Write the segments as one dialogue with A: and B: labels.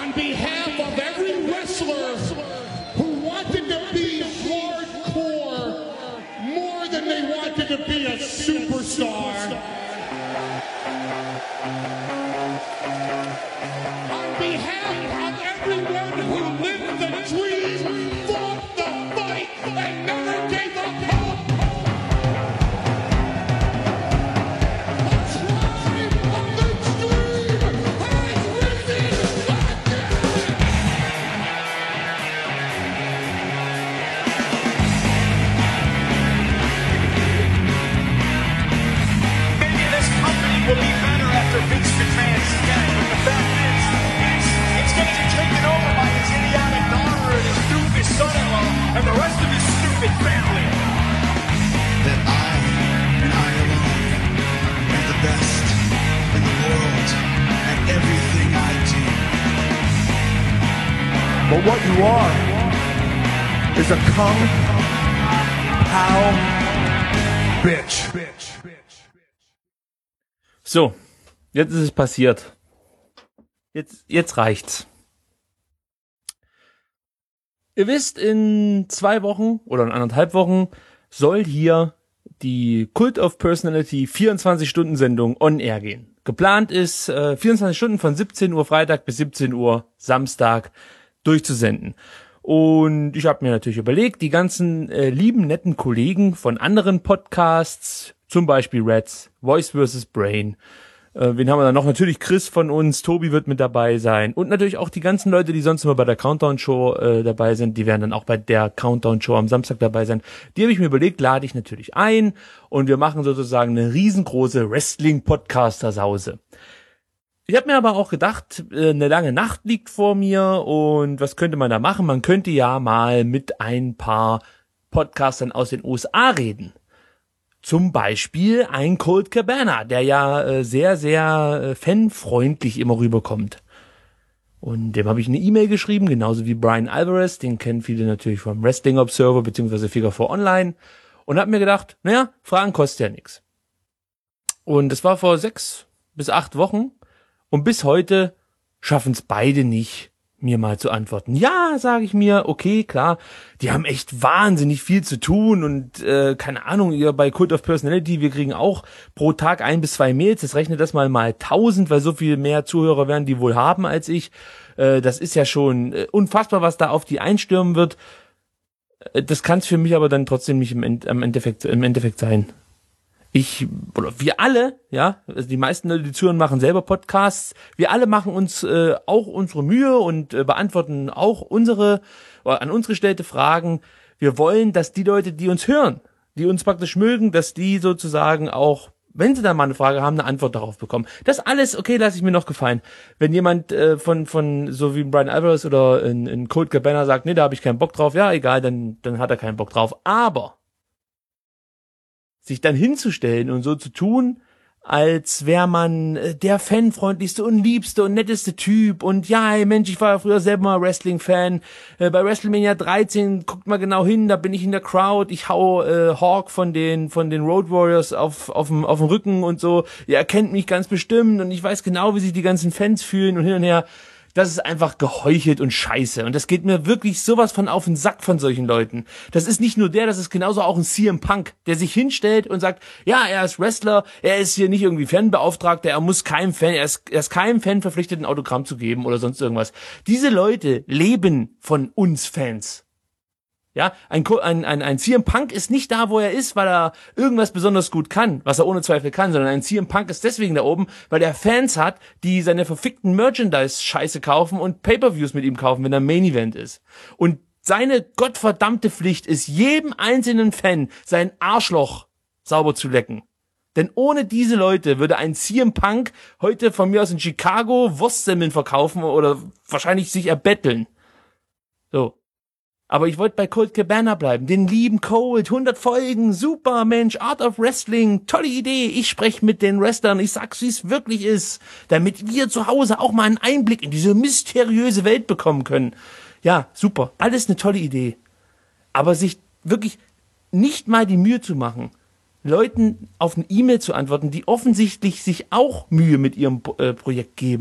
A: on behalf of every wrestler who wanted to be hardcore more than they wanted to be a superstar. On behalf of everyone who lived the dream, fought the fight, and never gave up hope.
B: Will be better after Vince McMahon's death, but the fact is, it's going to get taken over by his idiotic daughter and his stupid son-in-law and the rest of his stupid family.
C: That I and I alone am the best in the world at everything I do.
D: But what you are is a kung pao bitch.
E: So, jetzt ist es passiert. Jetzt reicht's. Ihr wisst, in 2 Wochen oder in 1,5 Wochen soll hier die Cult of Personality 24-Stunden-Sendung on air gehen. Geplant ist 24 Stunden von 17 Uhr Freitag bis 17 Uhr Samstag durchzusenden. Und ich habe mir natürlich überlegt, die ganzen lieben, netten Kollegen von anderen Podcasts, zum Beispiel Reds, Voice vs. Brain. Wen haben wir da noch? Natürlich Chris von uns, Tobi wird mit dabei sein. Und natürlich auch die ganzen Leute, die sonst immer bei der Countdown-Show dabei sind, die werden dann auch bei der Countdown-Show am Samstag dabei sein. Die habe ich mir überlegt, lade ich natürlich ein. Und wir machen sozusagen eine riesengroße Wrestling-Podcaster-Sause. Ich habe mir aber auch gedacht, eine lange Nacht liegt vor mir. Und was könnte man da machen? Man könnte ja mal mit ein paar Podcastern aus den USA reden. Zum Beispiel ein Colt Cabana, der ja sehr, sehr fanfreundlich immer rüberkommt. Und dem habe ich eine E-Mail geschrieben, genauso wie Brian Alvarez, den kennen viele natürlich vom Wrestling Observer bzw. Figure 4 Online. Und habe mir gedacht, naja, Fragen kostet ja nichts. Und das war vor 6 bis 8 Wochen. Und bis heute schaffen es beide nicht, mir mal zu antworten. Ja, sage ich mir, okay, klar, die haben echt wahnsinnig viel zu tun und keine Ahnung, ihr bei Cult of Personality, wir kriegen auch pro Tag 1 bis 2 Mails, das rechnet das mal 1000, weil so viel mehr Zuhörer werden die wohl haben als ich. Das ist ja schon unfassbar, was da auf die einstürmen wird. Das kann es für mich aber dann trotzdem nicht im Endeffekt sein. Wir alle, ja, also die meisten Leute, die zuhören, machen selber Podcasts. Wir alle machen uns auch unsere Mühe und beantworten auch an uns gestellte Fragen. Wir wollen, dass die Leute, die uns hören, die uns praktisch mögen, dass die sozusagen auch, wenn sie dann mal eine Frage haben, eine Antwort darauf bekommen. Das alles, okay, lasse ich mir noch gefallen. Wenn jemand von so wie Brian Alvarez oder in Colt Cabana sagt, nee, da habe ich keinen Bock drauf, ja, egal, dann hat er keinen Bock drauf. Aber sich dann hinzustellen und so zu tun, als wäre man der fanfreundlichste und liebste und netteste Typ und ja, hey Mensch, ich war ja früher selber mal Wrestling-Fan, bei WrestleMania 13, guckt mal genau hin, da bin ich in der Crowd, ich hau Hawk von den Road Warriors auf dem Rücken und so, ihr erkennt mich ganz bestimmt und ich weiß genau, wie sich die ganzen Fans fühlen und hin und her. Das ist einfach geheuchelt und scheiße. Und das geht mir wirklich sowas von auf den Sack von solchen Leuten. Das ist nicht nur das ist genauso auch ein CM Punk, der sich hinstellt und sagt, ja, er ist Wrestler, er ist hier nicht irgendwie Fanbeauftragter, er ist keinem Fan verpflichtet, ein Autogramm zu geben oder sonst irgendwas. Diese Leute leben von uns Fans. Ja, ein CM Punk ist nicht da, wo er ist, weil er irgendwas besonders gut kann, was er ohne Zweifel kann, sondern ein CM Punk ist deswegen da oben, weil er Fans hat, die seine verfickten Merchandise-Scheiße kaufen und Pay-Per-Views mit ihm kaufen, wenn er Main Event ist. Und seine gottverdammte Pflicht ist, jedem einzelnen Fan sein Arschloch sauber zu lecken. Denn ohne diese Leute würde ein CM Punk heute von mir aus in Chicago Wurstsemmeln verkaufen oder wahrscheinlich sich erbetteln. So. Aber ich wollte bei Colt Cabana bleiben. Den lieben Colt, 100 Folgen, super, Mensch, Art of Wrestling, tolle Idee. Ich spreche mit den Wrestlern, ich sag's, wie es wirklich ist, damit wir zu Hause auch mal einen Einblick in diese mysteriöse Welt bekommen können. Ja, super, alles eine tolle Idee. Aber sich wirklich nicht mal die Mühe zu machen, Leuten auf eine E-Mail zu antworten, die offensichtlich sich auch Mühe mit ihrem Projekt geben.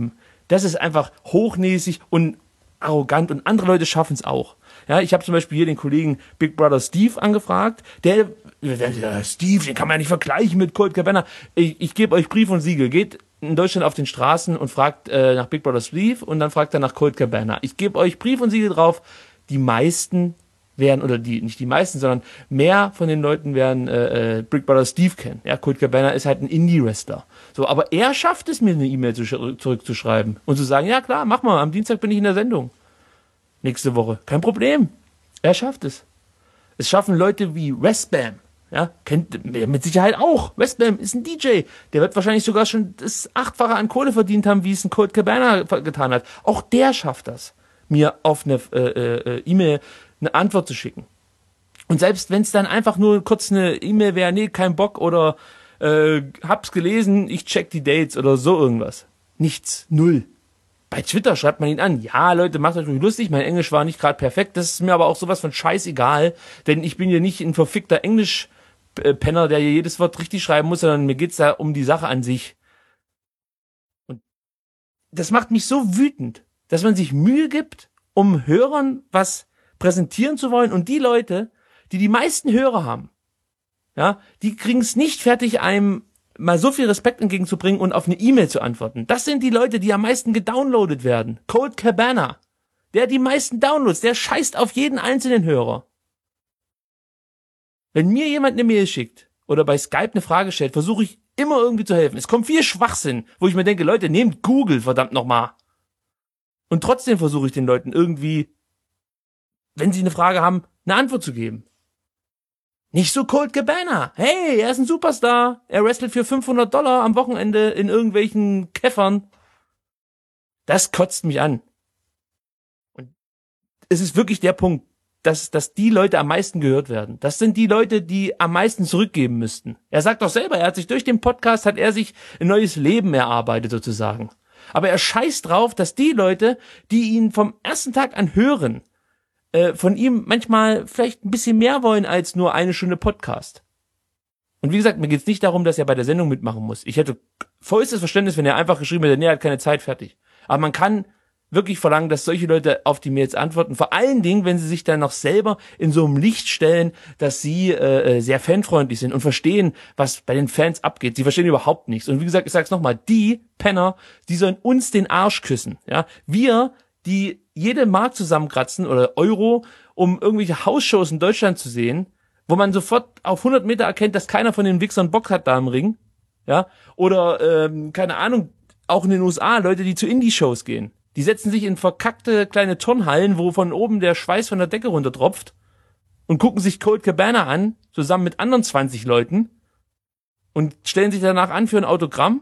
E: Das ist einfach hochnäsig und arrogant und andere Leute schaffen es auch. Ja, ich habe zum Beispiel hier den Kollegen Big Brother Steve angefragt. Steve, den kann man ja nicht vergleichen mit Colt Cabana. Ich gebe euch Brief und Siegel. Geht in Deutschland auf den Straßen und fragt nach Big Brother Steve und dann fragt er nach Colt Cabana. Ich gebe euch Brief und Siegel drauf. Die meisten werden, oder nicht die meisten, sondern mehr von den Leuten werden Big Brother Steve kennen. Ja, Colt Cabana ist halt ein Indie-Wrestler. So, aber er schafft es, mir eine E-Mail zurückzuschreiben und zu sagen, ja klar, mach mal, am Dienstag bin ich in der Sendung. Nächste Woche. Kein Problem. Er schafft es. Es schaffen Leute wie Westbam. Ja, kennt ihr mit Sicherheit auch. Westbam ist ein DJ. Der wird wahrscheinlich sogar schon das 8-fache an Kohle verdient haben, wie es ein Colt Cabana getan hat. Auch der schafft das, mir auf eine E-Mail eine Antwort zu schicken. Und selbst wenn es dann einfach nur kurz eine E-Mail wäre, nee, kein Bock oder hab's gelesen, ich check die Dates oder so irgendwas. Nichts. Null. Bei Twitter schreibt man ihn an. Ja, Leute, macht euch lustig. Mein Englisch war nicht gerade perfekt. Das ist mir aber auch sowas von scheißegal. Denn ich bin hier nicht ein verfickter Englisch-Penner, der hier jedes Wort richtig schreiben muss, sondern mir geht's da um die Sache an sich. Und das macht mich so wütend, dass man sich Mühe gibt, um Hörern was präsentieren zu wollen. Und die Leute, die die meisten Hörer haben, ja, die kriegen es nicht fertig, einem mal so viel Respekt entgegenzubringen und auf eine E-Mail zu antworten. Das sind die Leute, die am meisten gedownloadet werden. Colt Cabana, der hat die meisten Downloads, der scheißt auf jeden einzelnen Hörer. Wenn mir jemand eine Mail schickt oder bei Skype eine Frage stellt, versuche ich immer irgendwie zu helfen. Es kommt viel Schwachsinn, wo ich mir denke, Leute, nehmt Google, verdammt nochmal. Und trotzdem versuche ich den Leuten irgendwie, wenn sie eine Frage haben, eine Antwort zu geben. Nicht so Colt Cabana. Hey, er ist ein Superstar. Er wrestelt für $500 am Wochenende in irgendwelchen Käffern. Das kotzt mich an. Und es ist wirklich der Punkt, dass die Leute am meisten gehört werden. Das sind die Leute, die am meisten zurückgeben müssten. Er sagt doch selber, er hat sich durch den Podcast, hat er sich ein neues Leben erarbeitet sozusagen. Aber er scheißt drauf, dass die Leute, die ihn vom ersten Tag an hören, von ihm manchmal vielleicht ein bisschen mehr wollen als nur eine Stunde Podcast. Und wie gesagt, mir geht's nicht darum, dass er bei der Sendung mitmachen muss. Ich hätte vollstes Verständnis, wenn er einfach geschrieben hätte, nee, er hat keine Zeit, fertig. Aber man kann wirklich verlangen, dass solche Leute auf die Mails antworten. Vor allen Dingen, wenn sie sich dann noch selber in so einem Licht stellen, dass sie sehr fanfreundlich sind und verstehen, was bei den Fans abgeht. Sie verstehen überhaupt nichts. Und wie gesagt, ich sag's nochmal, die Penner, die sollen uns den Arsch küssen. Ja, wir, die jede Mark zusammenkratzen oder Euro, um irgendwelche Hausshows in Deutschland zu sehen, wo man sofort auf 100 Meter erkennt, dass keiner von den Wichsern Bock hat da im Ring. Ja, oder keine Ahnung, auch in den USA Leute, die zu Indie-Shows gehen. Die setzen sich in verkackte kleine Turnhallen, wo von oben der Schweiß von der Decke runtertropft und gucken sich Colt Cabana an, zusammen mit anderen 20 Leuten und stellen sich danach an für ein Autogramm.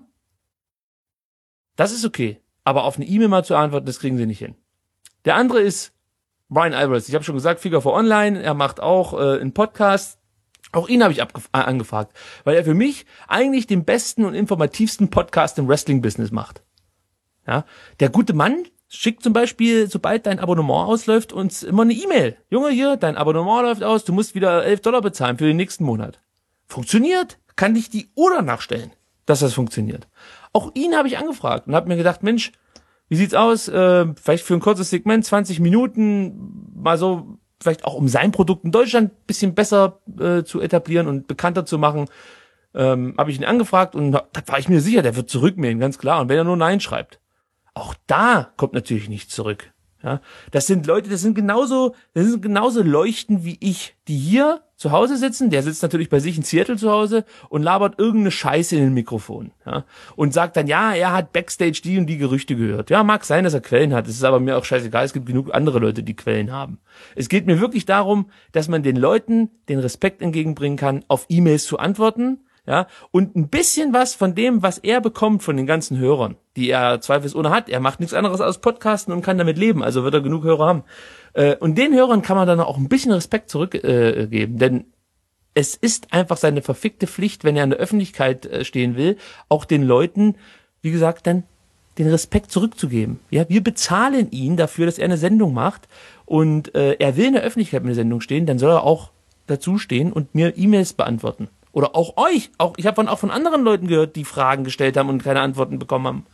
E: Das ist okay. Aber auf eine E-Mail mal zu antworten, das kriegen sie nicht hin. Der andere ist Brian Alvarez. Ich habe schon gesagt, Figure 4 Online. Er macht auch einen Podcast. Auch ihn habe ich angefragt, weil er für mich eigentlich den besten und informativsten Podcast im Wrestling-Business macht. Ja, der gute Mann schickt zum Beispiel, sobald dein Abonnement ausläuft, uns immer eine E-Mail. Junge, hier, dein Abonnement läuft aus, du musst wieder $11 bezahlen für den nächsten Monat. Funktioniert. Kann dich die Uhr danach stellen, dass das funktioniert. Auch ihn habe ich angefragt und habe mir gedacht, Mensch, wie sieht's aus? Vielleicht für ein kurzes Segment, 20 Minuten, mal so, vielleicht auch um sein Produkt in Deutschland ein bisschen besser zu etablieren und bekannter zu machen. Habe ich ihn angefragt und da war ich mir sicher, der wird zurückmailen, ganz klar. Und wenn er nur Nein schreibt, auch da kommt natürlich nichts zurück. Ja, das sind Leute, das sind genauso Leuchten wie ich, die hier zu Hause sitzen. Der sitzt natürlich bei sich in Seattle zu Hause und labert irgendeine Scheiße in den Mikrofon. Ja, und sagt dann, ja, er hat Backstage die und die Gerüchte gehört. Ja, mag sein, dass er Quellen hat. Es ist aber mir auch scheißegal. Es gibt genug andere Leute, die Quellen haben. Es geht mir wirklich darum, dass man den Leuten den Respekt entgegenbringen kann, auf E-Mails zu antworten. Ja, und ein bisschen was von dem, was er bekommt von den ganzen Hörern, die er zweifelsohne hat. Er macht nichts anderes als Podcasten und kann damit leben, also wird er genug Hörer haben. Und den Hörern kann man dann auch ein bisschen Respekt zurückgeben, denn es ist einfach seine verfickte Pflicht, wenn er in der Öffentlichkeit stehen will, auch den Leuten, wie gesagt, dann den Respekt zurückzugeben. Ja, wir bezahlen ihn dafür, dass er eine Sendung macht und er will in der Öffentlichkeit mit der Sendung stehen, dann soll er auch dazu stehen und mir E-Mails beantworten. Oder auch euch. Ich habe auch von anderen Leuten gehört, die Fragen gestellt haben und keine Antworten bekommen haben.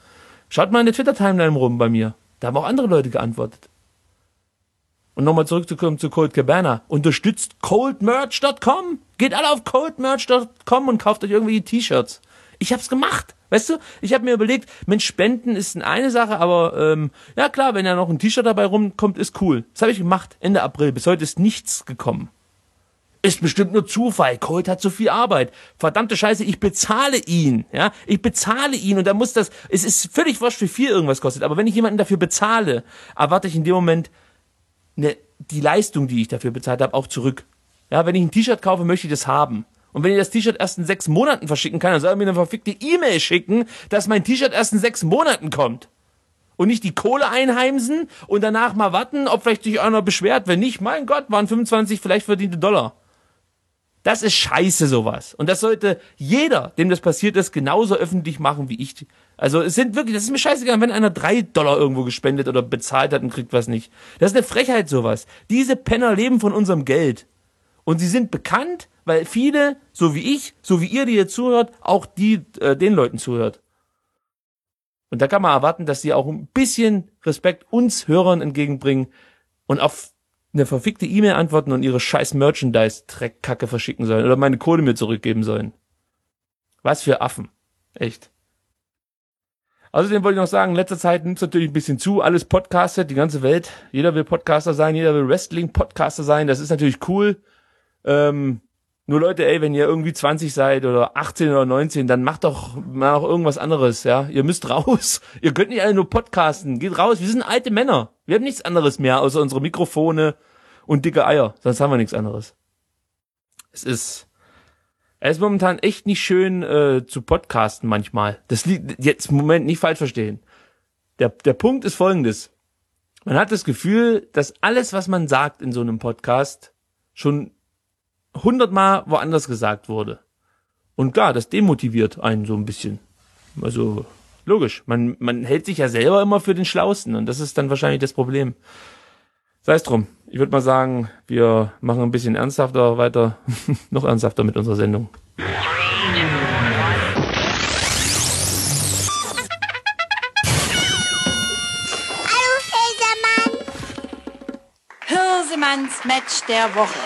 E: Schaut mal in der Twitter-Timeline rum bei mir. Da haben auch andere Leute geantwortet. Und nochmal zurückzukommen zu Cold Cabana. Unterstützt coldmerch.com. Geht alle auf coldmerch.com und kauft euch irgendwie T-Shirts. Ich hab's gemacht. Weißt du, ich habe mir überlegt, Mensch, Spenden ist eine Sache, aber ja klar, wenn ja noch ein T-Shirt dabei rumkommt, ist cool. Das habe ich gemacht, Ende April. Bis heute ist nichts gekommen. Ist bestimmt nur Zufall. Colt hat so viel Arbeit. Verdammte Scheiße, ich bezahle ihn. Ja, ich bezahle ihn und da muss das. Es ist völlig wurscht, wie viel irgendwas kostet. Aber wenn ich jemanden dafür bezahle, erwarte ich in dem Moment die Leistung, die ich dafür bezahlt habe, auch zurück. Ja, wenn ich ein T-Shirt kaufe, möchte ich das haben. Und wenn ich das T-Shirt erst in 6 Monaten verschicken kann, dann soll er mir eine verfickte E-Mail schicken, dass mein T-Shirt erst in 6 Monaten kommt. Und nicht die Kohle einheimsen und danach mal warten, ob vielleicht sich einer beschwert. Wenn nicht, mein Gott, waren 25 vielleicht verdiente $. Das ist scheiße, sowas. Und das sollte jeder, dem das passiert ist, genauso öffentlich machen wie ich. Also es sind wirklich, das ist mir scheißegal, wenn einer $3 irgendwo gespendet oder bezahlt hat und kriegt was nicht. Das ist eine Frechheit, sowas. Diese Penner leben von unserem Geld. Und sie sind bekannt, weil viele, so wie ich, so wie ihr, die hier zuhört, auch den Leuten zuhört. Und da kann man erwarten, dass sie auch ein bisschen Respekt uns Hörern entgegenbringen und auf eine verfickte E-Mail antworten und ihre scheiß Merchandise-Dreckkacke verschicken sollen oder meine Kohle mir zurückgeben sollen. Was für Affen. Echt. Außerdem wollte ich noch sagen, in letzter Zeit nimmt es natürlich ein bisschen zu, alles Podcaster, die ganze Welt. Jeder will Podcaster sein, jeder will Wrestling-Podcaster sein, das ist natürlich cool. Nur Leute, ey, wenn ihr irgendwie 20 seid oder 18 oder 19, dann macht doch mal auch irgendwas anderes, ja. Ihr müsst raus. Ihr könnt nicht alle nur podcasten. Geht raus. Wir sind alte Männer. Wir haben nichts anderes mehr, außer unsere Mikrofone und dicke Eier. Sonst haben wir nichts anderes. Es ist momentan echt nicht schön zu podcasten manchmal. Das liegt jetzt im Moment nicht falsch verstehen. Der Punkt ist folgendes. Man hat das Gefühl, dass alles, was man sagt in so einem Podcast, schon 100-mal woanders gesagt wurde. Und klar, das demotiviert einen so ein bisschen. Also, logisch. Man hält sich ja selber immer für den Schlausten und das ist dann wahrscheinlich das Problem. Sei es drum. Ich würde mal sagen, wir machen ein bisschen ernsthafter weiter. Noch ernsthafter mit unserer Sendung.
F: Hirsemanns Match der Woche.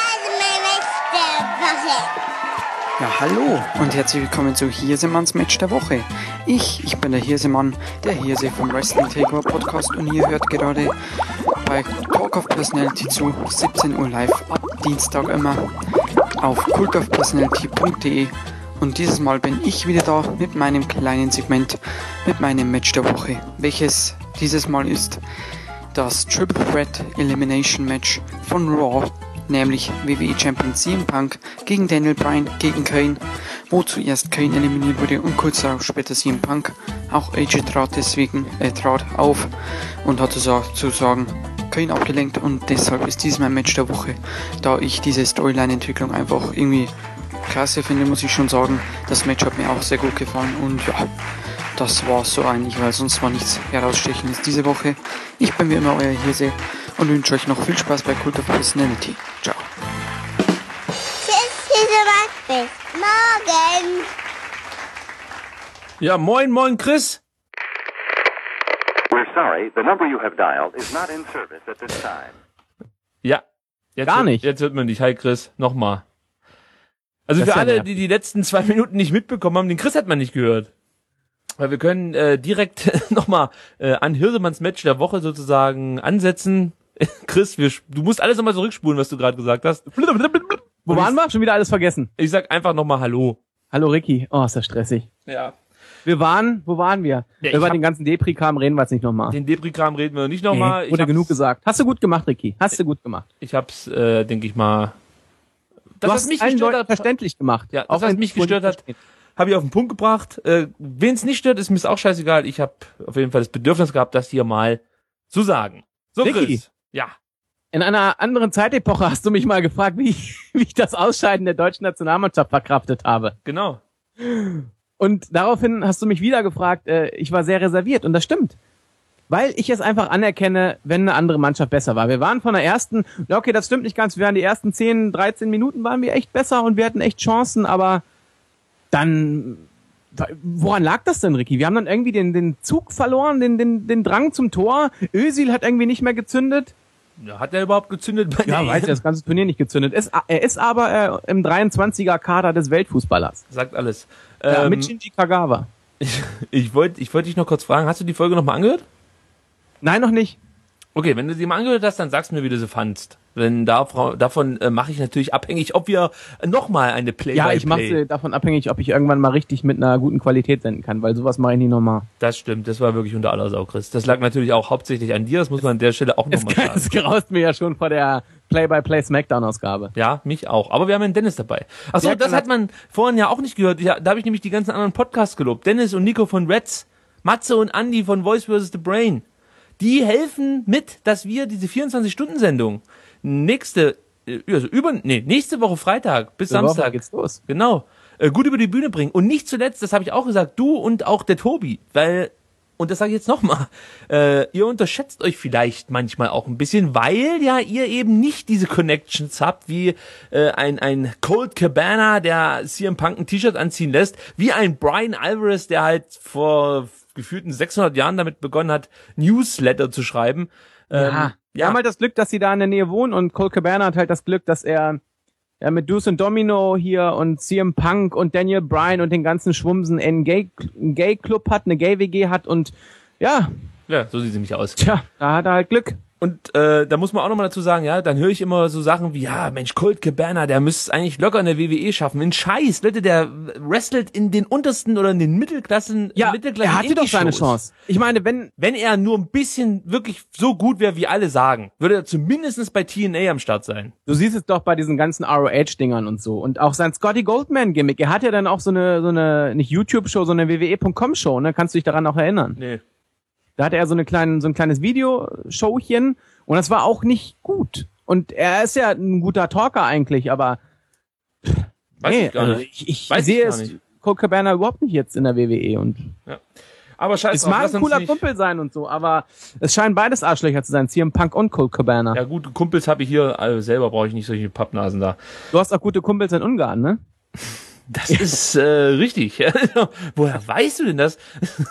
G: Ja, hallo und herzlich willkommen zu Hirsemanns Match der Woche. Ich bin der Hirsemann, der Hirse vom Wrestling Takeover Podcast und ihr hört gerade bei Talk of Personality zu 17 Uhr live ab Dienstag immer auf cultofpersonality.de und dieses Mal bin ich wieder da mit meinem kleinen Segment, mit meinem Match der Woche, welches dieses Mal ist das Triple Threat Elimination Match von Raw, nämlich WWE Champion CM Punk gegen Daniel Bryan gegen Kane, wo zuerst Kane eliminiert wurde und kurz darauf später CM Punk. Auch AJ trat auf und hatte zu sagen, Kane abgelenkt und deshalb ist dies mein Match der Woche, da ich diese Storyline-Entwicklung einfach irgendwie klasse finde, muss ich schon sagen. Das Match hat mir auch sehr gut gefallen und ja, das war so eigentlich, weil sonst war nichts herausstechendes diese Woche. Ich bin wie immer euer Hirse und wünsche euch noch viel Spaß bei Cult of Personality. Ciao.
H: Tschüss, bis morgen.
E: Ja, moin Chris.
I: We're sorry, the number you have dialed is not in service at this time.
E: Ja, jetzt hört man dich. Hi Chris, nochmal. Also für alle, die die letzten 2 Minuten nicht mitbekommen haben, den Chris hat man nicht gehört. Weil wir können direkt nochmal an Hirsemanns Match der Woche sozusagen ansetzen. Chris, du musst alles nochmal zurückspulen, was du gerade gesagt hast.
J: Wo waren wir? Schon wieder alles vergessen.
E: Ich sag einfach nochmal Hallo.
J: Hallo Ricky. Oh, ist das stressig.
E: Ja.
J: Wo waren wir?
E: Ja,
J: über den ganzen Depri-Kram reden wir jetzt nicht nochmal.
E: Den Depri-Kram reden wir nicht nochmal.
J: Nee, wurde genug gesagt. Hast du gut gemacht, Ricky. Hast du gut gemacht.
E: Ich hab's, denke ich mal.
J: Du hast mich gestört hat, verständlich gemacht.
E: Ja, auch was mich gestört hat, habe ich auf den Punkt gebracht. Wen es nicht stört, ist mir auch scheißegal. Ich habe auf jeden Fall das Bedürfnis gehabt, das hier mal zu sagen. So,
J: Ricky.
E: Chris. Ja.
J: In einer anderen Zeitepoche hast du mich mal gefragt, wie ich das Ausscheiden der deutschen Nationalmannschaft verkraftet habe.
E: Genau.
J: Und daraufhin hast du mich wieder gefragt, ich war sehr reserviert. Und das stimmt. Weil ich es einfach anerkenne, wenn eine andere Mannschaft besser war. Wir waren von der ersten, okay, das stimmt nicht ganz, wir waren die ersten 10, 13 Minuten waren wir echt besser und wir hatten echt Chancen, aber dann Woran lag das denn, Ricky? Wir haben dann irgendwie den Zug verloren, den Drang zum Tor. Özil hat irgendwie nicht mehr gezündet.
E: Ja, hat er überhaupt gezündet?
J: Ja, weiß ja, das ganze Turnier nicht gezündet. Er ist aber im 23er-Kader des Weltfußballers.
E: Sagt alles.
J: Mit Shinji Kagawa.
E: Ich wollte dich noch kurz fragen, hast du die Folge noch mal angehört?
J: Nein, noch nicht.
E: Okay, wenn du sie mal angehört hast, dann sagst du mir, wie du sie fandst. Denn davon mache ich natürlich abhängig, ob wir nochmal eine Play-by-Play...
J: Ja, ich mache sie davon abhängig, ob ich irgendwann mal richtig mit einer guten Qualität senden kann, weil sowas mache ich nie nochmal.
E: Das stimmt, das war wirklich unter aller Sau, Chris. Das lag natürlich auch hauptsächlich an dir, das muss man an der Stelle auch nochmal sagen.
J: Es graust mir ja schon vor der Play-by-Play Smackdown-Ausgabe.
E: Ja, mich auch. Aber wir haben einen Dennis dabei. Achso,
J: Ja,
E: das hat man vorhin ja auch nicht gehört. Ja, da habe ich nämlich die ganzen anderen Podcasts gelobt. Dennis und Nico von Reds, Matze und Andy von Voice vs. The Brain. Die helfen mit, dass wir diese 24-Stunden-Sendung nächste Woche Freitag bis Samstag
J: Woche geht's los.
E: Genau, gut über die Bühne bringen. Und nicht zuletzt, das habe ich auch gesagt, du und auch der Tobi, weil, und das sage ich jetzt nochmal, ihr unterschätzt euch vielleicht manchmal auch ein bisschen, weil ja ihr eben nicht diese Connections habt, wie ein Colt Cabana, der CM Punk ein T-Shirt anziehen lässt, wie ein Brian Alvarez, der halt vor gefühlten 600 Jahren damit begonnen hat, Newsletter zu schreiben.
J: Wir haben halt das Glück, dass sie da in der Nähe wohnen und Colt Cabana hat halt das Glück, dass er mit Deuce und Domino hier und CM Punk und Daniel Bryan und den ganzen Schwumsen einen Gay-Club hat, eine Gay-WG hat und ja,
E: so sieht sie nämlich aus.
J: Tja, da hat er halt Glück.
E: Und da muss man auch nochmal dazu sagen, ja, dann höre ich immer so Sachen wie, ja, Mensch, Colt Cabana, der müsste es eigentlich locker in der WWE schaffen. Ein Scheiß, Leute, der wrestelt in den untersten oder in den Mittelklassen.
J: Ja, er hatte doch seine Chance. Ich meine, wenn
E: er nur ein bisschen wirklich so gut wäre, wie alle sagen, würde er zumindest bei TNA am Start sein.
J: Du siehst es doch bei diesen ganzen ROH-Dingern und so. Und auch sein Scotty Goldman-Gimmick. Er hat ja dann auch so eine nicht YouTube-Show, so eine WWE.com-Show, ne? Kannst du dich daran auch erinnern?
E: Nee.
J: Da hatte er so ein kleines Videoshowchen und das war auch nicht gut. Und er ist ja ein guter Talker eigentlich, aber
E: Weiß ich gar nicht.
J: Ich sehe es Colt Cabana überhaupt nicht jetzt in der WWE und
E: ja. Aber scheiße,
J: es mag ein cooler Kumpel sein und so, aber es scheinen beides Arschlöcher zu sein, CM Punk und Colt Cabana.
E: Ja, gute Kumpels habe ich hier, also selber brauche ich nicht solche Pappnasen da.
J: Du hast auch gute Kumpels in Ungarn, ne?
E: Das ist richtig. Woher weißt du denn das?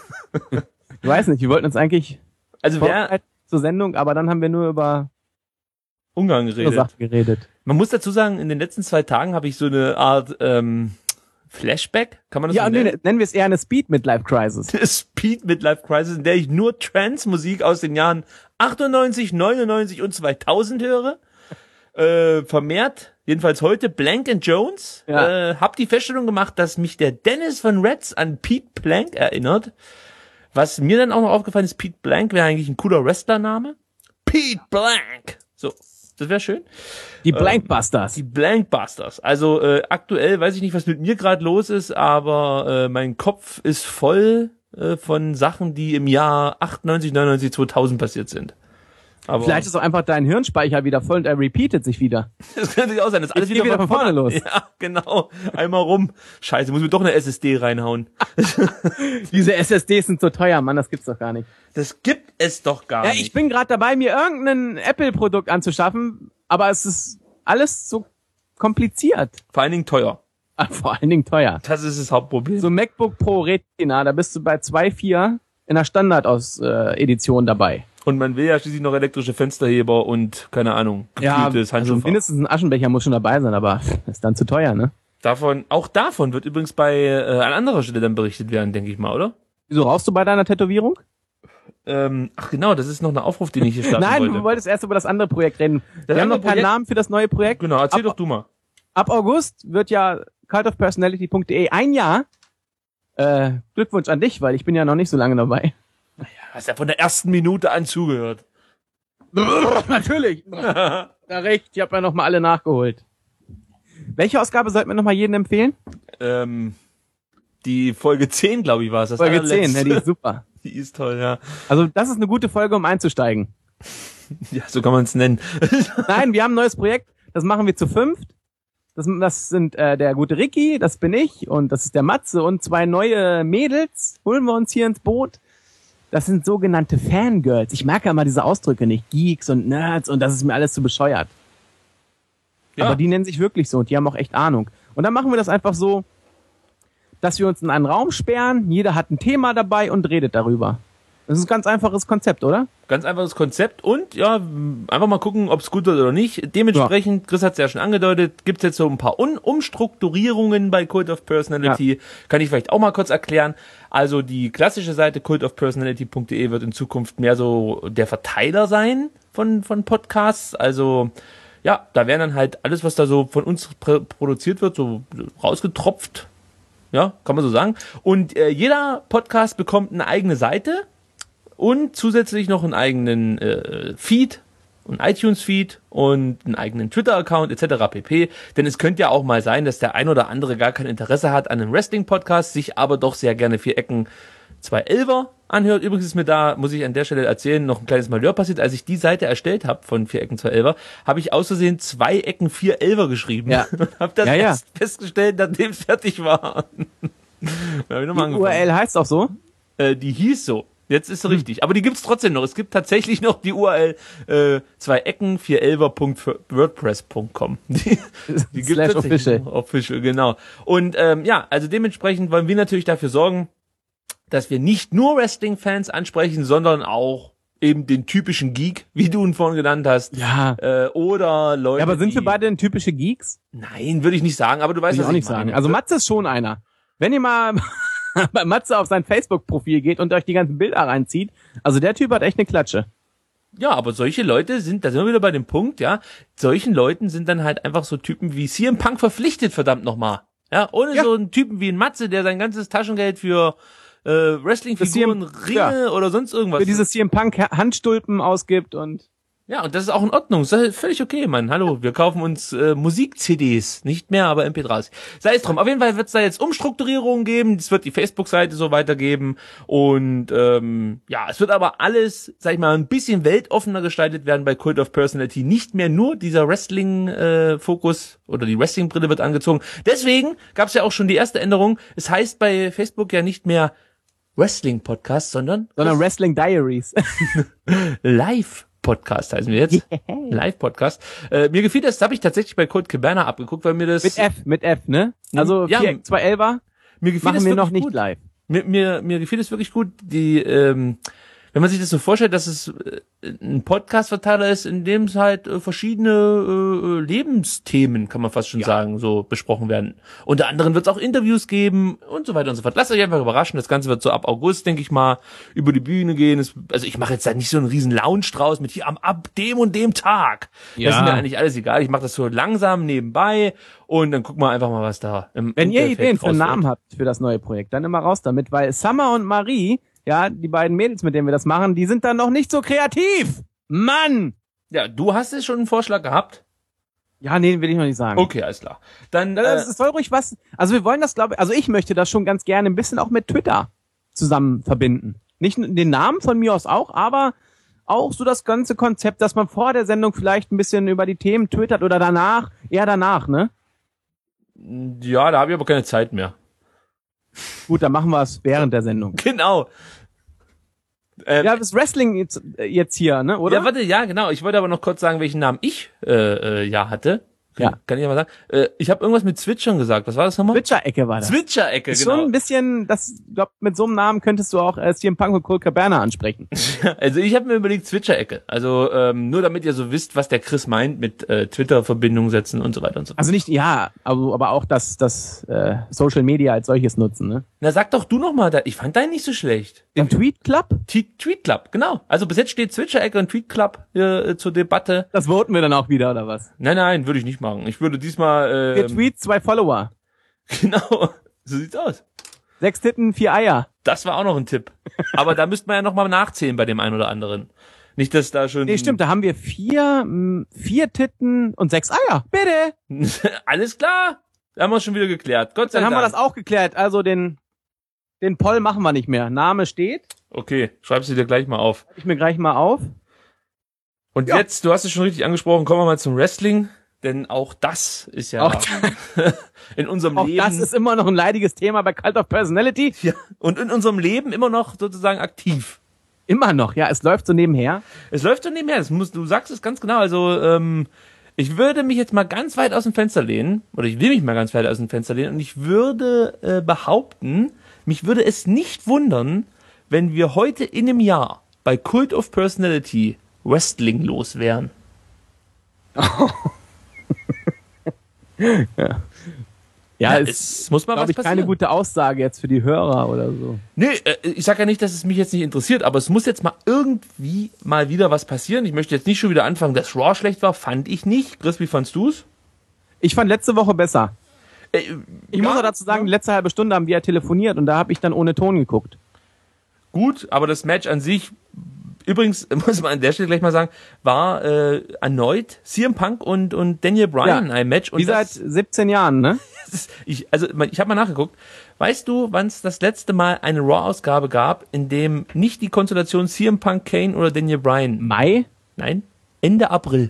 J: Ich weiß nicht, wir wollten uns eigentlich
E: wer
J: zur Sendung, aber dann haben wir nur über
E: Ungarn
J: geredet.
E: Man muss dazu sagen, in den letzten 2 Tagen habe ich so eine Art Flashback, kann man das so nennen?
J: Nennen wir es eher eine Speed-Midlife-Crisis.
E: Speed-Midlife-Crisis, in der ich nur Trance-Musik aus den Jahren 98, 99 und 2000 höre. Vermehrt, jedenfalls heute, Blank & Jones.
J: Ja.
E: Hab die Feststellung gemacht, dass mich der Dennis von Reds an Pete Blank erinnert. Was mir dann auch noch aufgefallen ist, Pete Blank wäre eigentlich ein cooler Wrestlername. Pete Blank. So, das wäre schön.
J: Die Blankbusters.
E: Die Blankbusters. Also aktuell weiß ich nicht, was mit mir gerade los ist, aber mein Kopf ist voll von Sachen, die im Jahr 98, 99, 2000 passiert sind. Aber
J: vielleicht ist auch einfach dein Hirnspeicher wieder voll und er repeatet sich wieder.
E: Das könnte natürlich auch sein, dass alles
J: wieder von vorne los.
E: Ja, genau. Einmal rum. Scheiße, muss mir doch eine SSD reinhauen.
J: Diese SSDs sind so teuer, Mann, das gibt's doch gar nicht.
E: Das gibt es doch gar nicht.
J: Ich bin gerade dabei, mir irgendein Apple-Produkt anzuschaffen, aber es ist alles so kompliziert.
E: Vor allen Dingen teuer.
J: Vor allen Dingen teuer.
E: Das ist das Hauptproblem.
J: So MacBook Pro Retina, da bist du bei 2,4 in der Standard-Edition dabei. Und
E: man will ja schließlich noch elektrische Fensterheber und, keine Ahnung, gekühltes
J: also mindestens ein Aschenbecher muss schon dabei sein, aber ist dann zu teuer, ne?
E: Auch davon wird übrigens an anderer Stelle dann berichtet werden, denke ich mal, oder?
J: Wieso rauchst du bei deiner Tätowierung?
E: Ach genau, das ist noch ein Aufruf, den ich hier starten wollte.
J: Nein, du wolltest erst über das andere Projekt reden. Wir haben noch keinen Namen für das neue Projekt.
E: Genau, erzähl doch du mal.
J: Ab August wird ja cultofpersonality.de ein Jahr. Glückwunsch an dich, weil ich bin ja noch nicht so lange dabei.
E: Hast ja von der ersten Minute an zugehört.
J: Natürlich. Na recht, ich habe ja noch mal alle nachgeholt. Welche Ausgabe sollten wir noch mal jedem empfehlen?
E: Die Folge 10, glaube ich, war es.
J: Folge 10, ja, die ist super.
E: Die ist toll, ja.
J: Also das ist eine gute Folge, um einzusteigen.
E: Ja, so kann man es nennen.
J: Nein, wir haben ein neues Projekt, das machen wir zu 5. Das sind der gute Ricky, das bin ich und das ist der Matze und 2 neue Mädels, holen wir uns hier ins Boot. Das sind sogenannte Fangirls. Ich mag ja immer diese Ausdrücke nicht. Geeks und Nerds und das ist mir alles zu bescheuert. Ja. Aber die nennen sich wirklich so und die haben auch echt Ahnung. Und dann machen wir das einfach so, dass wir uns in einen Raum sperren, jeder hat ein Thema dabei und redet darüber. Das ist ein ganz einfaches Konzept, oder?
E: Ganz einfaches Konzept und ja, einfach mal gucken, ob es gut wird oder nicht. Dementsprechend, Chris hat es ja schon angedeutet, gibt es jetzt so ein paar Umstrukturierungen bei Cult of Personality. Ja. Kann ich vielleicht auch mal kurz erklären. Also die klassische Seite cultofpersonality.de wird in Zukunft mehr so der Verteiler sein von Podcasts. Also ja, da werden dann halt alles, was da so von uns produziert wird, so rausgetropft. Ja, kann man so sagen. Und jeder Podcast bekommt eine eigene Seite. Und zusätzlich noch einen eigenen Feed, einen iTunes-Feed und einen eigenen Twitter-Account etc. pp. Denn es könnte ja auch mal sein, dass der ein oder andere gar kein Interesse hat an einem Wrestling-Podcast, sich aber doch sehr gerne 4 Ecken 211er anhört. Übrigens ist mir da, muss ich an der Stelle erzählen, noch ein kleines Malheur passiert. Als ich die Seite erstellt habe von 4 Ecken 211er, habe ich aus Versehen 2 Ecken 411er geschrieben. Ja. Und habe das erst festgestellt, nachdem es fertig war.
J: Die URL heißt auch so?
E: Die hieß so. Jetzt ist es richtig. Aber die gibt's trotzdem noch. Es gibt tatsächlich noch die URL 2 Ecken 411er.wordpress.com. Die gibt es
J: official.
E: Official, genau. Und ja, also dementsprechend wollen wir natürlich dafür sorgen, dass wir nicht nur Wrestling-Fans ansprechen, sondern auch eben den typischen Geek, wie du ihn vorhin genannt hast.
J: Ja.
E: Oder Leute.
J: Ja, aber sind wir beide denn typische Geeks?
E: Nein, würde ich nicht sagen, aber du weißt, was ich
J: nicht meine. Sagen. Also Matze ist schon einer. Wenn ihr mal bei Matze auf sein Facebook-Profil geht und euch die ganzen Bilder reinzieht, also der Typ hat echt eine Klatsche.
E: Ja, aber solche Leute sind, da sind wir wieder bei dem Punkt, ja, solchen Leuten sind dann halt einfach so Typen wie CM Punk verpflichtet, verdammt nochmal. Ja, ohne so einen Typen wie ein Matze, der sein ganzes Taschengeld für Wrestling-Figuren, Ringe oder sonst irgendwas.
J: Für diese CM Punk Handstulpen ausgibt und...
E: Ja, und das ist auch in Ordnung. Das ist völlig okay, Mann. Hallo, wir kaufen uns Musik-CDs. Nicht mehr, aber MP3s. Sei es drum. Auf jeden Fall wird es da jetzt Umstrukturierungen geben. Es wird die Facebook-Seite so weitergeben. Und ja, es wird aber alles, sag ich mal, ein bisschen weltoffener gestaltet werden bei Cult of Personality. Nicht mehr nur dieser Wrestling-Fokus oder die Wrestling-Brille wird angezogen. Deswegen gab es ja auch schon die erste Änderung. Es heißt bei Facebook ja nicht mehr Wrestling-Podcast, sondern
J: Wrestling Diaries.
E: Live-Podcast heißen wir jetzt. Yeah. Live-Podcast. Mir gefiel das habe ich tatsächlich bei Colt Cabana abgeguckt, weil mir das...
J: Mit F, ne? Also ja, 4-2-11er
E: mir gefiel
J: machen
E: das
J: wir noch nicht
E: gut.
J: live.
E: Mir gefiel es wirklich gut, die, wenn man sich das so vorstellt, dass es ein Podcast-Verteiler ist, in dem es halt verschiedene Lebensthemen, kann man fast schon sagen, so besprochen werden. Unter anderem wird es auch Interviews geben und so weiter und so fort. Lasst euch einfach überraschen. Das Ganze wird so ab August, denke ich mal, über die Bühne gehen. Also ich mache jetzt da nicht so einen riesen Lounge draus mit hier ab dem und dem Tag. Ja. Das ist mir eigentlich alles egal. Ich mache das so langsam nebenbei und dann gucken wir einfach mal, was da im
J: Wenn ihr Ideen für einen Namen habt für das neue Projekt, dann immer raus damit, weil Summer und Marie, ja, die beiden Mädels, mit denen wir das machen, die sind dann noch nicht so kreativ. Mann!
E: Ja, du hast jetzt schon einen Vorschlag gehabt?
J: Ja, nee, will ich noch nicht sagen.
E: Okay, alles klar. Dann
J: das soll ruhig was. Also wir wollen das, ich möchte das schon ganz gerne ein bisschen auch mit Twitter zusammen verbinden. Nicht den Namen von mir aus auch, aber auch so das ganze Konzept, dass man vor der Sendung vielleicht ein bisschen über die Themen twittert oder danach, eher danach, ne?
E: Ja, da habe ich aber keine Zeit mehr.
J: Gut, dann machen wir es während der Sendung.
E: Genau.
J: Ja, das Wrestling jetzt hier, ne, oder?
E: Ja, warte, ja, genau. Ich wollte aber noch kurz sagen, welchen Namen ich hatte. Kann ich ja mal sagen. Ich habe irgendwas mit Zwitschern gesagt. Was war das nochmal?
J: Zwitscher-Ecke war das.
E: Zwitscher-Ecke, genau.
J: Schon ein bisschen, glaub, mit so einem Namen könntest du auch CM Punk und Colt Cabana ansprechen.
E: Also ich habe mir überlegt Zwitscher-Ecke. Also nur damit ihr so wisst, was der Chris meint mit Twitter-Verbindung setzen und so weiter und so fort.
J: Also nicht, ja, aber auch das Social Media als solches nutzen, ne?
E: Na, sag doch du noch mal, ich fand deinen nicht so schlecht.
J: Den Tweet Club?
E: Tweet Club, genau. Also bis jetzt steht Zwitscher-Ecke und Tweet Club zur Debatte.
J: Das voten wir dann auch wieder, oder was?
E: Nein, würde ich nicht machen. Ich würde diesmal...
J: 4 Tweets, 2 Follower.
E: Genau, so sieht's aus.
J: 6 Titten, 4 Eier.
E: Das war auch noch ein Tipp. Aber da müsste man ja noch mal nachzählen bei dem einen oder anderen. Nicht, dass da schon...
J: Nee, stimmt, da haben wir 4 Titten und 6 Eier. Bitte!
E: Alles klar. Da haben wir es schon wieder geklärt. Gott sei Dank.
J: Dann haben wir das auch geklärt. Also den Poll machen wir nicht mehr. Name steht.
E: Okay, schreibst du dir gleich mal auf.
J: Schreib ich mir gleich mal auf.
E: Und jetzt, du hast es schon richtig angesprochen, kommen wir mal zum Wrestling. Denn auch das ist ja in unserem Leben...
J: Auch das ist immer noch ein leidiges Thema bei Cult of Personality.
E: Ja, und in unserem Leben immer noch sozusagen aktiv.
J: Immer noch, ja. Es läuft so nebenher.
E: Es läuft so nebenher. Du sagst es ganz genau. Also Ich würde mich jetzt mal ganz weit aus dem Fenster lehnen, oder ich will mich mal ganz weit aus dem Fenster lehnen, und ich würde behaupten, mich würde es nicht wundern, wenn wir heute in einem Jahr bei Cult of Personality Wrestling los wären.
J: Ja, es
E: muss mal was
J: glaube ich,
E: passieren.
J: keine gute Aussage jetzt für die Hörer oder so.
E: Nee, ich sag ja nicht, dass es mich jetzt nicht interessiert, aber es muss jetzt mal irgendwie mal wieder was passieren. Ich möchte jetzt nicht schon wieder anfangen, dass Raw schlecht war, fand ich nicht. Chris, wie fandst du's?
J: Ich fand letzte Woche besser. Ich muss
E: ja,
J: auch dazu sagen, die letzte halbe Stunde haben wir ja telefoniert und da habe ich dann ohne Ton geguckt.
E: Gut, aber das Match an sich, übrigens, muss man an der Stelle gleich mal sagen, war erneut CM Punk und Daniel Bryan ein Match. Und
J: wie seit 17 Jahren, ne?
E: Ich habe mal nachgeguckt. Weißt du, wann es das letzte Mal eine Raw-Ausgabe gab, in dem nicht die Konstellation CM Punk, Kane oder Daniel Bryan?
J: Mai?
E: Nein, Ende April.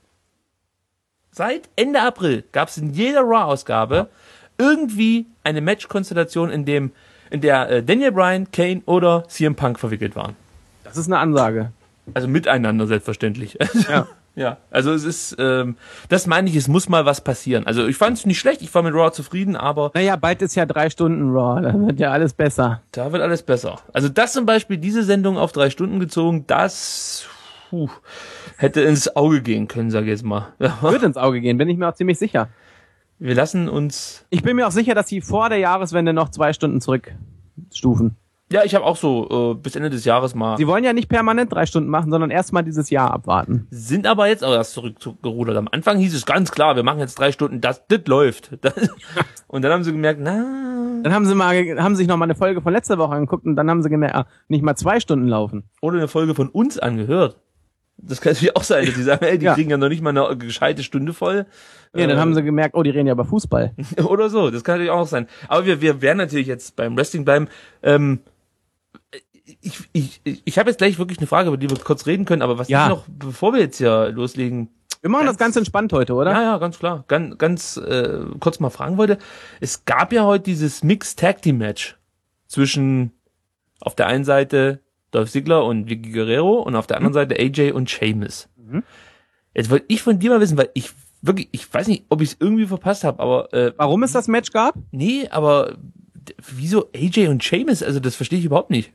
E: Seit Ende April gab es in jeder Raw-Ausgabe irgendwie eine Match-Konstellation, in der Daniel Bryan, Kane oder CM Punk verwickelt waren.
J: Das ist eine Ansage.
E: Also miteinander selbstverständlich.
J: Ja.
E: Ja, also es ist, das meine ich, es muss mal was passieren. Also ich fand es nicht schlecht, ich war mit Raw zufrieden, aber...
J: Naja, bald ist ja 3 Stunden Raw, da wird ja alles besser.
E: Da wird alles besser. Also das zum Beispiel, diese Sendung auf 3 Stunden gezogen, das hätte ins Auge gehen können, sag ich jetzt mal.
J: Wird ins Auge gehen, bin ich mir auch ziemlich sicher.
E: Wir lassen uns...
J: Ich bin mir auch sicher, dass sie vor der Jahreswende noch 2 Stunden zurückstufen.
E: Ja, ich habe auch so bis Ende des Jahres mal...
J: Sie wollen ja nicht permanent 3 Stunden machen, sondern erstmal dieses Jahr abwarten.
E: Sind aber jetzt auch erst zurückgerudert. Am Anfang hieß es ganz klar, wir machen jetzt 3 Stunden, das läuft. Und dann haben sie gemerkt,
J: Dann haben sie sich noch mal eine Folge von letzter Woche angeguckt und dann haben sie gemerkt, nicht mal 2 Stunden laufen.
E: Oder eine Folge von uns angehört. Das kann natürlich auch sein, dass die sagen, ey, die kriegen ja noch nicht mal eine gescheite Stunde voll.
J: Ja, dann haben sie gemerkt, oh, die reden ja über Fußball.
E: Oder so, das kann natürlich auch sein. Aber wir werden natürlich jetzt beim Wrestling bleiben. Ich habe jetzt gleich wirklich eine Frage, über die wir kurz reden können, aber was ich noch, bevor wir jetzt hier loslegen...
J: Wir machen das ganz entspannt heute, oder?
E: Ja, ganz klar. Ganz kurz mal fragen wollte. Es gab ja heute dieses Mixed Tag Team Match zwischen auf der einen Seite Dolph Ziggler und Vicky Guerrero und auf der anderen Seite AJ und Sheamus. Jetzt wollte ich von dir mal wissen, weil ich weiß nicht, ob ich es irgendwie verpasst habe, aber...
J: warum es das Match gab?
E: Nee, aber wieso AJ und Sheamus? Also das verstehe ich überhaupt nicht.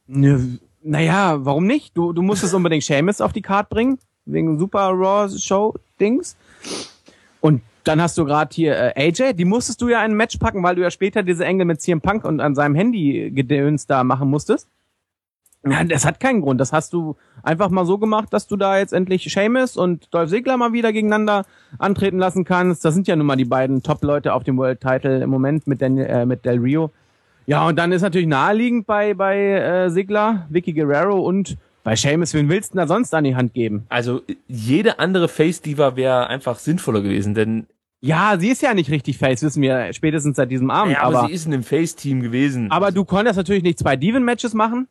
J: Naja, warum nicht? Du musstest unbedingt Sheamus auf die Card bringen, wegen Super Raw Show Dings. Und dann hast du gerade hier AJ, die musstest du ja in ein Match packen, weil du ja später diese Engel mit CM Punk und an seinem Handy Gedöns da machen musstest. Ja, das hat keinen Grund. Das hast du einfach mal so gemacht, dass du da jetzt endlich Sheamus und Dolph Ziggler mal wieder gegeneinander antreten lassen kannst. Das sind ja nun mal die beiden Top-Leute auf dem World Title im Moment mit Del Rio. Ja, und dann ist natürlich naheliegend bei Ziggler, Vicky Guerrero und bei Sheamus, wen willst du denn da sonst an die Hand geben?
E: Also jede andere Face-Diva wäre einfach sinnvoller gewesen, denn...
J: Ja, sie ist ja nicht richtig Face, wissen wir spätestens seit diesem Abend.
E: Ja, aber sie ist in einem Face-Team gewesen.
J: Aber du konntest natürlich nicht 2 Diven-Matches machen.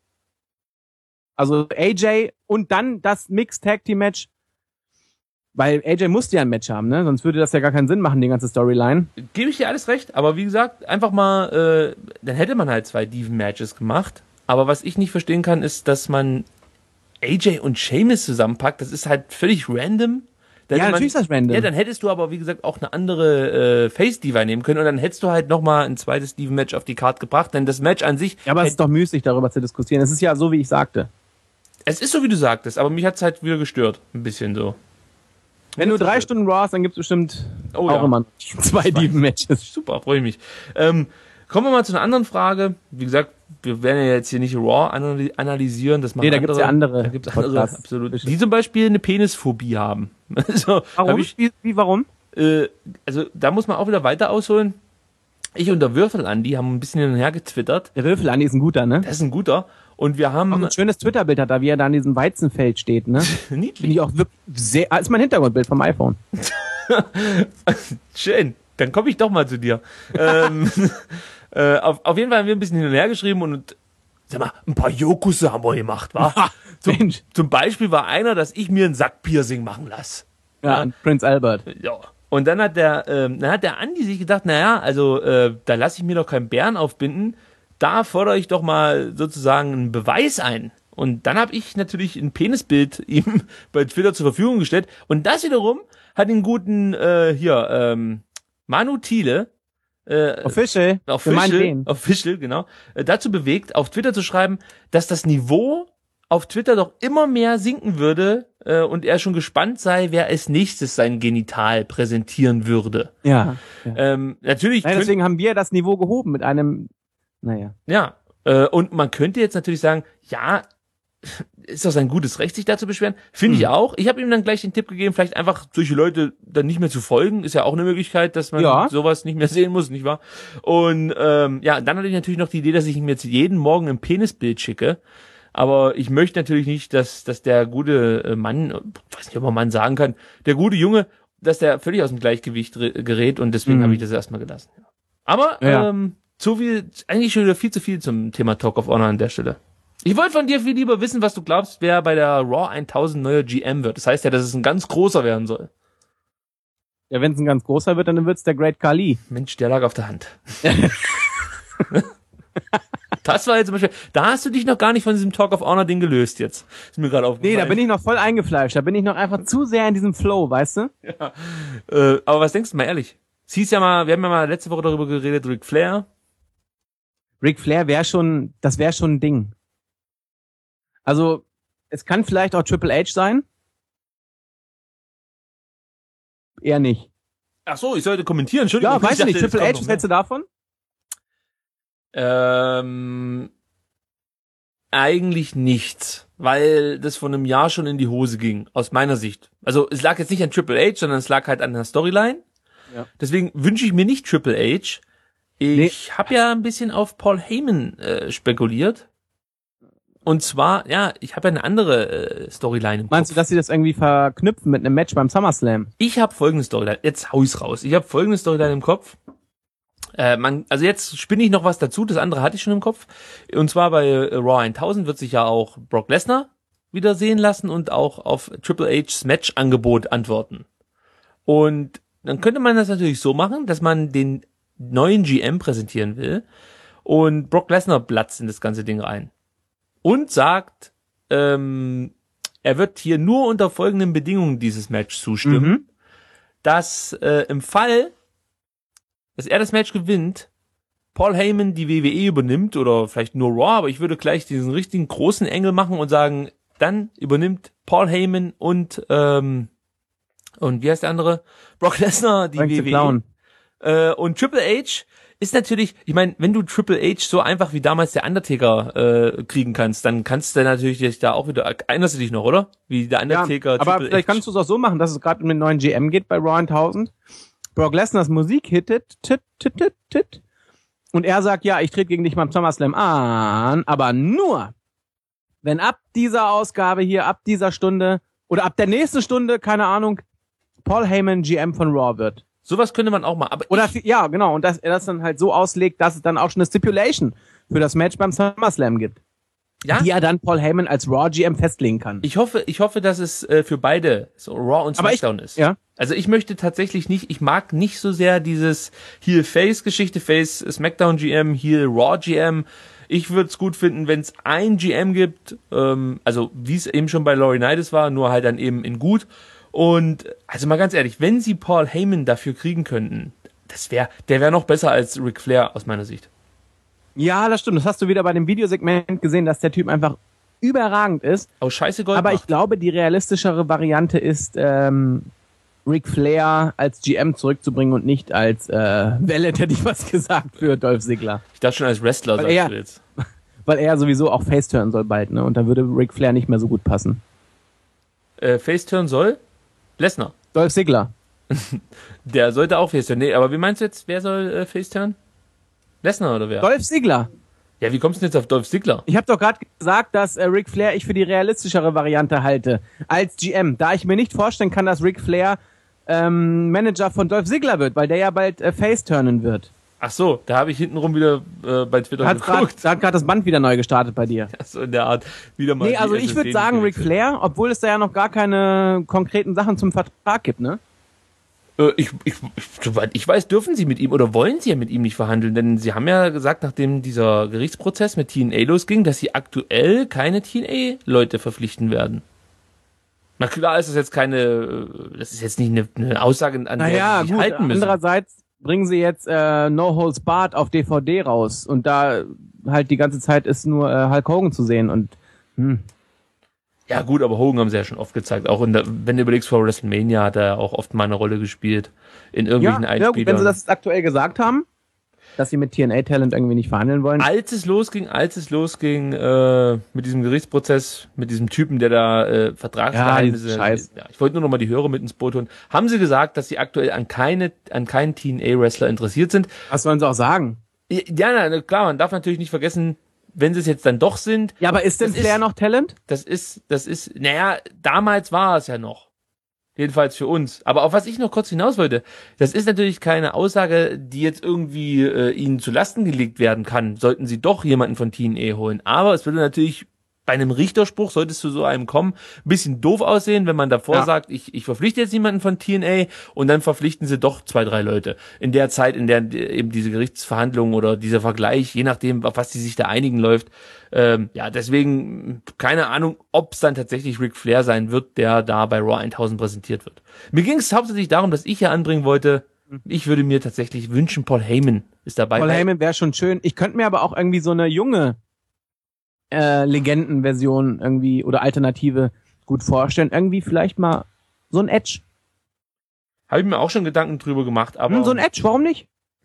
J: Also AJ und dann das Mixed-Tag-Team-Match. Weil AJ musste ja ein Match haben, ne? Sonst würde das ja gar keinen Sinn machen, die ganze Storyline.
E: Gebe ich dir alles recht, aber wie gesagt, einfach mal, dann hätte man halt 2 Diven-Matches gemacht. Aber was ich nicht verstehen kann, ist, dass man AJ und Sheamus zusammenpackt. Das ist halt völlig random.
J: Ja, natürlich ist das random.
E: Ja, dann hättest du aber, wie gesagt, auch eine andere Face-Diva nehmen können und dann hättest du halt nochmal ein zweites Diven-Match auf die Card gebracht, denn das Match an sich...
J: Ja, aber es ist doch müßig, darüber zu diskutieren. Es ist ja so, wie ich sagte.
E: Es ist so, wie du sagtest, aber mich hat's halt wieder gestört. Ein bisschen so.
J: Wenn du 3 Stunden Raw hast, dann gibt's bestimmt auch immer 2 Diven-Matches.
E: Super, freue ich mich. Kommen wir mal zu einer anderen Frage. Wie gesagt, wir werden ja jetzt hier nicht Raw analysieren. Das machen
J: da gibt's ja andere.
E: Da gibt's andere, absolut. Die zum Beispiel eine Penisphobie haben. Also,
J: warum? Warum?
E: Also da muss man auch wieder weiter ausholen. Ich und der Würfel-Andi haben ein bisschen hin und her getwittert.
J: Der Würfel-Andi ist ein guter, ne?
E: Das ist ein guter. Und wir haben...
J: Auch ein schönes Twitter-Bild hat er, wie er da in diesem Weizenfeld steht, ne?
E: Niedlich.
J: Finde ich auch wirklich sehr... ist mein Hintergrundbild vom iPhone.
E: Schön. Dann komme ich doch mal zu dir. Auf jeden Fall haben wir ein bisschen hin und her geschrieben und sag mal, ein paar Jokusse haben wir gemacht, wa? Zum Beispiel war einer, dass ich mir ein Sackpiercing machen lasse.
J: Ja, Prince Albert.
E: Ja. Und dann hat der Andi sich gedacht, naja, also da lasse ich mir doch keinen Bären aufbinden, da fordere ich doch mal sozusagen einen Beweis ein. Und dann habe ich natürlich ein Penisbild ihm bei Twitter zur Verfügung gestellt. Und das wiederum hat den guten, Manu Thiele,
J: Official,
E: genau, dazu bewegt, auf Twitter zu schreiben, dass das Niveau auf Twitter doch immer mehr sinken würde und er schon gespannt sei, wer als nächstes sein Genital präsentieren würde.
J: Ja.
E: Natürlich.
J: Deswegen haben wir das Niveau gehoben mit einem, naja.
E: Ja, und man könnte jetzt natürlich sagen, ja, ist doch sein gutes Recht, sich da zu beschweren. Finde ich auch. Ich habe ihm dann gleich den Tipp gegeben, vielleicht einfach solche Leute dann nicht mehr zu folgen. Ist ja auch eine Möglichkeit, dass man sowas nicht mehr sehen muss, nicht wahr? Und dann hatte ich natürlich noch die Idee, dass ich ihm jetzt jeden Morgen ein Penisbild schicke. Aber ich möchte natürlich nicht, dass der gute Mann, ich weiß nicht, ob man Mann sagen kann, der gute Junge, dass der völlig aus dem Gleichgewicht gerät und deswegen habe ich das erstmal gelassen. Aber zu viel, eigentlich schon wieder viel zu viel zum Thema Talk of Honor an der Stelle. Ich wollte von dir viel lieber wissen, was du glaubst, wer bei der Raw 1000 neuer GM wird. Das heißt ja, dass es ein ganz großer werden soll.
J: Ja, wenn es ein ganz großer wird, dann wird's der Great Khali.
E: Mensch, der lag auf der Hand. Das war jetzt zum Beispiel, da hast du dich noch gar nicht von diesem Talk of Honor Ding gelöst jetzt. Ist mir gerade aufgefallen.
J: Nee, da bin ich noch voll eingefleischt. Da bin ich noch einfach zu sehr in diesem Flow, weißt du?
E: Ja. Aber was denkst du mal ehrlich? Es hieß ja mal, wir haben ja mal letzte Woche darüber geredet, Ric Flair
J: wäre schon ein Ding. Also, es kann vielleicht auch Triple H sein. Eher nicht.
E: Ach so, ich sollte kommentieren, Entschuldigung.
J: Ja, weiß ich nicht. Triple H, was hältst du davon?
E: Eigentlich nichts, weil das vor einem Jahr schon in die Hose ging, aus meiner Sicht. Also, es lag jetzt nicht an Triple H, sondern es lag halt an der Storyline. Ja. Deswegen wünsche ich mir nicht Triple H. Ich habe ja ein bisschen auf Paul Heyman spekuliert. Und zwar, ich habe ja eine andere Storyline im Kopf.
J: Meinst du, dass sie das irgendwie verknüpfen mit einem Match beim SummerSlam?
E: Ich habe folgende Storyline, jetzt hau ich's raus. Ich habe folgende Storyline im Kopf. Also jetzt spinne ich noch was dazu, das andere hatte ich schon im Kopf. Und zwar bei Raw 1000 wird sich ja auch Brock Lesnar wieder sehen lassen und auch auf Triple H's Match-Angebot antworten. Und dann könnte man das natürlich so machen, dass man den neuen GM präsentieren will und Brock Lesnar platzt in das ganze Ding rein. Und sagt, er wird hier nur unter folgenden Bedingungen dieses Match zustimmen, dass im Fall, dass er das Match gewinnt, Paul Heyman die WWE übernimmt oder vielleicht nur Raw, aber ich würde gleich diesen richtigen großen Engel machen und sagen, dann übernimmt Paul Heyman und wie heißt der andere? Brock Lesnar die WWE. Und Triple H ist natürlich, ich meine, wenn du Triple H so einfach wie damals der Undertaker kriegen kannst, dann kannst du natürlich da auch wieder, erinnerst du dich noch, oder? Wie der Undertaker
J: Triple H. Aber vielleicht kannst du es auch so machen, dass es gerade um den neuen GM geht bei Raw 1000. Brock Lesnars Musik hittet, und er sagt, ja, ich trete gegen dich beim SummerSlam an, aber nur, wenn ab dieser Ausgabe hier, ab dieser Stunde oder ab der nächsten Stunde, keine Ahnung, Paul Heyman GM von Raw wird.
E: Sowas könnte man auch mal, aber
J: ja, genau, und dass er das dann halt so auslegt, dass es dann auch schon eine Stipulation für das Match beim SummerSlam gibt. Ja? Die er dann Paul Heyman als Raw GM festlegen kann.
E: Ich hoffe, dass es für beide so Raw und SmackDown ist.
J: Ja.
E: Also ich möchte tatsächlich nicht, ich mag nicht so sehr dieses Heel-Face-Geschichte, Face SmackDown GM, Heel Raw GM. Ich würde es gut finden, wenn es ein GM gibt, also wie es eben schon bei Laurinaitis war, nur halt dann eben in gut. Und also mal ganz ehrlich, wenn sie Paul Heyman dafür kriegen könnten, der wäre noch besser als Ric Flair aus meiner Sicht.
J: Ja, das stimmt. Das hast du wieder bei dem Videosegment gesehen, dass der Typ einfach überragend ist.
E: Auch scheiße Gold
J: Aber
E: macht.
J: ich glaube, die realistischere Variante ist, Ric Flair als GM zurückzubringen und nicht als Welle, hätte ich was gesagt, für Dolph Ziggler.
E: Ich dachte schon als Wrestler, sagst du jetzt.
J: Weil er sowieso auch Face-Turn soll bald, ne? Und da würde Ric Flair nicht mehr so gut passen.
E: Face-Turn soll? Lesnar.
J: Dolph Ziggler.
E: Der sollte auch Face-Turn. Nee, aber wie meinst du jetzt, wer soll Face-Turn? Lesnar oder wer?
J: Dolph Ziggler.
E: Ja, wie kommst du denn jetzt auf Dolph Ziggler?
J: Ich habe doch gerade gesagt, dass Ric Flair ich für die realistischere Variante halte als GM, da ich mir nicht vorstellen kann, dass Ric Flair Manager von Dolph Ziggler wird, weil der ja bald Face-Turnen wird.
E: Ach so, da habe ich hintenrum wieder bei Twitter geguckt.
J: Da hat gerade das Band wieder neu gestartet bei dir.
E: Ja, so in der Art. Wieder mal.
J: Nee, also ich würde sagen Ric Flair, obwohl es da ja noch gar keine konkreten Sachen zum Vertrag gibt, ne?
E: Soweit ich weiß, dürfen sie mit ihm oder wollen sie ja mit ihm nicht verhandeln, denn sie haben ja gesagt, nachdem dieser Gerichtsprozess mit TNA losging, dass sie aktuell keine TNA-Leute verpflichten werden. Na klar ist das jetzt das ist jetzt nicht eine Aussage, an der sie sich halten müssen.
J: Andererseits bringen sie jetzt No Holds Barred auf DVD raus und da halt die ganze Zeit ist nur Hulk Hogan zu sehen und
E: Ja gut, aber Hogan haben sie ja schon oft gezeigt. Auch wenn du überlegst, vor WrestleMania hat er auch oft mal eine Rolle gespielt in irgendwelchen Einspielern.
J: Ja gut, wenn sie das jetzt aktuell gesagt haben, dass sie mit TNA-Talent irgendwie nicht verhandeln wollen.
E: Als es losging mit diesem Gerichtsprozess, mit diesem Typen, der da Vertragsgeheimnisse...
J: Ja,
E: ich wollte nur noch mal die Hörer mit ins Boot holen. Haben sie gesagt, dass sie aktuell an keinen TNA-Wrestler interessiert sind.
J: Was sollen sie auch sagen?
E: Ja, klar, man darf natürlich nicht vergessen, wenn sie es jetzt dann doch sind...
J: Ja, aber ist denn Flair noch Talent?
E: Das ist, damals war es ja noch. Jedenfalls für uns. Aber auf was ich noch kurz hinaus wollte, das ist natürlich keine Aussage, die jetzt irgendwie ihnen zu Lasten gelegt werden kann, sollten sie doch jemanden von TNA holen. Aber es würde natürlich bei einem Richterspruch, sollte es zu so einem kommen, ein bisschen doof aussehen, wenn man davor sagt, ich verpflichte jetzt jemanden von TNA und dann verpflichten sie doch 2, 3 Leute. In der Zeit, in der eben diese Gerichtsverhandlung oder dieser Vergleich, je nachdem, auf was die sich da einigen läuft, deswegen keine Ahnung, ob es dann tatsächlich Ric Flair sein wird, der da bei Raw 1000 präsentiert wird. Mir ging es hauptsächlich darum, dass ich hier anbringen wollte, ich würde mir tatsächlich wünschen, Paul Heyman ist dabei.
J: Paul Heyman wäre schon schön. Ich könnte mir aber auch irgendwie so eine junge Legendenversion irgendwie oder Alternative gut vorstellen. Irgendwie vielleicht mal so ein Edge.
E: Habe ich mir auch schon Gedanken drüber gemacht, aber...
J: So ein Edge, warum nicht?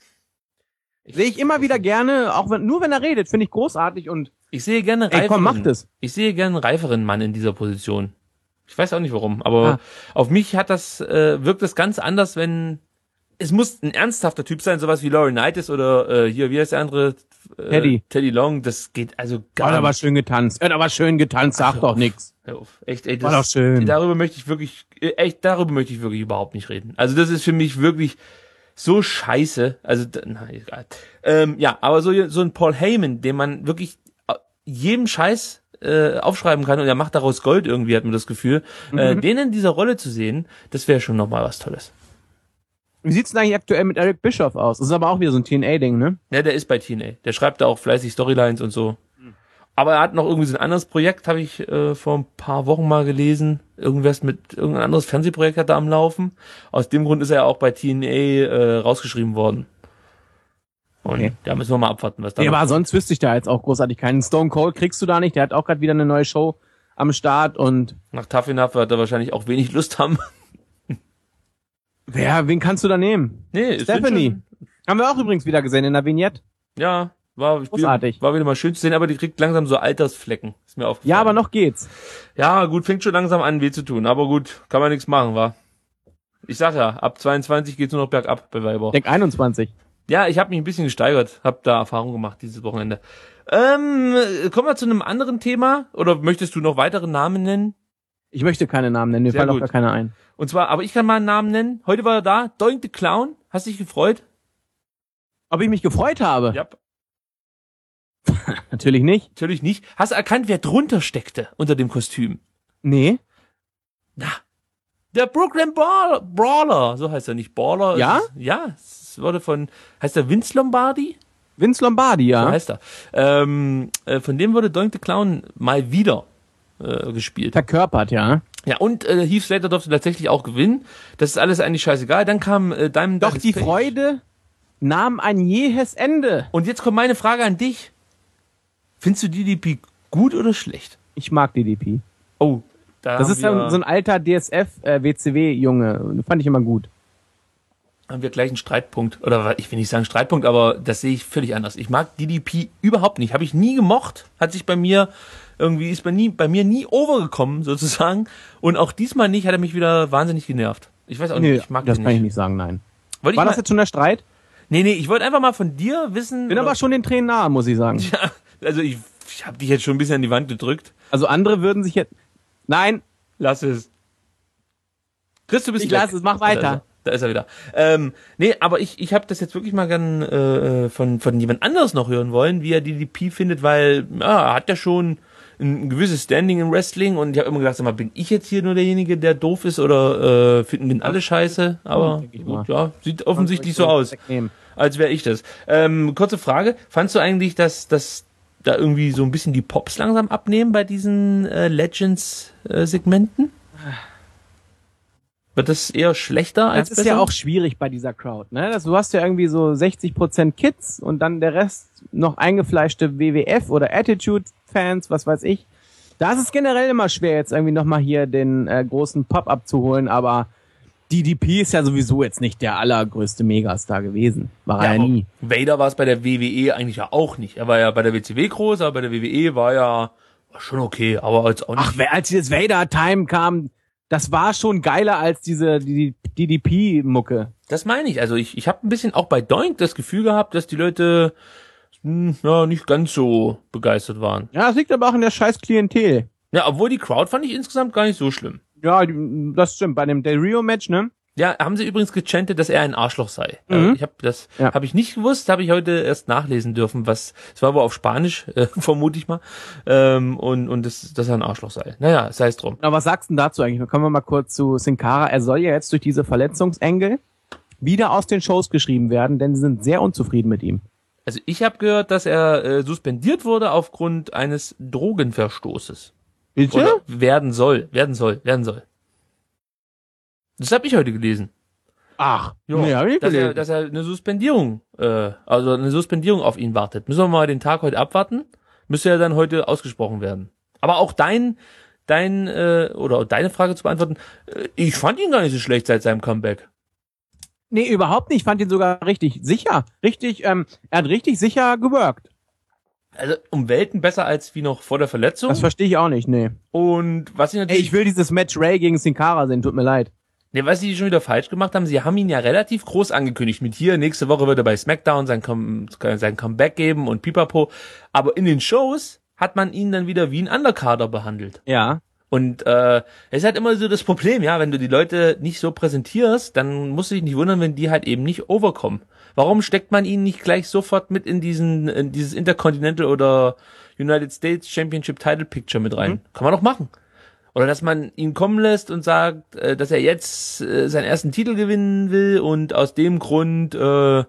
J: Sehe ich immer wieder gerne, auch nur wenn er redet, finde ich großartig und
E: ich sehe gerne einen reiferen Mann in dieser Position. Ich weiß auch nicht warum, aber auf mich wirkt das ganz anders, wenn es muss ein ernsthafter Typ sein, sowas wie Laurinaitis oder wie heißt der andere? Teddy Long, das geht also gar nicht.
J: Er hat aber schön getanzt, sag doch nix.
E: Hör auf. Echt, das
J: war doch schön.
E: Darüber möchte ich wirklich überhaupt nicht reden. Also das ist für mich wirklich so scheiße. Also, na, egal. Aber so ein Paul Heyman, den man wirklich jedem Scheiß aufschreiben kann und er macht daraus Gold irgendwie, hat man das Gefühl. Den in dieser Rolle zu sehen, das wäre schon nochmal was Tolles.
J: Wie sieht's denn eigentlich aktuell mit Eric Bischoff aus? Das ist aber auch wieder so ein TNA-Ding, ne?
E: Ja, der ist bei TNA. Der schreibt da auch fleißig Storylines und so. Aber er hat noch irgendwie so ein anderes Projekt, habe ich vor ein paar Wochen mal gelesen. Irgendein anderes Fernsehprojekt hat er am Laufen. Aus dem Grund ist er ja auch bei TNA rausgeschrieben worden. Und da müssen wir mal abwarten, was da
J: aber kommt. Sonst wüsste ich da jetzt auch großartig keinen. Stone Cold kriegst du da nicht. Der hat auch gerade wieder eine neue Show am Start und...
E: Nach Tough Enough wird er wahrscheinlich auch wenig Lust haben.
J: Wen kannst du da nehmen?
E: Nee,
J: Stephanie. Haben wir auch übrigens wieder gesehen in der Vignette.
E: Ja, war wieder mal schön zu sehen, aber die kriegt langsam so Altersflecken. Ist mir aufgefallen.
J: Ja, aber noch geht's.
E: Ja, gut, fängt schon langsam an, weh zu tun. Aber gut, kann man nichts machen, wa? Ich sag ja, ab 22 geht's nur noch bergab bei Weiber.
J: Denk 21.
E: Ja, ich habe mich ein bisschen gesteigert, hab da Erfahrung gemacht dieses Wochenende. Kommen wir zu einem anderen Thema? Oder möchtest du noch weitere Namen nennen?
J: Ich möchte keine Namen nennen, mir fallen auch gar keine ein.
E: Und zwar, aber ich kann mal einen Namen nennen. Heute war er da, Doink the Clown. Hast du dich gefreut?
J: Ob ich mich gefreut habe?
E: Ja.
J: Natürlich nicht.
E: Natürlich nicht. Hast du erkannt, wer drunter steckte unter dem Kostüm?
J: Nee.
E: Na, der Brooklyn Brawler. So heißt er nicht. Baller.
J: Ja?
E: Es wurde heißt der Vince Lombardi?
J: Vince Lombardi, ja.
E: So heißt er. Von dem wurde Doink the Clown mal wieder gespielt.
J: Verkörpert, ja.
E: Ja, und Heath Slater durfte tatsächlich auch gewinnen. Das ist alles eigentlich scheißegal. Dann kam Diamond
J: Doch die Page. Freude nahm ein jähes Ende.
E: Und jetzt kommt meine Frage an dich. Findest du DDP gut oder schlecht?
J: Ich mag DDP.
E: Oh,
J: das ist so ein alter DSF-WCW-Junge. Fand ich immer gut.
E: Haben wir gleich einen Streitpunkt. Oder ich will nicht sagen Streitpunkt, aber das sehe ich völlig anders. Ich mag DDP überhaupt nicht. Habe ich nie gemocht. Hat sich bei mir ist bei mir nie overgekommen, sozusagen. Und auch diesmal nicht, hat er mich wieder wahnsinnig genervt. Ich weiß auch nicht, ich mag
J: das
E: den
J: kann
E: nicht.
J: Ich nicht sagen, nein. War das jetzt schon der Streit?
E: Nee, ich wollte einfach mal von dir wissen.
J: Bin aber schon den Tränen nahe, muss ich sagen.
E: Ja, also ich habe dich jetzt schon ein bisschen an die Wand gedrückt.
J: Also andere würden sich jetzt... Nein.
E: Lass es. Chris, du bist
J: Ich lass es, mach weiter.
E: Da ist er wieder. Nee, aber ich habe das jetzt wirklich mal gern von jemand anderes noch hören wollen, wie er DDP findet, weil er hat ja schon ein gewisses Standing im Wrestling und ich habe immer gedacht, sag mal, bin ich jetzt hier nur derjenige, der doof ist oder finden den alle scheiße? Aber gut, ja, sieht offensichtlich so aus, als wäre ich das. Kurze Frage, fandst du eigentlich, dass da irgendwie so ein bisschen die Pops langsam abnehmen bei diesen Legends-Segmenten? Wird das eher schlechter als
J: Das ist
E: besser?
J: ja auch schwierig bei dieser Crowd, ne? Du hast ja irgendwie so 60% Kids und dann der Rest noch eingefleischte WWF oder Attitude-Fans, was weiß ich. Da ist es generell immer schwer, jetzt irgendwie nochmal hier den großen Pop abzuholen, aber DDP ist ja sowieso jetzt nicht der allergrößte Megastar gewesen. War er ja nie.
E: Vader war es bei der WWE eigentlich ja auch nicht. Er war ja bei der WCW groß, aber bei der WWE war schon okay, aber als auch nicht.
J: Ach, als dieses Vader-Time kam, das war schon geiler als diese DDP-Mucke.
E: Das meine ich. Also ich habe ein bisschen auch bei Doink das Gefühl gehabt, dass die Leute nicht ganz so begeistert waren.
J: Ja, das liegt aber auch in der scheiß Klientel.
E: Ja, obwohl die Crowd fand ich insgesamt gar nicht so schlimm.
J: Ja, das stimmt. Bei dem Del Rio-Match, ne?
E: Ja, haben sie übrigens gechantet, dass er ein Arschloch sei.
J: Mhm.
E: Habe ich nicht gewusst, habe ich heute erst nachlesen dürfen, es war aber auf Spanisch, vermute ich mal, und dass er ein Arschloch sei. Naja, sei es drum.
J: Aber was sagst du denn dazu eigentlich? Kommen wir mal kurz zu Sin Cara. Er soll ja jetzt durch diese Verletzungsengel wieder aus den Shows geschrieben werden, denn sie sind sehr unzufrieden mit ihm.
E: Also ich habe gehört, dass er suspendiert wurde aufgrund eines Drogenverstoßes.
J: Bitte?
E: Oder werden soll. Das habe ich heute gelesen.
J: Ach,
E: Ja,
J: nee, hab ich gelesen.
E: dass er eine Suspendierung, auf ihn wartet. Müssen wir mal den Tag heute abwarten. Müsste ja dann heute ausgesprochen werden. Aber auch deine Frage zu beantworten, ich fand ihn gar nicht so schlecht seit seinem Comeback.
J: Nee, überhaupt nicht. Ich fand ihn sogar richtig sicher. Er hat richtig sicher geworkt.
E: Also um Welten besser als wie noch vor der Verletzung.
J: Das verstehe ich auch nicht, nee.
E: Und was ich natürlich...
J: Ich will dieses Match Ray gegen Sin Cara sehen, tut mir leid.
E: Ne, was sie schon wieder falsch gemacht haben, sie haben ihn ja relativ groß angekündigt mit hier, nächste Woche wird er bei SmackDown sein Comeback geben und pipapo. Aber in den Shows hat man ihn dann wieder wie ein Undercarder behandelt.
J: Ja.
E: Und es ist halt immer so das Problem, ja, wenn du die Leute nicht so präsentierst, dann musst du dich nicht wundern, wenn die halt eben nicht overkommen. Warum steckt man ihn nicht gleich sofort mit in dieses Intercontinental oder United States Championship Title Picture mit rein? Kann man doch machen. Oder dass man ihn kommen lässt und sagt, dass er jetzt seinen ersten Titel gewinnen will und aus dem Grund, ja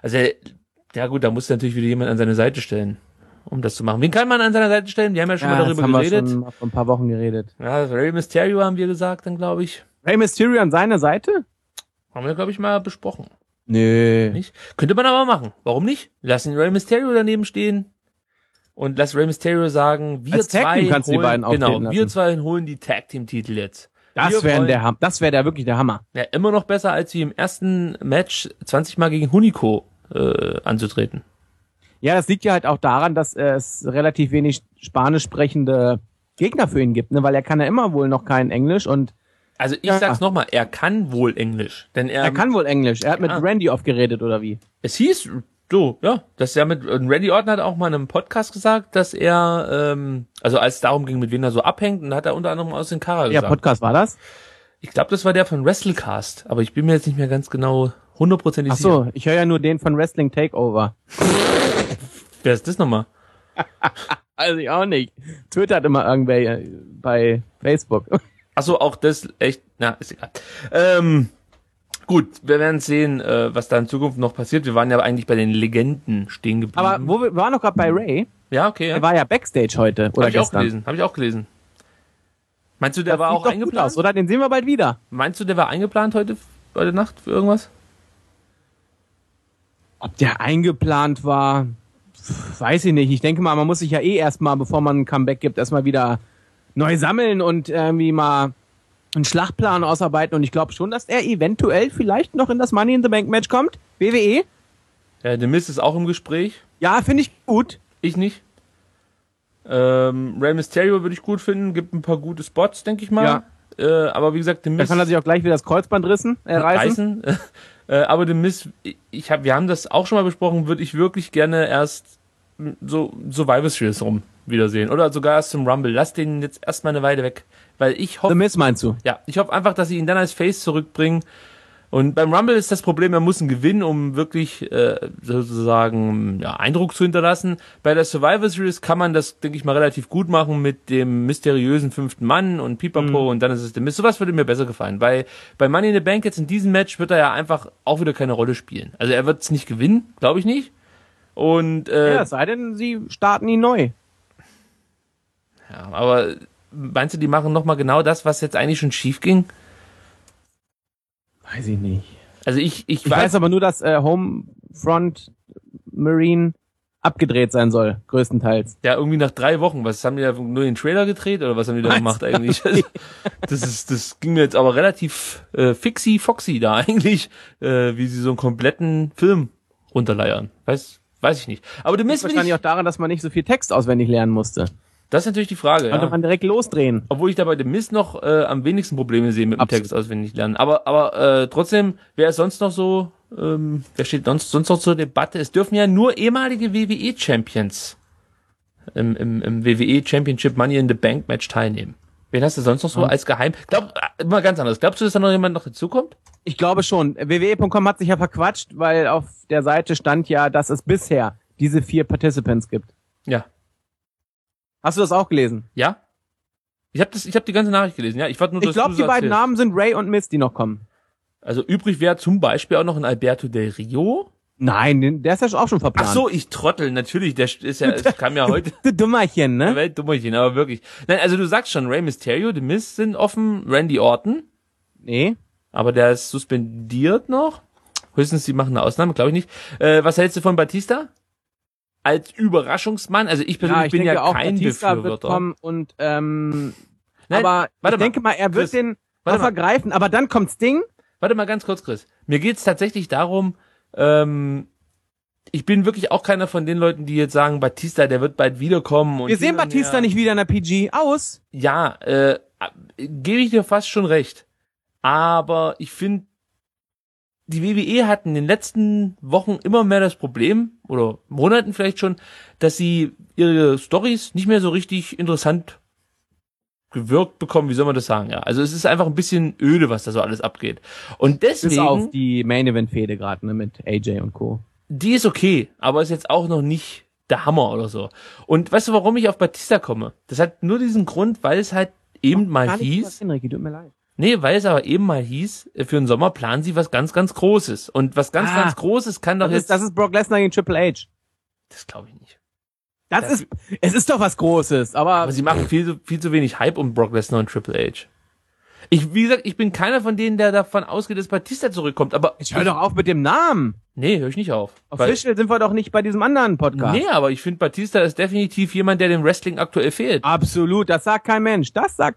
E: gut, da muss natürlich wieder jemand an seine Seite stellen, um das zu machen. Wen kann man an seiner Seite stellen? Wir haben ja schon mal darüber geredet.
J: Wir haben vor ein paar Wochen geredet.
E: Ja, Rey Mysterio haben wir gesagt, dann glaube ich.
J: Rey Mysterio an seiner Seite?
E: Haben wir, glaube ich, mal besprochen.
J: Nee.
E: Nicht? Könnte man aber machen. Warum nicht? Lass den Rey Mysterio daneben stehen und lass Rey Mysterio sagen, wir
J: als
E: zwei
J: kannst
E: holen,
J: die beiden
E: genau,
J: lassen.
E: wir zwei holen die Tag Team Titel jetzt.
J: Das wäre wirklich der Hammer.
E: Ja, immer noch besser, als wie im ersten Match 20 Mal gegen Hunico anzutreten.
J: Ja, das liegt ja halt auch daran, dass es relativ wenig spanisch sprechende Gegner für ihn gibt, ne? Weil er kann ja immer wohl noch kein Englisch und
E: also ich sag's nochmal, er kann wohl Englisch, denn er
J: kann wohl Englisch. Er hat mit Randy oft geredet oder wie?
E: Es hieß so, ja, dass er mit Randy Orton hat auch mal in einem Podcast gesagt, dass er also als es darum ging, mit wem er so abhängt, und hat er unter anderem aus den Cara gesagt.
J: Ja, Podcast war das?
E: Ich glaube, das war der von WrestleCast, aber ich bin mir jetzt nicht mehr ganz genau 100% sicher.
J: Ach so, ich höre ja nur den von Wrestling Takeover.
E: Wer ist das nochmal?
J: Also ich auch nicht. Twitter hat immer irgendwer bei Facebook.
E: Ach so, auch das echt, na, ist egal. Gut, wir werden sehen, was da in Zukunft noch passiert. Wir waren ja eigentlich bei den Legenden stehen geblieben.
J: Aber wir waren noch gerade bei Ray.
E: Ja, okay. Ja.
J: Er war ja Backstage heute oder gestern.
E: Habe ich auch gelesen. Meinst du, der war auch eingeplant?
J: Aus, oder? Den sehen wir bald wieder.
E: Meinst du, der war eingeplant heute Nacht für irgendwas?
J: Ob der eingeplant war, weiß ich nicht. Ich denke mal, man muss sich ja erstmal, bevor man ein Comeback gibt, erstmal wieder neu sammeln und irgendwie mal einen Schlachtplan ausarbeiten. Und ich glaube schon, dass er eventuell vielleicht noch in das Money in the Bank Match kommt. WWE.
E: Ja, The Miz ist auch im Gespräch.
J: Ja, finde ich gut.
E: Ich nicht. Rey Mysterio würde ich gut finden. Gibt ein paar gute Spots, denke ich mal. Ja. Aber wie gesagt, The Miz...
J: Da kann er sich auch gleich wieder das Kreuzband reißen.
E: Aber The Miz, wir haben das auch schon mal besprochen, würde ich wirklich gerne erst so Survivor Series rum wiedersehen. Oder sogar erst zum Rumble. Lass den jetzt erstmal eine Weile weg. Weil ich hoffe...
J: The Miz meinst du?
E: Ja, ich hoffe einfach, dass sie ihn dann als Face zurückbringen. Und beim Rumble ist das Problem, er muss einen Gewinn, um wirklich sozusagen Eindruck zu hinterlassen. Bei der Survivor Series kann man das, denke ich mal, relativ gut machen mit dem mysteriösen 5. Mann und Pipapo und dann ist es der Mist. Sowas würde mir besser gefallen. Bei Money in the Bank jetzt in diesem Match wird er ja einfach auch wieder keine Rolle spielen. Also er wird es nicht gewinnen, glaube ich nicht. Und
J: es sei denn, sie starten ihn neu.
E: Ja, aber meinst du, die machen nochmal genau das, was jetzt eigentlich schon schief ging?
J: Weiß ich nicht.
E: Also ich
J: weiß aber nur, dass Homefront Marine abgedreht sein soll, größtenteils.
E: Ja, irgendwie nach 3 Wochen. Was haben die da nur den Trailer gedreht oder was haben die da gemacht eigentlich? Das ging mir jetzt aber relativ fixi-foxy da eigentlich, wie sie so einen kompletten Film runterleiern. Weiß ich nicht. Aber du
J: Das ist wahrscheinlich auch daran, dass man nicht so viel Text auswendig lernen musste.
E: Das ist natürlich die Frage,
J: Konnte man direkt losdrehen.
E: Obwohl ich da bei dem Mist noch am wenigsten Probleme sehe mit dem Text auswendig lernen. Aber trotzdem, wer ist sonst noch so, wer steht sonst noch zur Debatte? Es dürfen ja nur ehemalige WWE-Champions im WWE Championship Money in the Bank Match teilnehmen. Wen hast du sonst noch so als Geheim? Mal ganz anders. Glaubst du, dass da noch jemand noch dazukommt?
J: Ich glaube schon. WWE.com hat sich ja verquatscht, weil auf der Seite stand ja, dass es bisher diese 4 Participants gibt.
E: Ja.
J: Hast du das auch gelesen?
E: Ja. Ich hab die ganze Nachricht gelesen, ja. Ich
J: glaube, die beiden Namen sind Ray und Miz, die noch kommen.
E: Also übrig wäre zum Beispiel auch noch ein Alberto Del Rio.
J: Nein, der ist ja auch schon verplant.
E: Ach so, ich trottel, natürlich, der ist ja, es kam ja heute.
J: Du Dummerchen, ne?
E: Weltdummerchen, aber wirklich. Nein, also du sagst schon, Rey Mysterio, The Miz sind offen, Randy Orton.
J: Nee.
E: Aber der ist suspendiert noch. Höchstens, die machen eine Ausnahme, glaube ich nicht. Was hältst du von Batista? Als Überraschungsmann, also ich persönlich bin ja kein
J: Batista
E: Befürworter.
J: Wird kommen und,
E: Nein,
J: aber ich denke mal, er wird den vergreifen, aber dann kommt Sting.
E: Warte mal ganz kurz, Chris. Mir geht's tatsächlich darum, ich bin wirklich auch keiner von den Leuten, die jetzt sagen, Batista, der wird bald wiederkommen. Und
J: wir sehen Batista nicht wieder in der PG. Aus.
E: Ja, gebe ich dir fast schon recht. Aber ich finde, die WWE hat in den letzten Wochen immer mehr das Problem, oder Monaten vielleicht schon, dass sie ihre Storys nicht mehr so richtig interessant gewirkt bekommen, wie soll man das sagen? Ja, also es ist einfach ein bisschen öde, was da so alles abgeht. Und deswegen...
J: Bis auf die Main-Event-Fehde gerade, ne, mit AJ und Co.
E: Die ist okay, aber ist jetzt auch noch nicht der Hammer oder so. Und weißt du, warum ich auf Batista komme? Das hat nur diesen Grund, weil es halt eben mal hieß...
J: Henrik, tut mir leid.
E: Nee, weil es aber eben mal hieß, für den Sommer planen sie was ganz, ganz Großes. Und was ganz, ganz Großes kann doch jetzt...
J: Das ist Brock Lesnar gegen Triple H.
E: Das glaube ich nicht.
J: Es ist doch was Großes, aber
E: sie machen viel zu wenig Hype um Brock Lesnar und Triple H. Wie gesagt, ich bin keiner von denen, der davon ausgeht, dass Batista zurückkommt, aber...
J: Hör doch auf mit dem Namen.
E: Nee, höre ich nicht auf.
J: Official sind wir doch nicht bei diesem anderen Podcast.
E: Nee, aber ich finde, Batista ist definitiv jemand, der dem Wrestling aktuell fehlt.
J: Absolut, das sagt kein Mensch.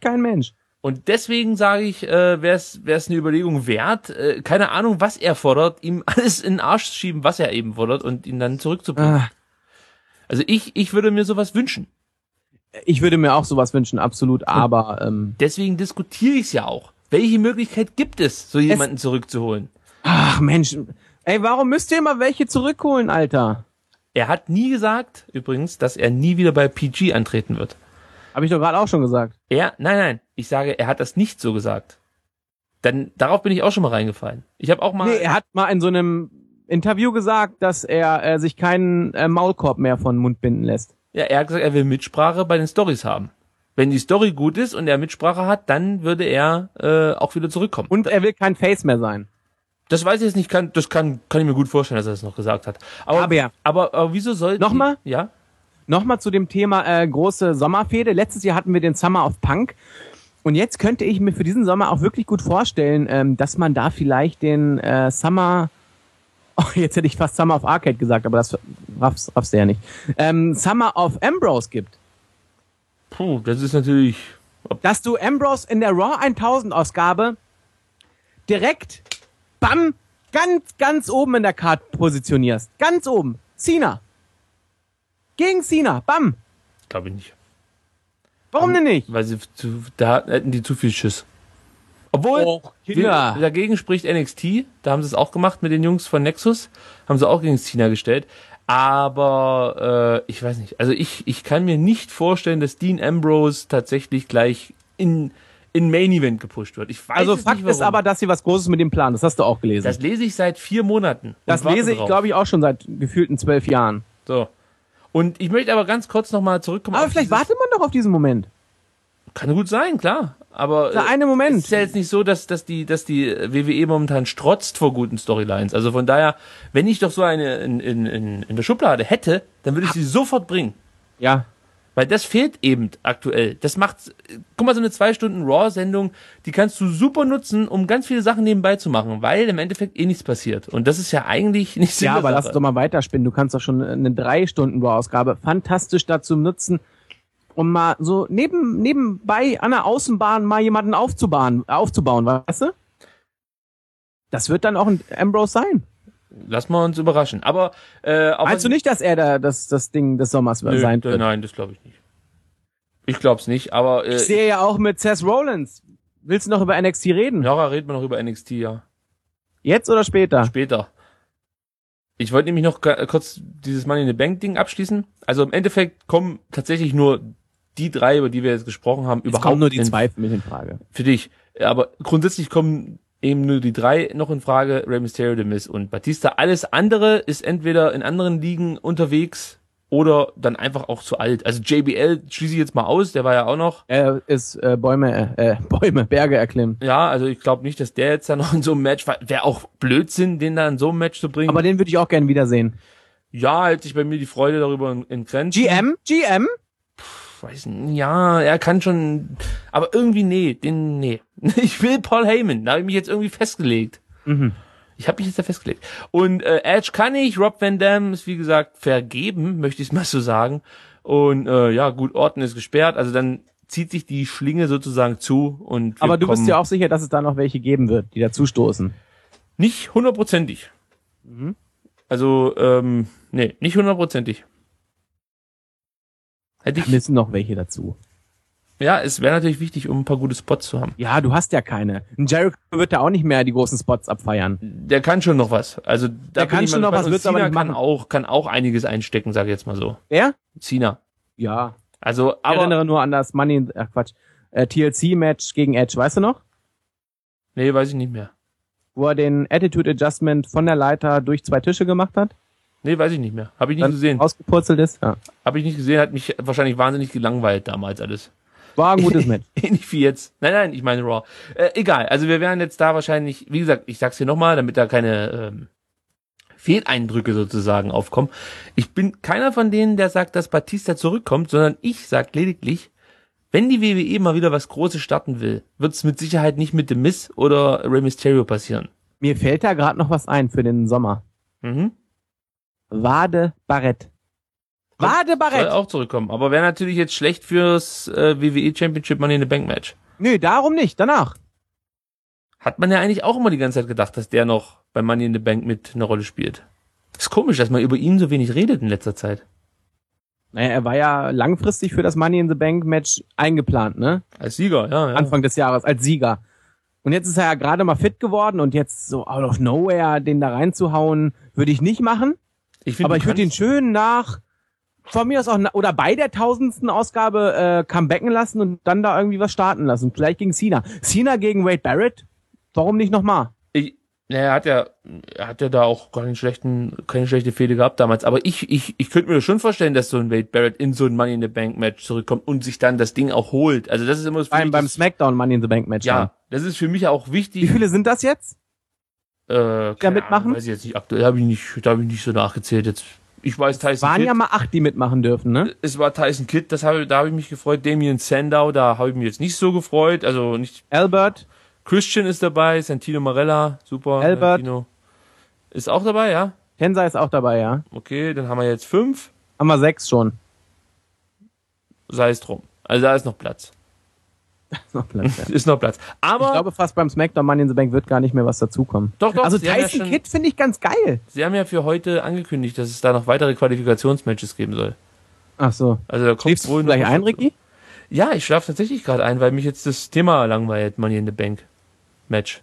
E: Und deswegen sage ich, wäre es eine Überlegung wert, keine Ahnung, was er fordert, ihm alles in den Arsch schieben, was er eben fordert und ihn dann zurückzubringen. Also ich würde mir sowas wünschen.
J: Ich würde mir auch sowas wünschen, absolut, aber...
E: deswegen diskutiere ich es ja auch. Welche Möglichkeit gibt es, so jemanden zurückzuholen?
J: Ach Mensch, ey, warum müsst ihr immer welche zurückholen, Alter?
E: Er hat nie gesagt, übrigens, dass er nie wieder bei PG antreten wird.
J: Habe ich doch gerade auch schon gesagt.
E: Nein, ich sage, er hat das nicht so gesagt. Dann darauf bin ich auch schon mal reingefallen. Ich habe auch mal...
J: Nee, er hat mal in so einem Interview gesagt, dass er sich keinen Maulkorb mehr von den Mund binden lässt.
E: Ja, er hat gesagt, er will Mitsprache bei den Storys haben. Wenn die Story gut ist und er Mitsprache hat, dann würde er auch wieder zurückkommen.
J: Und er will kein Face mehr sein.
E: Das weiß ich jetzt nicht, kann ich mir gut vorstellen, dass er das noch gesagt hat. Aber wieso soll...
J: Nochmal?
E: Ja?
J: Nochmal zu dem Thema große Sommerfehde. Letztes Jahr hatten wir den Summer of Punk. Und jetzt könnte ich mir für diesen Sommer auch wirklich gut vorstellen, dass man da vielleicht den Summer... Oh, jetzt hätte ich fast Summer of Arcade gesagt, aber das raffst du ja nicht. Summer of Ambrose gibt.
E: Puh, das ist natürlich...
J: Dass du Ambrose in der Raw 1000 Ausgabe direkt, bam, ganz oben in der Card positionierst. Ganz oben. Cena. Gegen Cena. Bam.
E: Glaube ich nicht.
J: Warum denn nicht?
E: Weil da hätten die zu viel Schiss. Obwohl, dagegen spricht NXT, da haben sie es auch gemacht mit den Jungs von Nexus, haben sie auch gegen Cena gestellt, aber ich weiß nicht, also ich kann mir nicht vorstellen, dass Dean Ambrose tatsächlich gleich in Main Event gepusht wird. Ich weiß
J: also Fakt ist aber, dass sie was Großes mit dem Plan, das hast du auch gelesen.
E: Das lese ich seit 4 Monaten.
J: Das lese ich, glaube ich, auch schon seit gefühlten 12 Jahren.
E: So. Und ich möchte aber ganz kurz nochmal zurückkommen.
J: Aber vielleicht wartet man doch auf diesen Moment.
E: Kann gut sein, klar. Aber
J: der eine Moment.
E: Es ist ja jetzt nicht so, dass die WWE momentan strotzt vor guten Storylines. Also von daher, wenn ich doch so eine in der Schublade hätte, dann würde ich sie sofort bringen.
J: Ja.
E: Weil das fehlt eben aktuell. Das macht, guck mal, so eine 2 Stunden Raw-Sendung, die kannst du super nutzen, um ganz viele Sachen nebenbei zu machen, weil im Endeffekt nichts passiert. Und das ist ja eigentlich nicht Sinn
J: Ja,
E: der
J: aber lass
E: Sache.
J: uns doch mal weiterspinnen. Du kannst doch schon eine 3 Stunden Raw-Ausgabe fantastisch dazu nutzen, um mal so nebenbei an der Außenbahn mal jemanden aufzubauen, weißt du? Das wird dann auch ein Ambrose sein.
E: Lass mal uns überraschen. Aber
J: Meinst du nicht, dass er das Ding des Sommers sein wird?
E: Nein, das glaube ich nicht. Ich glaube es nicht, aber
J: Ich sehe ja auch mit Seth Rollins. Willst du noch über NXT reden?
E: Ja, reden wir noch über NXT, ja.
J: Jetzt oder später?
E: Später. Ich wollte nämlich noch kurz dieses Money in the Bank Ding abschließen. Also im Endeffekt kommen tatsächlich nur die 3, über die wir jetzt gesprochen haben,
J: Jetzt
E: überhaupt
J: kommen nur die 2 für mich in Frage.
E: Für dich. Aber grundsätzlich kommen eben nur die 3 noch in Frage, Rey Mysterio, The Miz und Batista. Alles andere ist entweder in anderen Ligen unterwegs oder dann einfach auch zu alt. Also JBL schließe ich jetzt mal aus, der war ja auch noch.
J: Er ist Berge erklimmt.
E: Ja, also ich glaube nicht, dass der jetzt da noch in so einem Match, wäre auch Blödsinn, den da in so einem Match zu bringen.
J: Aber den würde ich auch gerne wiedersehen.
E: Ja, hält sich bei mir die Freude darüber in Grenzen.
J: GM?
E: Weiß nicht, ja, er kann schon, aber irgendwie nee. Ich will Paul Heyman, da habe ich mich jetzt irgendwie festgelegt.
J: Mhm.
E: Ich habe mich jetzt da festgelegt. Und Edge kann ich, Rob Van Dam ist wie gesagt vergeben, möchte ich es mal so sagen. Und ja gut, Orton ist gesperrt, also dann zieht sich die Schlinge sozusagen zu. Und
J: aber du bist ja auch sicher, dass es da noch welche geben wird, die dazustoßen.
E: Nicht 100%.
J: Mhm.
E: Also, nee, nicht 100%.
J: Da müssen noch welche dazu.
E: Ja, es wäre natürlich wichtig, um ein paar gute Spots zu haben.
J: Ja, du hast ja keine. Ein Jericho wird ja auch nicht mehr die großen Spots abfeiern.
E: Der kann schon noch was. Also
J: der kann schon noch was,
E: wird aber
J: nicht
E: kann auch einiges einstecken, sage ich jetzt mal so.
J: Wer?
E: Cena.
J: Ja.
E: Also,
J: aber ich erinnere nur an das TLC-Match gegen Edge, weißt du noch?
E: Nee, weiß ich nicht mehr.
J: Wo er den Attitude Adjustment von der Leiter durch 2 Tische gemacht hat?
E: Nee, weiß ich nicht mehr. Habe ich nicht gesehen.
J: Ausgepurzelt ist? Ja.
E: Habe ich nicht gesehen, hat mich wahrscheinlich wahnsinnig gelangweilt damals alles.
J: War ein gutes Match.
E: Nicht wie jetzt. Nein, ich meine Raw. Egal, also wir werden jetzt da wahrscheinlich, wie gesagt, ich sag's hier nochmal, damit da keine Fehleindrücke sozusagen aufkommen. Ich bin keiner von denen, der sagt, dass Batista zurückkommt, sondern ich sag lediglich, wenn die WWE mal wieder was Großes starten will, wird's mit Sicherheit nicht mit The Miz oder Rey Mysterio passieren.
J: Mir fällt da gerade noch was ein für den Sommer.
E: Mhm.
J: Wade Barrett.
E: Soll auch zurückkommen, aber wäre natürlich jetzt schlecht fürs WWE Championship Money in the Bank Match.
J: Nö, darum nicht, danach.
E: Hat man ja eigentlich auch immer die ganze Zeit gedacht, dass der noch bei Money in the Bank mit eine Rolle spielt. Ist komisch, dass man über ihn so wenig redet in letzter Zeit.
J: Naja, er war ja langfristig für das Money in the Bank Match eingeplant, ne?
E: Als Sieger, ja.
J: Anfang des Jahres, als Sieger. Und jetzt ist er ja gerade mal fit geworden und jetzt so out of nowhere den da reinzuhauen, würde ich nicht machen. Aber ich würde ihn schön von mir aus auch, oder bei der 1000. Ausgabe comebacken lassen und dann da irgendwie was starten lassen. Vielleicht gegen Cena. Cena gegen Wade Barrett? Warum nicht nochmal?
E: Er hat ja da auch keine schlechte Fehde gehabt damals. Aber ich könnte mir schon vorstellen, dass so ein Wade Barrett in so ein Money in the Bank Match zurückkommt und sich dann das Ding auch holt. Also das ist immer
J: beim SmackDown Money in the Bank Match.
E: Ja, das ist für mich auch wichtig.
J: Wie viele sind das jetzt?
E: Da mitmachen? Weiß ich jetzt nicht aktuell. Da habe ich nicht so nachgezählt jetzt. Ich weiß, Tyson Kidd.
J: Es waren ja mal 8, die mitmachen dürfen, ne?
E: Es war Tyson Kidd, da habe ich mich gefreut. Damien Sandow, da habe ich mich jetzt nicht so gefreut. Also nicht.
J: Albert.
E: Christian ist dabei, Santino Marella, super.
J: Albert.
E: Santino. Ist auch dabei, ja?
J: Tensai ist auch dabei, ja.
E: Okay, dann haben wir jetzt 5.
J: Haben wir 6 schon.
E: Sei es drum. Also da ist noch Platz. Ist noch Platz. Aber
J: ich glaube fast beim SmackDown Money in the Bank wird gar nicht mehr was dazukommen.
E: Doch.
J: Also Tyson Kidd finde ich ganz geil.
E: Sie haben ja für heute angekündigt, dass es da noch weitere Qualifikationsmatches geben soll.
J: Ach so.
E: Also da kommt
J: wohl gleich ein, Ricky?
E: Ja, ich schlafe tatsächlich gerade ein, weil mich jetzt das Thema langweilt, Money in the Bank Match.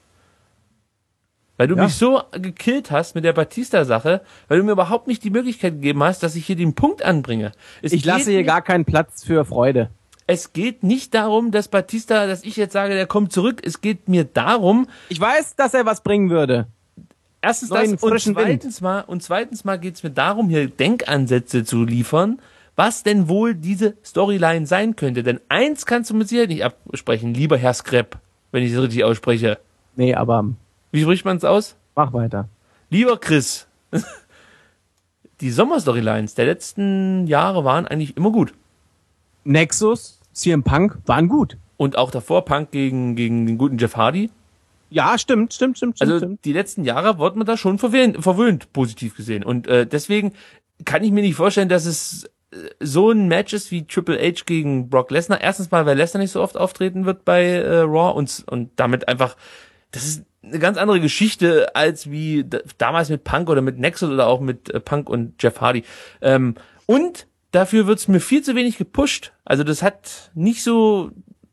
E: Weil du mich so gekillt hast mit der Batista-Sache, weil du mir überhaupt nicht die Möglichkeit gegeben hast, dass ich hier den Punkt anbringe.
J: Ich lasse hier gar keinen Platz für Freude.
E: Es geht nicht darum, dass Batista, dass ich jetzt sage, der kommt zurück. Es geht mir darum.
J: Ich weiß, dass er was bringen würde.
E: Erstens das und zweitens mal geht's mir darum, hier Denkansätze zu liefern, was denn wohl diese Storyline sein könnte. Denn eins kannst du mit Sicherheit nicht absprechen, lieber Herr Scrap, wenn ich es richtig ausspreche.
J: Nee, aber...
E: Wie spricht man es aus?
J: Mach weiter.
E: Lieber Chris, die Sommerstorylines der letzten Jahre waren eigentlich immer gut.
J: Nexus, CM Punk waren gut.
E: Und auch davor Punk gegen den guten Jeff Hardy.
J: Ja, stimmt.
E: Also die letzten Jahre wurde man da schon verwöhnt, positiv gesehen. Und deswegen kann ich mir nicht vorstellen, dass es so ein Match ist wie Triple H gegen Brock Lesnar. Erstens mal, weil Lesnar nicht so oft auftreten wird bei Raw und damit einfach, das ist eine ganz andere Geschichte als wie damals mit Punk oder mit Nexus oder auch mit Punk und Jeff Hardy. Und dafür wird's mir viel zu wenig gepusht. Also das hat nicht so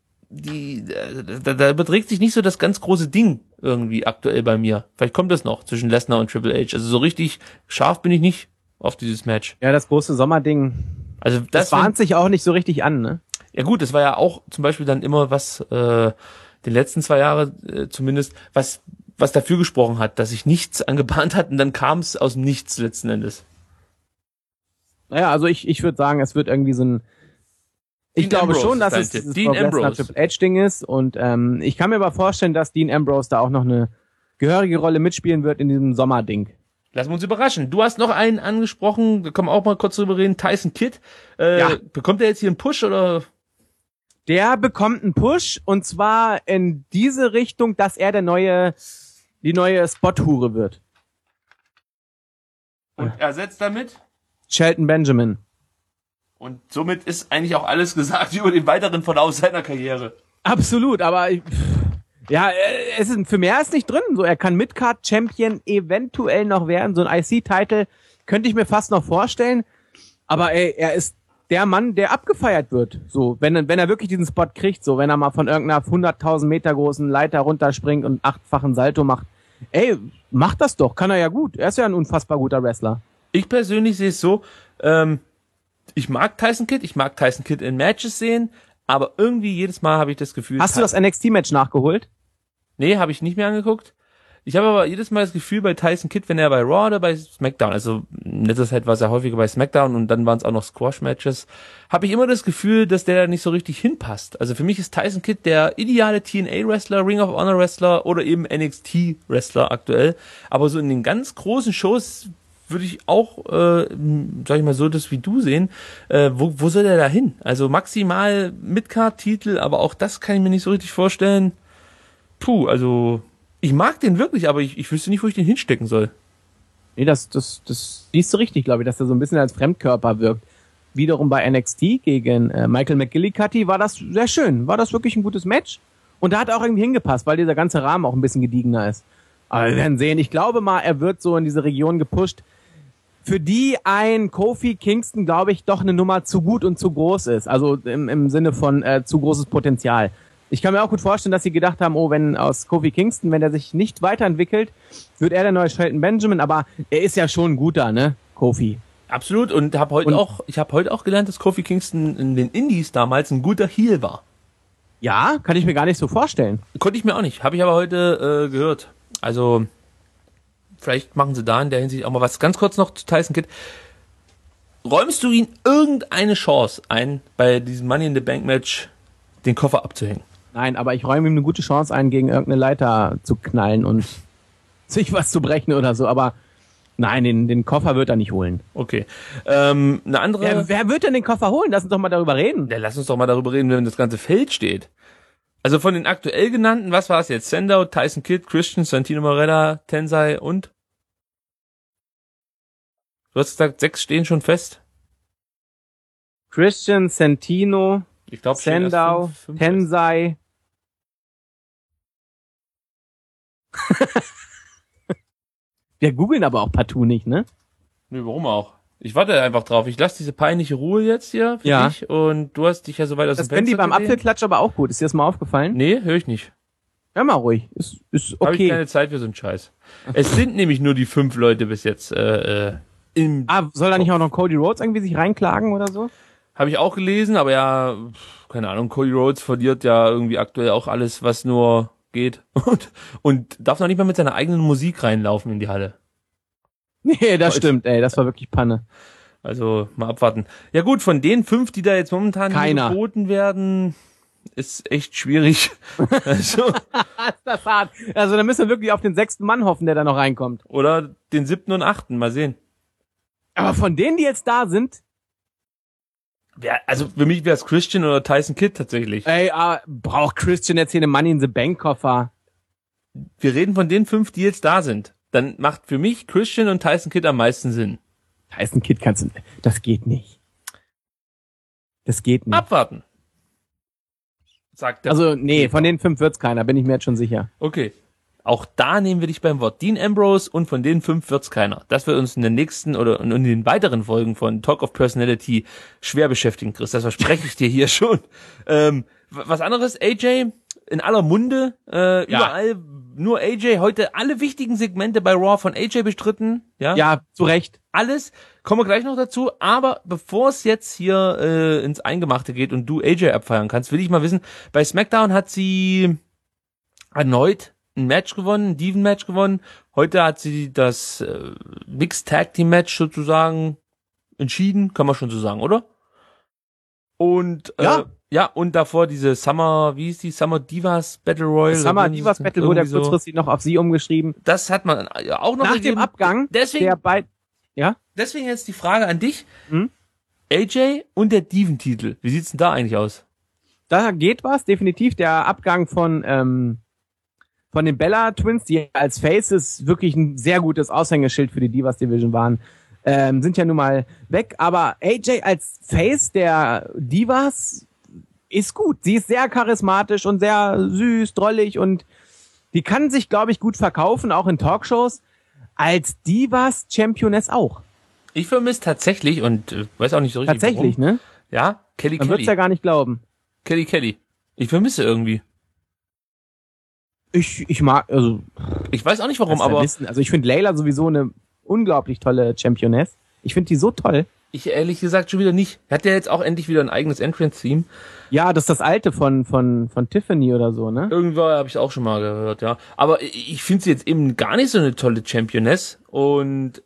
E: da beträgt sich nicht so das ganz große Ding irgendwie aktuell bei mir. Vielleicht kommt das noch zwischen Lesnar und Triple H. Also so richtig scharf bin ich nicht auf dieses Match.
J: Ja, das große Sommerding.
E: Also
J: das bahnt sich auch nicht so richtig an, ne?
E: Ja gut, das war ja auch zum Beispiel dann immer was, den letzten 2 Jahre zumindest, was dafür gesprochen hat, dass sich nichts angebahnt hat und dann kam es aus dem Nichts letzten Endes.
J: Naja, also ich würde sagen, es wird irgendwie so ein Ich glaube schon, dass es das Brock Lesnar Triple H Ding ist und ich kann mir aber vorstellen, dass Dean Ambrose da auch noch eine gehörige Rolle mitspielen wird in diesem Sommerding.
E: Lassen wir uns überraschen. Du hast noch einen angesprochen, da können wir auch mal kurz drüber reden, Tyson Kidd. Bekommt er jetzt hier einen Push oder?
J: Der bekommt einen Push und zwar in diese Richtung, dass er die neue Spot-Hure wird.
E: Und ersetzt damit?
J: Shelton Benjamin.
E: Und somit ist eigentlich auch alles gesagt über den weiteren Verlauf seiner Karriere.
J: Absolut, aber für mehr ist nicht drin. So, er kann Midcard-Champion eventuell noch werden. So ein IC-Title könnte ich mir fast noch vorstellen. Aber er ist der Mann, der abgefeiert wird. So, wenn er wirklich diesen Spot kriegt, so, wenn er mal von irgendeiner 100.000 Meter großen Leiter runterspringt und 8-fachen Salto macht. Macht das doch, kann er ja gut. Er ist ja ein unfassbar guter Wrestler.
E: Ich persönlich sehe es so, ich mag Tyson Kidd in Matches sehen, aber irgendwie jedes Mal habe ich das Gefühl...
J: Hast du das NXT-Match nachgeholt?
E: Nee, habe ich nicht mehr angeguckt. Ich habe aber jedes Mal das Gefühl bei Tyson Kidd, wenn er bei Raw oder bei SmackDown, also in letzter Zeit war es ja häufiger bei SmackDown und dann waren es auch noch Squash-Matches, habe ich immer das Gefühl, dass der da nicht so richtig hinpasst. Also für mich ist Tyson Kidd der ideale TNA-Wrestler, Ring of Honor-Wrestler oder eben NXT-Wrestler aktuell. Aber so in den ganz großen Shows würde ich auch, sag ich mal so, das wie du sehen, wo soll der da hin? Also maximal Midcard-Titel, aber auch das kann ich mir nicht so richtig vorstellen. Also ich mag den wirklich, aber ich wüsste nicht, wo ich den hinstecken soll.
J: Nee, das siehst du richtig, glaube ich, dass er so ein bisschen als Fremdkörper wirkt. Wiederum bei NXT gegen Michael McGillicuddy war das sehr schön. War das wirklich ein gutes Match? Und da hat er auch irgendwie hingepasst, weil dieser ganze Rahmen auch ein bisschen gediegener ist. Aber wir werden sehen. Ich glaube mal, er wird so in diese Region gepusht, für die ein Kofi Kingston, glaube ich, doch eine Nummer zu gut und zu groß ist. Also im Sinne von zu großes Potenzial. Ich kann mir auch gut vorstellen, dass sie gedacht haben, wenn aus Kofi Kingston, wenn er sich nicht weiterentwickelt, wird er der neue Shelton Benjamin, aber er ist ja schon ein guter, ne, Kofi.
E: Absolut, und ich habe heute auch gelernt, dass Kofi Kingston in den Indies damals ein guter Heel war.
J: Ja, kann ich mir gar nicht so vorstellen.
E: Konnte ich mir auch nicht, habe ich aber heute gehört. Also vielleicht machen sie da in der Hinsicht auch mal was. Ganz kurz noch zu Tyson Kidd. Räumst du ihm irgendeine Chance ein, bei diesem Money in the Bank Match den Koffer abzuhängen?
J: Nein, aber ich räume ihm eine gute Chance ein, gegen irgendeine Leiter zu knallen und sich was zu brechen oder so. Aber nein, den Koffer wird er nicht holen.
E: Okay. Eine andere...
J: Ja, wer wird denn den Koffer holen? Lass uns doch mal darüber reden.
E: Ja, lass uns doch mal darüber reden, wenn das ganze Feld steht. Also von den aktuell genannten, was war es jetzt? Sandow, Tyson Kidd, Christian, Santino Marella, Tensai und? Du hast gesagt, 6 stehen schon fest.
J: Christian, Santino,
E: ich glaub,
J: Sandow, Tensai. Wir googeln aber auch partout nicht, ne?
E: Nö, warum auch? Ich warte einfach drauf. Ich lasse diese peinliche Ruhe jetzt hier für dich und du hast dich ja so weit aus dem Fenster.
J: Das können die beim Apfelklatsch aber auch gut. Ist dir das mal aufgefallen?
E: Nee, höre ich nicht.
J: Hör mal ruhig. Ist okay.
E: Habe ich keine Zeit für so einen Scheiß. Es sind nämlich nur die 5 Leute bis jetzt soll
J: da nicht auch noch Cody Rhodes irgendwie sich reinklagen oder so?
E: Habe ich auch gelesen, aber ja, keine Ahnung, Cody Rhodes verliert ja irgendwie aktuell auch alles, was nur geht und darf noch nicht mal mit seiner eigenen Musik reinlaufen in die Halle.
J: Nee, das stimmt, das war wirklich Panne.
E: Also, mal abwarten. Ja gut, von den 5, die da jetzt momentan geboten werden, ist echt schwierig. Also,
J: ist das hart. Also, da müssen wir wirklich auf den 6. Mann hoffen, der da noch reinkommt.
E: Oder den 7. und 8. Mal sehen.
J: Aber von denen, die jetzt da sind,
E: Also für mich wäre es Christian oder Tyson Kidd tatsächlich.
J: Ey, braucht Christian jetzt hier eine Money in the Bank Koffer?
E: Wir reden von den 5, die jetzt da sind. Dann macht für mich Christian und Tyson Kidd am meisten Sinn.
J: Tyson Kidd das geht nicht. Das geht nicht.
E: Abwarten. Sagt der.
J: Also, nee, von den 5 wird's keiner, bin ich mir jetzt schon sicher.
E: Okay. Auch da nehmen wir dich beim Wort. Dean Ambrose und von den 5 wird's keiner. Das wird uns in den nächsten oder in den weiteren Folgen von Talk of Personality schwer beschäftigen, Chris. Das verspreche ich dir hier schon. Was anderes? AJ in aller Munde, überall nur AJ. Heute alle wichtigen Segmente bei Raw von AJ bestritten.
J: Ja, zu Recht.
E: Alles. Kommen wir gleich noch dazu. Aber bevor es jetzt hier ins Eingemachte geht und du AJ abfeiern kannst, will ich mal wissen, bei SmackDown hat sie erneut ein Match gewonnen, ein Diven-Match gewonnen. Heute hat sie das Mixed Tag Team Match sozusagen entschieden, kann man schon so sagen, oder? Und und davor diese Summer Divas Battle Royale.
J: Summer Divas Battle wurde ja kurzfristig noch auf sie umgeschrieben.
E: Das hat man ja auch noch
J: nach dem Abgang.
E: Deswegen jetzt die Frage an dich. AJ und der Diven-Titel. Wie sieht's denn da eigentlich aus?
J: Da geht was, definitiv. Der Abgang von den Bella Twins, die als Faces wirklich ein sehr gutes Aushängeschild für die Divas Division waren, sind ja nun mal weg. Aber AJ als Face der Divas ist gut. Sie ist sehr charismatisch und sehr süß, drollig und die kann sich, glaube ich, gut verkaufen, auch in Talkshows. Als Divas Championess auch.
E: Ich vermisse tatsächlich und weiß auch nicht so richtig
J: tatsächlich,
E: warum.
J: Ne?
E: Ja, Kelly.
J: Man wird's ja gar nicht glauben.
E: Kelly. Ich vermisse irgendwie.
J: Ich mag, also...
E: Ich weiß auch nicht warum, aber...
J: Also ich finde Layla sowieso eine unglaublich tolle Championess. Ich finde die so toll.
E: Ich ehrlich gesagt schon wieder nicht. Hat der jetzt auch endlich wieder ein eigenes Entrance-Theme?
J: Ja, das ist das alte von Tiffany oder so, ne?
E: Irgendwo habe ich auch schon mal gehört, ja. Aber ich finde sie jetzt eben gar nicht so eine tolle Championess. Und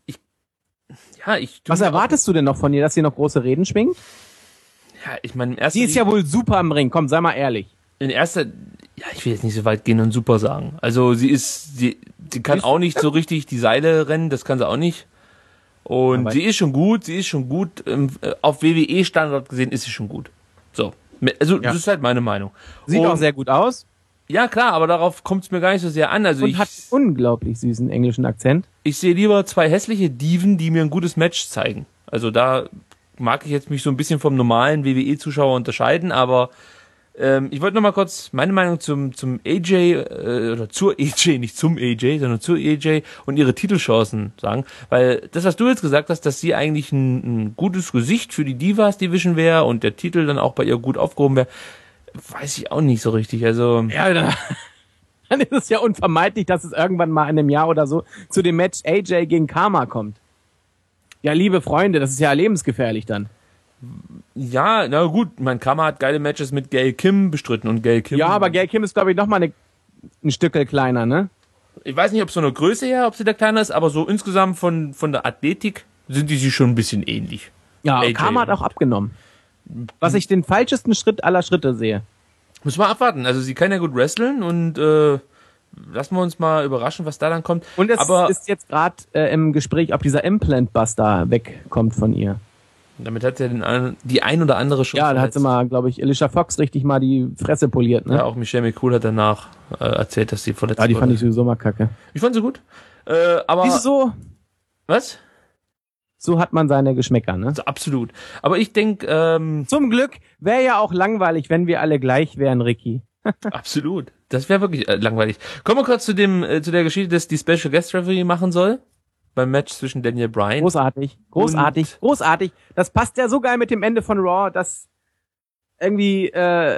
J: Was erwartest du denn noch von ihr, dass sie noch große Reden schwingt?
E: Ja, ich meine, im ersten...
J: Sie ist ja wohl super im Ring, komm, sei mal ehrlich.
E: Ich will jetzt nicht so weit gehen und super sagen. Also sie kann auch nicht so richtig die Seile rennen, das kann sie auch nicht. Und sie ist schon gut, auf WWE-Standard gesehen ist sie schon gut. So, also das ist halt meine Meinung.
J: Sieht auch sehr gut aus.
E: Ja klar, aber darauf kommt es mir gar nicht so sehr an. Also
J: und hat unglaublich süßen englischen Akzent.
E: Ich sehe lieber 2 hässliche Diven, die mir ein gutes Match zeigen. Also da mag ich jetzt mich so ein bisschen vom normalen WWE-Zuschauer unterscheiden, aber ich wollte noch mal kurz meine Meinung zum AJ oder zur AJ, nicht zum AJ, sondern zur AJ und ihre Titelchancen sagen, weil das, was du jetzt gesagt hast, dass sie eigentlich ein gutes Gesicht für die Divas Division wäre und der Titel dann auch bei ihr gut aufgehoben wäre, weiß ich auch nicht so richtig. Also
J: ja, dann ist es ja unvermeidlich, dass es irgendwann mal in einem Jahr oder so zu dem Match AJ gegen Karma kommt. Ja, liebe Freunde, das ist ja lebensgefährlich dann.
E: Ja, na gut, mein Karma hat geile Matches mit Gail Kim bestritten und Gail Kim...
J: Ja, aber Gail Kim ist, glaube ich, noch mal ein Stückel kleiner, ne?
E: Ich weiß nicht, ob so eine Größe her, ob sie da kleiner ist, aber so insgesamt von der Athletik sind die sich schon ein bisschen ähnlich.
J: Ja, Karma hat auch abgenommen. Was ich den falschesten Schritt aller Schritte sehe.
E: Müssen wir abwarten. Also sie kann ja gut wrestlen und lassen wir uns mal überraschen, was da dann kommt.
J: Und es ist jetzt gerade im Gespräch, ob dieser Implant-Buster wegkommt von ihr.
E: Damit hat sie die ein oder andere schon
J: da hat sie mal, glaube ich, Alicia Fox richtig mal die Fresse poliert, ne?
E: Ja, auch Michelle McCool hat danach erzählt, dass sie verletzt wurde.
J: Ja, die fand ich sowieso mal kacke.
E: Ich fand sie gut. Aber...
J: Wieso?
E: Was?
J: So hat man seine Geschmäcker, ne?
E: Also absolut. Aber ich denke...
J: zum Glück wäre ja auch langweilig, wenn wir alle gleich wären, Ricky.
E: Absolut. Das wäre wirklich langweilig. Kommen wir kurz zu der Geschichte, dass die Special Guest Referee machen soll. Beim Match zwischen Daniel Bryan.
J: Großartig. Das passt ja so geil mit dem Ende von Raw, dass irgendwie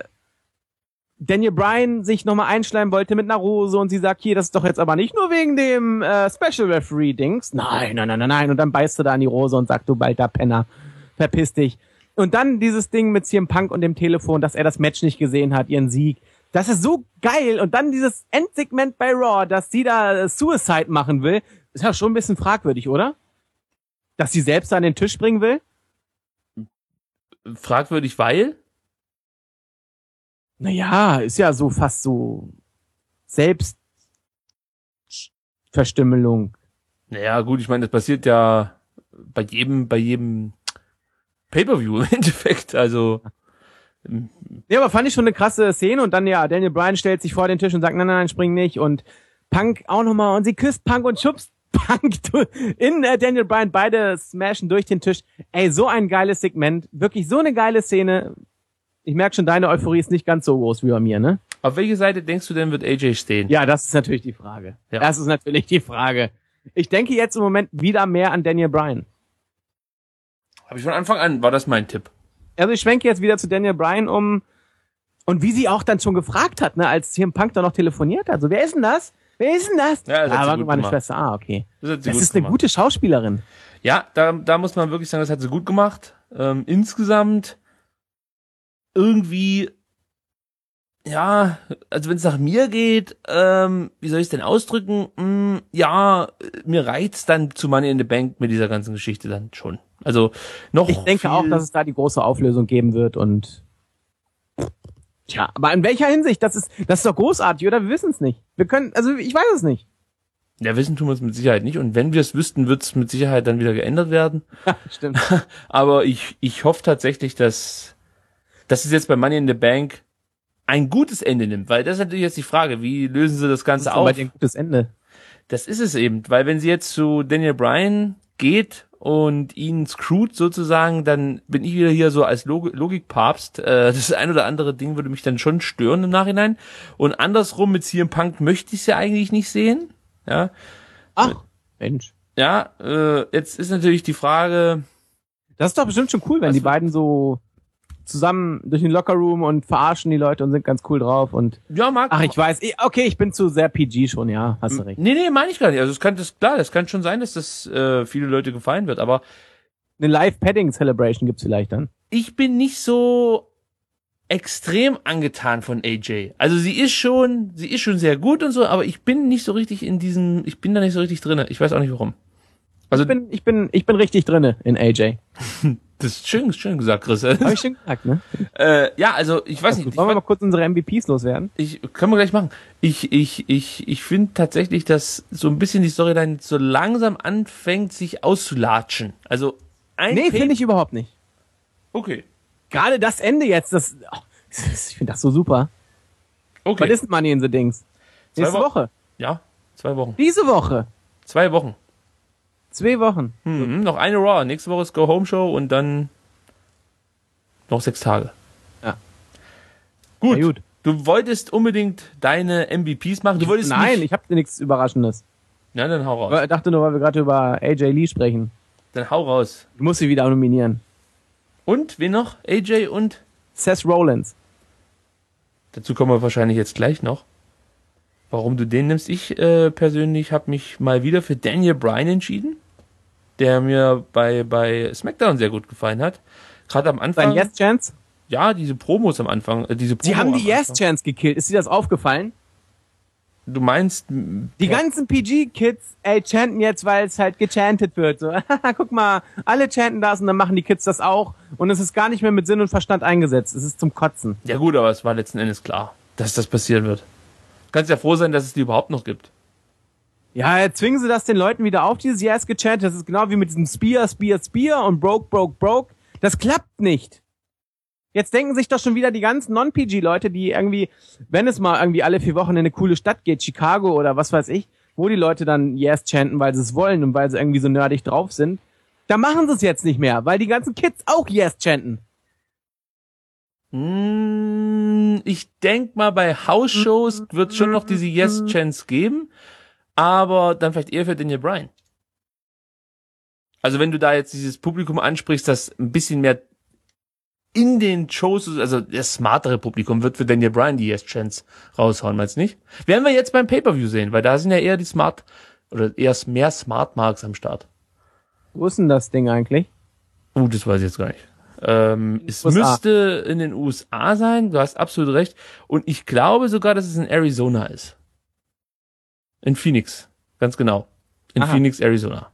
J: Daniel Bryan sich nochmal einschleimen wollte mit einer Rose und sie sagt, hier, das ist doch jetzt aber nicht nur wegen dem Special Referee-Dings. Nein. Und dann beißt du da an die Rose und sagt, du balter Penner, verpiss dich. Und dann dieses Ding mit CM Punk und dem Telefon, dass er das Match nicht gesehen hat, ihren Sieg. Das ist so geil. Und dann dieses Endsegment bei Raw, dass sie da Suicide machen will. Ist ja schon ein bisschen fragwürdig, oder? Dass sie selbst an den Tisch bringen will?
E: Fragwürdig, weil?
J: Naja, ist ja so fast so Selbstverstümmelung.
E: Naja, gut, ich meine, das passiert ja bei jedem Pay-Per-View im Endeffekt, also.
J: Ja, aber fand ich schon eine krasse Szene und dann ja, Daniel Bryan stellt sich vor den Tisch und sagt, nein, spring nicht und Punk auch nochmal und sie küsst Punk und schubst Punk in Daniel Bryan, beide smashen durch den Tisch. Ey, so ein geiles Segment, wirklich so eine geile Szene. Ich merke schon, deine Euphorie ist nicht ganz so groß wie bei mir, ne?
E: Auf welche Seite denkst du denn, wird AJ stehen?
J: Ja, das ist natürlich die Frage.
E: Ja.
J: Das ist natürlich die Frage. Ich denke jetzt im Moment wieder mehr an Daniel Bryan.
E: Habe ich von Anfang an, war das mein Tipp.
J: Also ich schwenke jetzt wieder zu Daniel Bryan um und wie sie auch dann schon gefragt hat, ne, als CM Punk da noch telefoniert hat. So, wer ist denn das? Wer ist denn das?
E: Ja, das hat sie
J: war
E: gut
J: meine
E: gemacht.
J: Schwester. Ah, okay.
E: Das hat sie
J: Das
E: gut
J: ist eine
E: gemacht.
J: gute Schauspielerin.
E: Ja, da muss man wirklich sagen, das hat sie gut gemacht. Insgesamt irgendwie, ja, also wenn es nach mir geht, wie soll ich es denn ausdrücken? Ja, mir reicht's dann zu Money in the Bank mit dieser ganzen Geschichte dann schon. Also noch.
J: Ich denke auch, dass es da die große Auflösung geben wird und tja, aber in welcher Hinsicht? Das ist doch großartig, oder? Wir wissen es nicht. Ich weiß es nicht.
E: Ja, wissen tun wir es mit Sicherheit nicht. Und wenn wir es wüssten, wird es mit Sicherheit dann wieder geändert werden.
J: Stimmt.
E: Aber ich hoffe tatsächlich, dass es jetzt bei Money in the Bank ein gutes Ende nimmt. Weil das ist natürlich jetzt die Frage, wie lösen sie das Ganze auf?
J: Das ist ein gutes Ende.
E: Das ist es eben. Weil wenn sie jetzt zu Daniel Bryan geht und ihn screwt sozusagen, dann bin ich wieder hier so als Logikpapst. Das ein oder andere Ding würde mich dann schon stören im Nachhinein. Und andersrum mit CM Punk möchte ich es ja eigentlich nicht sehen. Ja.
J: Ach, Mensch.
E: Ja, jetzt ist natürlich die Frage.
J: Das ist doch bestimmt schon cool, wenn die beiden so zusammen durch den Lockerroom und verarschen die Leute und sind ganz cool drauf und.
E: Ja, Marc.
J: Ach, ich weiß. Okay, ich bin zu sehr PG schon, ja, hast du recht.
E: Nee, meine ich gar nicht. Also das kann schon sein, dass das viele Leute gefallen wird, aber
J: eine Live-Padding-Celebration gibt's vielleicht dann.
E: Ich bin nicht so extrem angetan von AJ. Also sie ist schon sehr gut und so, aber ich bin nicht so richtig ich bin da nicht so richtig drinne. Ich weiß auch nicht warum. Also
J: ich bin richtig drinne in AJ.
E: Das ist schön gesagt, Chris.
J: Hab ich schon gesagt, ne?
E: Ja, also ich weiß nicht.
J: Wollen wir mal kurz unsere MVPs loswerden?
E: Können wir gleich machen. Ich finde tatsächlich, dass so ein bisschen die Storyline so langsam anfängt, sich auszulatschen. Also
J: nee, finde ich überhaupt nicht.
E: Okay.
J: Gerade das Ende jetzt, ich finde das so super.
E: Okay.
J: Was ist denn Money in the Dings? Nächste Woche.
E: Ja, 2 Wochen.
J: Diese Woche.
E: 2 Wochen.
J: 2 Wochen.
E: Noch eine Raw. Nächste Woche ist Go-Home-Show und dann noch 6 Tage.
J: Ja.
E: Gut. Du wolltest unbedingt deine MVPs machen.
J: Nein, ich habe nichts Überraschendes.
E: Na, dann hau raus.
J: Ich dachte nur, weil wir gerade über AJ Lee sprechen.
E: Dann hau raus.
J: Ich muss sie wieder nominieren.
E: Und, wen noch? AJ und?
J: Seth Rollins.
E: Dazu kommen wir wahrscheinlich jetzt gleich noch. Warum du den nimmst? Ich persönlich habe mich mal wieder für Daniel Bryan entschieden, der mir bei SmackDown sehr gut gefallen hat. Gerade am Anfang.
J: Sein Yes Chance?
E: Ja, diese Promos am Anfang.
J: Sie haben die Yes Chance gekillt. Ist dir das aufgefallen?
E: Du meinst...
J: Die ganzen PG-Kids, chanten jetzt, weil es halt gechantet wird. So, guck mal, alle chanten das und dann machen die Kids das auch. Und es ist gar nicht mehr mit Sinn und Verstand eingesetzt. Es ist zum Kotzen.
E: Ja gut, aber es war letzten Endes klar, dass das passieren wird. Du kannst ja froh sein, dass es die überhaupt noch gibt.
J: Ja, zwingen sie das den Leuten wieder auf, dieses Yes gechantet. Das ist genau wie mit diesem Spear und broke. Das klappt nicht. Jetzt denken sich doch schon wieder die ganzen Non-PG-Leute, die irgendwie, wenn es mal irgendwie alle 4 Wochen in eine coole Stadt geht, Chicago oder was weiß ich, wo die Leute dann Yes chanten, weil sie es wollen und weil sie irgendwie so nerdig drauf sind, da machen sie es jetzt nicht mehr, weil die ganzen Kids auch Yes chanten.
E: Ich denk mal, bei House-Shows wird es schon noch diese Yes-Chance geben, aber dann vielleicht eher für Daniel Bryan. Also wenn du da jetzt dieses Publikum ansprichst, das ein bisschen mehr in den Shows, also das smartere Publikum wird für Daniel Bryan die Yes-Chance raushauen, meinst du nicht? Werden wir jetzt beim Pay-Per-View sehen, weil da sind ja eher die eher mehr Smart-Marks am Start.
J: Wo ist denn das Ding eigentlich?
E: Das weiß ich jetzt gar nicht. Es müsste in den USA sein, du hast absolut recht. Und ich glaube sogar, dass es in Arizona ist. In Phoenix, ganz genau. In Phoenix, Arizona.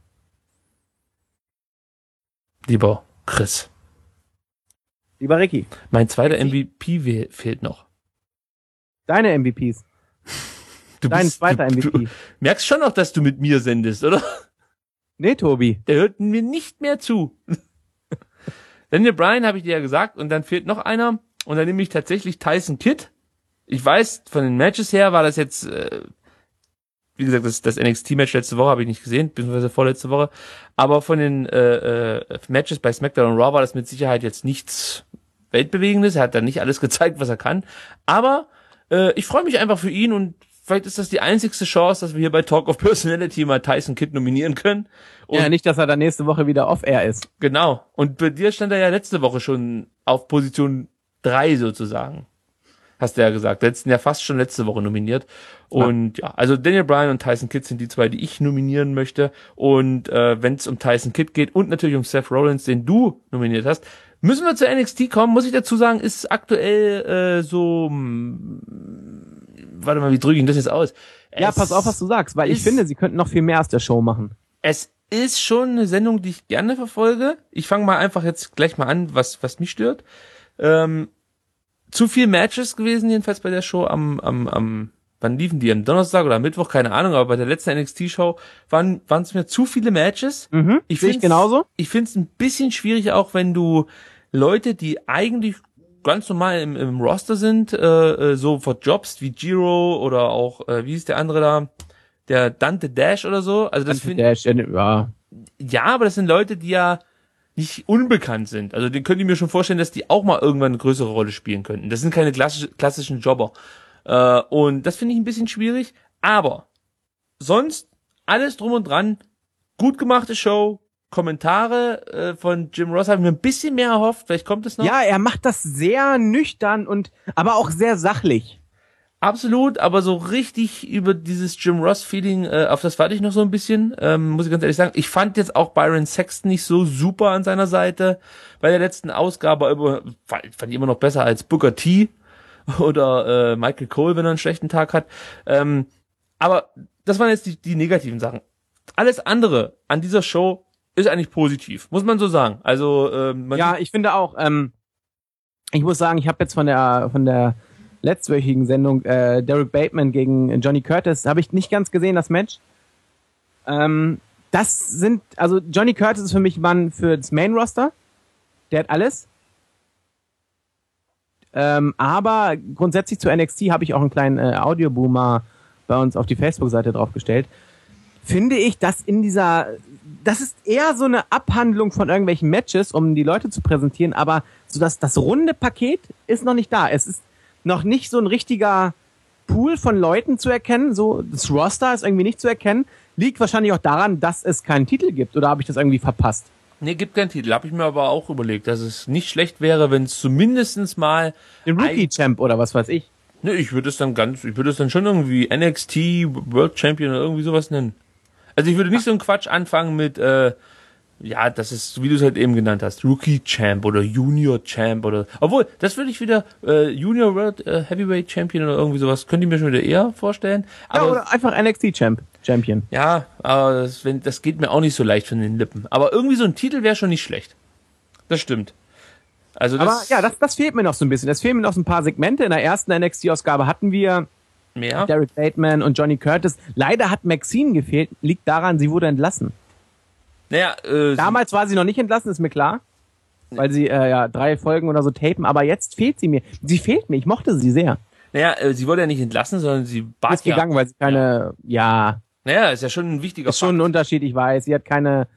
E: Lieber Chris.
J: Lieber Ricky.
E: Mein zweiter MVP fehlt noch.
J: Deine MVPs. Dein zweiter MVP.
E: Du merkst schon noch, dass du mit mir sendest, oder?
J: Nee, Tobi.
E: Der hört mir nicht mehr zu. Daniel Bryan habe ich dir ja gesagt und dann fehlt noch einer und dann nehme ich tatsächlich Tyson Kidd. Ich weiß, von den Matches her war das jetzt, wie gesagt, das NXT-Match letzte Woche habe ich nicht gesehen, beziehungsweise vorletzte Woche, aber von den Matches bei SmackDown und Raw war das mit Sicherheit jetzt nichts Weltbewegendes. Er hat da nicht alles gezeigt, was er kann, aber ich freue mich einfach für ihn und vielleicht ist das die einzigste Chance, dass wir hier bei Talk of Personality mal Tyson Kidd nominieren können. Und
J: ja, nicht, dass er dann nächste Woche wieder off-air ist.
E: Genau. Und bei dir stand er ja letzte Woche schon auf Position 3 sozusagen. Hast du ja gesagt. Wir sind ja fast schon letzte Woche nominiert. Und ja, also Daniel Bryan und Tyson Kidd sind die zwei, die ich nominieren möchte. Und wenn es um Tyson Kidd geht und natürlich um Seth Rollins, den du nominiert hast, müssen wir zu NXT kommen. Muss ich dazu sagen, ist aktuell warte mal, wie drücke ich das jetzt aus?
J: Ja, pass auf, was du sagst, weil ich finde, sie könnten noch viel mehr aus der Show machen.
E: Es ist schon eine Sendung, die ich gerne verfolge. Ich fange mal einfach jetzt gleich mal an, was mich stört. Zu viel Matches gewesen, jedenfalls bei der Show wann liefen die? Am Donnerstag oder am Mittwoch? Keine Ahnung, aber bei der letzten NXT-Show waren es mir zu viele Matches.
J: Sehe ich genauso.
E: Ich finde es ein bisschen schwierig, auch wenn du Leute, die eigentlich ganz normal im Roster sind, so für Jobs wie Giro oder auch, wie ist der andere da? Der Dante Dash oder so. Also das
J: Dante Dash, ja.
E: Ja, aber das sind Leute, die ja nicht unbekannt sind. Also den könnte ich mir schon vorstellen, dass die auch mal irgendwann eine größere Rolle spielen könnten. Das sind keine klassischen Jobber. Und das finde ich ein bisschen schwierig. Aber sonst alles drum und dran. Gut gemachte Show. Kommentare von Jim Ross habe ich mir ein bisschen mehr erhofft. Vielleicht kommt es noch.
J: Ja, er macht das sehr nüchtern und aber auch sehr sachlich.
E: Absolut, aber so richtig über dieses Jim Ross-Feeling, auf das warte ich noch so ein bisschen, muss ich ganz ehrlich sagen. Ich fand jetzt auch Byron Saxton nicht so super an seiner Seite. Bei der letzten Ausgabe fand ich immer noch besser als Booker T oder Michael Cole, wenn er einen schlechten Tag hat. Aber das waren jetzt die negativen Sachen. Alles andere an dieser Show ist eigentlich positiv, muss man so sagen. Also
J: ja, ich finde auch. Ich muss sagen, ich habe jetzt von der letztwöchigen Sendung Derek Bateman gegen Johnny Curtis habe ich nicht ganz gesehen, das Match. Also Johnny Curtis ist für mich ein Mann für das Main Roster. Der hat alles. Aber grundsätzlich zu NXT habe ich auch einen kleinen Audioboomer bei uns auf die Facebook-Seite draufgestellt. Finde ich, dass das ist eher so eine Abhandlung von irgendwelchen Matches, um die Leute zu präsentieren, aber so das runde Paket ist noch nicht da. Es ist noch nicht so ein richtiger Pool von Leuten zu erkennen. So, das Roster ist irgendwie nicht zu erkennen. Liegt wahrscheinlich auch daran, dass es keinen Titel gibt. Oder habe ich das irgendwie verpasst?
E: Nee, gibt keinen Titel. Habe ich mir aber auch überlegt, dass es nicht schlecht wäre, wenn es zumindestens mal
J: den Rookie-Champ oder was weiß ich.
E: Nee, ich würde es dann schon irgendwie NXT World Champion oder irgendwie sowas nennen. Also ich würde nicht so einen Quatsch anfangen mit, das ist, wie du es halt eben genannt hast, Rookie Champ oder Junior Champ oder, obwohl, das würde ich wieder, Junior World Heavyweight Champion oder irgendwie sowas, könnte ich mir schon wieder eher vorstellen. Aber,
J: ja, oder einfach NXT Champion.
E: Ja, aber das geht mir auch nicht so leicht von den Lippen. Aber irgendwie so ein Titel wäre schon nicht schlecht. Das stimmt. Also
J: das fehlt mir noch so ein bisschen. Es fehlen mir noch so ein paar Segmente. In der ersten NXT-Ausgabe hatten wir
E: mehr.
J: Derek Bateman und Johnny Curtis. Leider hat Maxine gefehlt. Liegt daran, sie wurde entlassen.
E: Naja,
J: damals war sie noch nicht entlassen, ist mir klar. Weil sie 3 Folgen oder so tapen. Aber jetzt fehlt sie mir. Sie fehlt mir. Ich mochte sie sehr.
E: Naja, sie wurde ja nicht entlassen, sondern sie
J: ist gegangen, weil sie keine... Ja.
E: Naja, ist ja schon ein wichtiger
J: Ist schon ein Unterschied, ich weiß. Sie hat keine...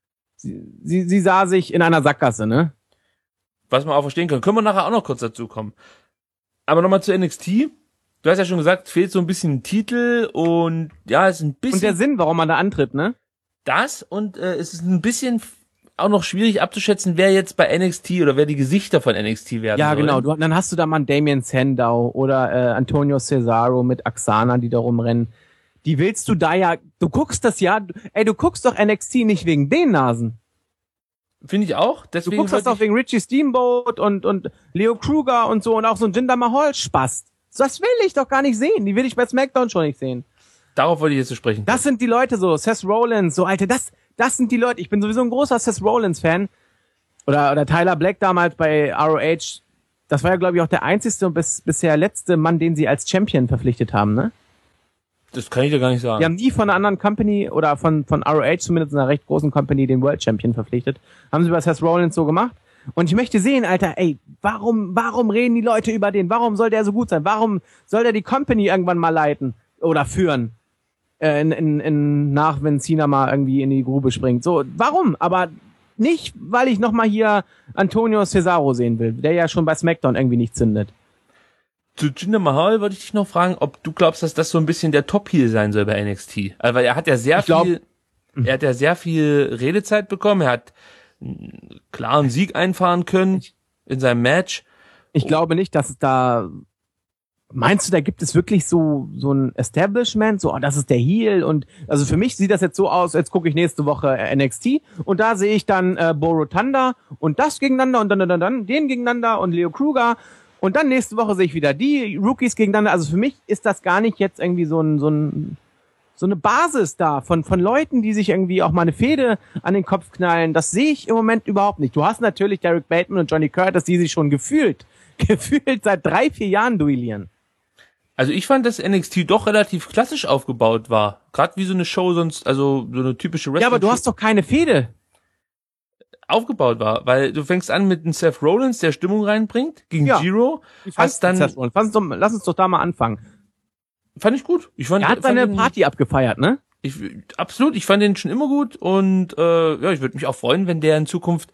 J: Sie sah sich in einer Sackgasse, ne?
E: Was man auch verstehen kann. Können wir nachher auch noch kurz dazu kommen. Aber nochmal zu NXT. Du hast ja schon gesagt, fehlt so ein bisschen ein Titel und ja, es ist ein bisschen...
J: Und der Sinn, warum man da antritt, ne?
E: Das und es ist ein bisschen auch noch schwierig abzuschätzen, wer jetzt bei NXT oder wer die Gesichter von NXT werden
J: Ja,
E: sollen.
J: genau. Dann hast du da mal einen Damien Sandow oder Antonio Cesaro mit Axana, die da rumrennen. Die willst du da ja... Du guckst das ja... du guckst doch NXT nicht wegen den Nasen.
E: Finde ich auch. Deswegen
J: du guckst das doch wegen Richie Steamboat und Leo Kruger und so und auch so ein Jinder Mahal Spaß. Das will ich doch gar nicht sehen. Die will ich bei SmackDown schon nicht sehen.
E: Darauf wollte ich jetzt zu sprechen.
J: Das sind die Leute so. Seth Rollins, so Alter, das sind die Leute. Ich bin sowieso ein großer Seth Rollins Fan. Oder Tyler Black damals bei ROH. Das war ja, glaube ich, auch der einzigste und bisher letzte Mann, den sie als Champion verpflichtet haben, ne?
E: Das kann ich dir gar nicht sagen.
J: Die haben nie von einer anderen Company oder von ROH, zumindest einer recht großen Company, den World Champion verpflichtet. Haben sie bei Seth Rollins so gemacht. Und ich möchte sehen, Alter, ey, warum reden die Leute über den? Warum soll der so gut sein? Warum soll der die Company irgendwann mal leiten oder führen? Wenn Cena mal irgendwie in die Grube springt. So, warum? Aber nicht, weil ich nochmal hier Antonio Cesaro sehen will, der ja schon bei SmackDown irgendwie nicht zündet.
E: Zu Jinder Mahal wollte ich dich noch fragen, ob du glaubst, dass das so ein bisschen der Top-Heel sein soll bei NXT. Also, weil er hat ja sehr viel Redezeit bekommen, er hat einen klaren Sieg einfahren können in seinem Match.
J: Ich glaube nicht, dass es da... Meinst du, da gibt es wirklich so ein Establishment, so, das ist der Heel und, also für mich sieht das jetzt so aus, jetzt gucke ich nächste Woche NXT und da sehe ich dann Bo Rotunda und das gegeneinander und dann den gegeneinander und Leo Kruger und dann nächste Woche sehe ich wieder die Rookies gegeneinander, also für mich ist das gar nicht jetzt irgendwie so eine Basis da von Leuten, die sich irgendwie auch mal eine Fehde an den Kopf knallen, das sehe ich im Moment überhaupt nicht. Du hast natürlich Derek Bateman und Johnny Curtis, die sich schon gefühlt seit 3-4 Jahren duellieren.
E: Also ich fand, dass NXT doch relativ klassisch aufgebaut war. Gerade wie so eine Show sonst, also so eine typische Wrestling.
J: Ja, aber du hast doch keine Fehde.
E: Aufgebaut war, weil du fängst an mit einem Seth Rollins, der Stimmung reinbringt, gegen Giro. Hast dann,
J: lass uns doch da mal anfangen.
E: Fand ich gut.
J: Er hat seine Party abgefeiert, ne?
E: Absolut, ich fand den schon immer gut und ich würde mich auch freuen, wenn der in Zukunft...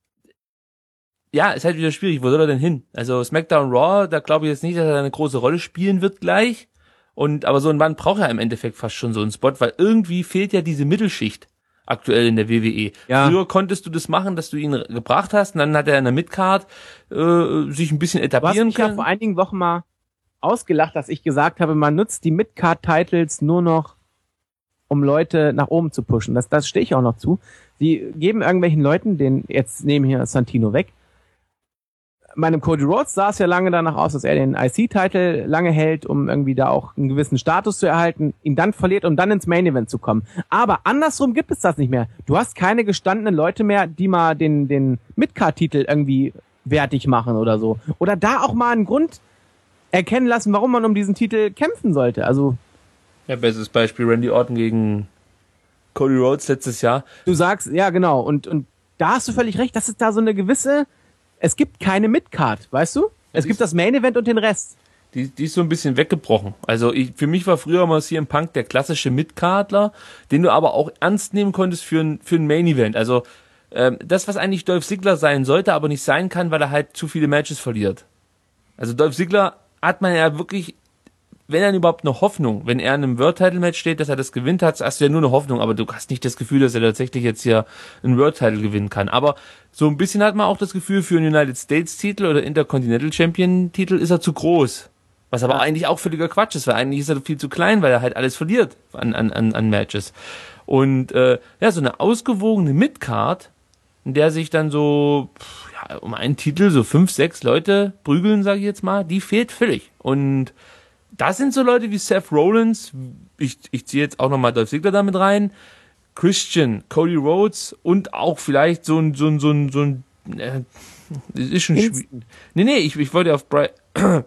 E: Ja, ist halt wieder schwierig. Wo soll er denn hin? Also SmackDown Raw, da glaube ich jetzt nicht, dass er eine große Rolle spielen wird gleich. Aber so ein Mann braucht ja im Endeffekt fast schon so einen Spot, weil irgendwie fehlt ja diese Mittelschicht aktuell in der WWE.
J: Ja.
E: Früher konntest du das machen, dass du ihn gebracht hast und dann hat er in der Midcard sich ein bisschen etablieren können.
J: Du hast mich ja vor einigen Wochen mal ausgelacht, dass ich gesagt habe, man nutzt die Midcard-Titles nur noch, um Leute nach oben zu pushen. Das stehe ich auch noch zu. Sie geben irgendwelchen Leuten, jetzt nehmen hier Santino weg, meinem Cody Rhodes sah es ja lange danach aus, dass er den IC-Titel lange hält, um irgendwie da auch einen gewissen Status zu erhalten, ihn dann verliert, um dann ins Main-Event zu kommen. Aber andersrum gibt es das nicht mehr. Du hast keine gestandenen Leute mehr, die mal den Midcard-Titel irgendwie wertig machen oder so. Oder da auch mal einen Grund erkennen lassen, warum man um diesen Titel kämpfen sollte. Also
E: ja, bestes Beispiel Randy Orton gegen Cody Rhodes letztes Jahr.
J: Du sagst, ja genau, und da hast du völlig recht, dass es da so eine gewisse... Es gibt keine Midcard, weißt du? Es gibt das Main Event und den Rest.
E: Die ist so ein bisschen weggebrochen. Also für mich war früher mal CM Punk der klassische Midcardler, den du aber auch ernst nehmen konntest für ein Main Event. Also das, was eigentlich Dolph Ziggler sein sollte, aber nicht sein kann, weil er halt zu viele Matches verliert. Also Dolph Ziggler hat man ja wirklich, wenn er überhaupt eine Hoffnung, wenn er in einem World-Title-Match steht, dass er das gewinnt hat, hast du ja nur eine Hoffnung, aber du hast nicht das Gefühl, dass er tatsächlich jetzt hier einen World-Title gewinnen kann. Aber so ein bisschen hat man auch das Gefühl, für einen United States-Titel oder Intercontinental Champion-Titel ist er zu groß. Was aber eigentlich auch völliger Quatsch ist, weil eigentlich ist er viel zu klein, weil er halt alles verliert an Matches. Und so eine ausgewogene Midcard, in der sich dann so um einen Titel so 5, 6 Leute prügeln, sage ich jetzt mal, die fehlt völlig. Und das sind so Leute wie Seth Rollins, ich ziehe jetzt auch nochmal Dolph Ziggler damit rein, Christian, Cody Rhodes und auch vielleicht so ein ist schon schwierig. Nee, ich wollte auf Bray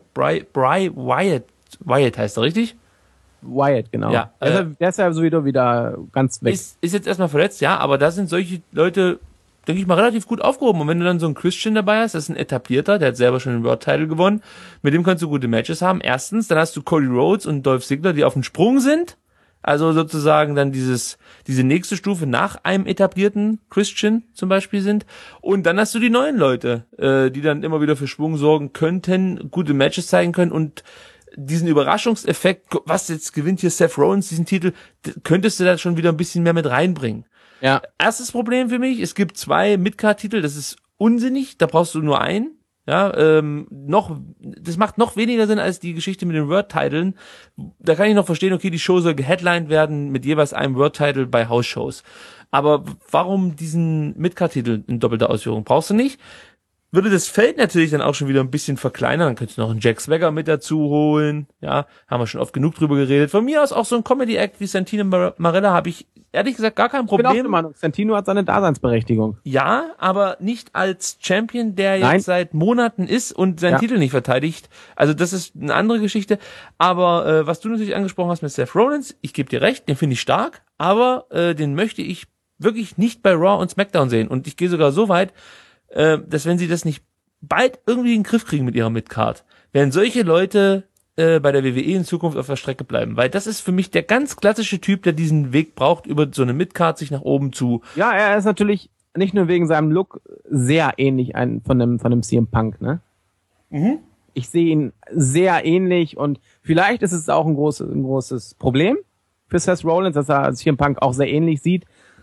E: Wyatt heißt er, richtig?
J: Wyatt, genau.
E: Ja,
J: der ist ja sowieso wieder ganz weg.
E: Ist jetzt erstmal verletzt, ja, aber da sind solche Leute, denke ich mal, relativ gut aufgehoben. Und wenn du dann so einen Christian dabei hast, das ist ein etablierter, der hat selber schon den World Title gewonnen, mit dem kannst du gute Matches haben. Erstens, dann hast du Cody Rhodes und Dolph Ziggler, die auf dem Sprung sind. Also sozusagen dann diese nächste Stufe nach einem etablierten Christian zum Beispiel sind. Und dann hast du die neuen Leute, die dann immer wieder für Schwung sorgen könnten, gute Matches zeigen können und diesen Überraschungseffekt, was jetzt gewinnt hier Seth Rollins diesen Titel, könntest du da schon wieder ein bisschen mehr mit reinbringen.
J: Ja.
E: Erstes Problem für mich, es gibt 2 Midcard-Titel, das ist unsinnig, da brauchst du nur einen. Ja, das macht noch weniger Sinn als die Geschichte mit den World-Titeln. Da kann ich noch verstehen, okay, die Show soll geheadlined werden mit jeweils einem World-Title bei House-Shows. Aber warum diesen Midcard-Titel in doppelter Ausführung? Brauchst du nicht. Würde das Feld natürlich dann auch schon wieder ein bisschen verkleinern, dann könntest du noch einen Jack Swagger mit dazu holen, ja, haben wir schon oft genug drüber geredet. Von mir aus auch so ein Comedy-Act wie Santino Marella habe ich ehrlich gesagt gar kein Problem.
J: Ich bin auch der Meinung, Santino hat seine Daseinsberechtigung.
E: Ja, aber nicht als Champion, der jetzt seit Monaten ist und seinen Titel nicht verteidigt. Also das ist eine andere Geschichte. Aber was du natürlich angesprochen hast mit Seth Rollins, ich gebe dir recht, den finde ich stark, aber den möchte ich wirklich nicht bei Raw und SmackDown sehen. Und ich gehe sogar so weit, dass wenn sie das nicht bald irgendwie in den Griff kriegen mit ihrer Midcard, werden solche Leute bei der WWE in Zukunft auf der Strecke bleiben. Weil das ist für mich der ganz klassische Typ, der diesen Weg braucht, über so eine Midcard sich nach oben zu...
J: Ja, er ist natürlich nicht nur wegen seinem Look sehr ähnlich von dem CM Punk, ne?
E: Mhm.
J: Ich sehe ihn sehr ähnlich und vielleicht ist es auch ein großes Problem für Seth Rollins, dass er CM Punk auch sehr ähnlich sieht.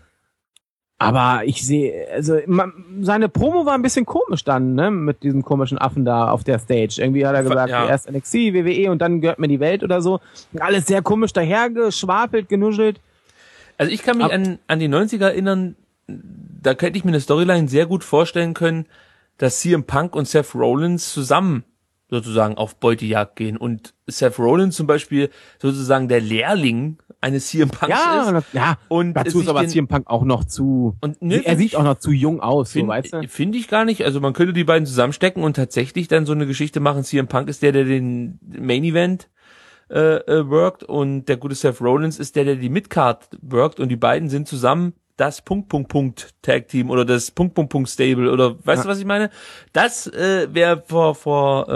J: Aber ich sehe, also seine Promo war ein bisschen komisch dann, ne, mit diesem komischen Affen da auf der Stage. Irgendwie hat er gesagt, erst NXT, WWE und dann gehört mir die Welt oder so. Alles sehr komisch dahergeschwafelt, genuschelt.
E: Also ich kann mich an die 90er erinnern, da könnte ich mir eine Storyline sehr gut vorstellen können, dass CM Punk und Seth Rollins zusammen sozusagen auf Beutejagd gehen und Seth Rollins zum Beispiel sozusagen der Lehrling eines CM Punks ist.
J: Ja, und dazu ist aber CM Punk auch noch zu, und er sieht auch noch zu jung aus, so, weißt du?
E: Finde ich gar nicht, also man könnte die beiden zusammenstecken und tatsächlich dann so eine Geschichte machen, CM Punk ist der den Main Event workt und der gute Seth Rollins ist der die Midcard workt und die beiden sind zusammen das Tag Team oder das Stable oder weißt du, was ich meine? Das wäre vor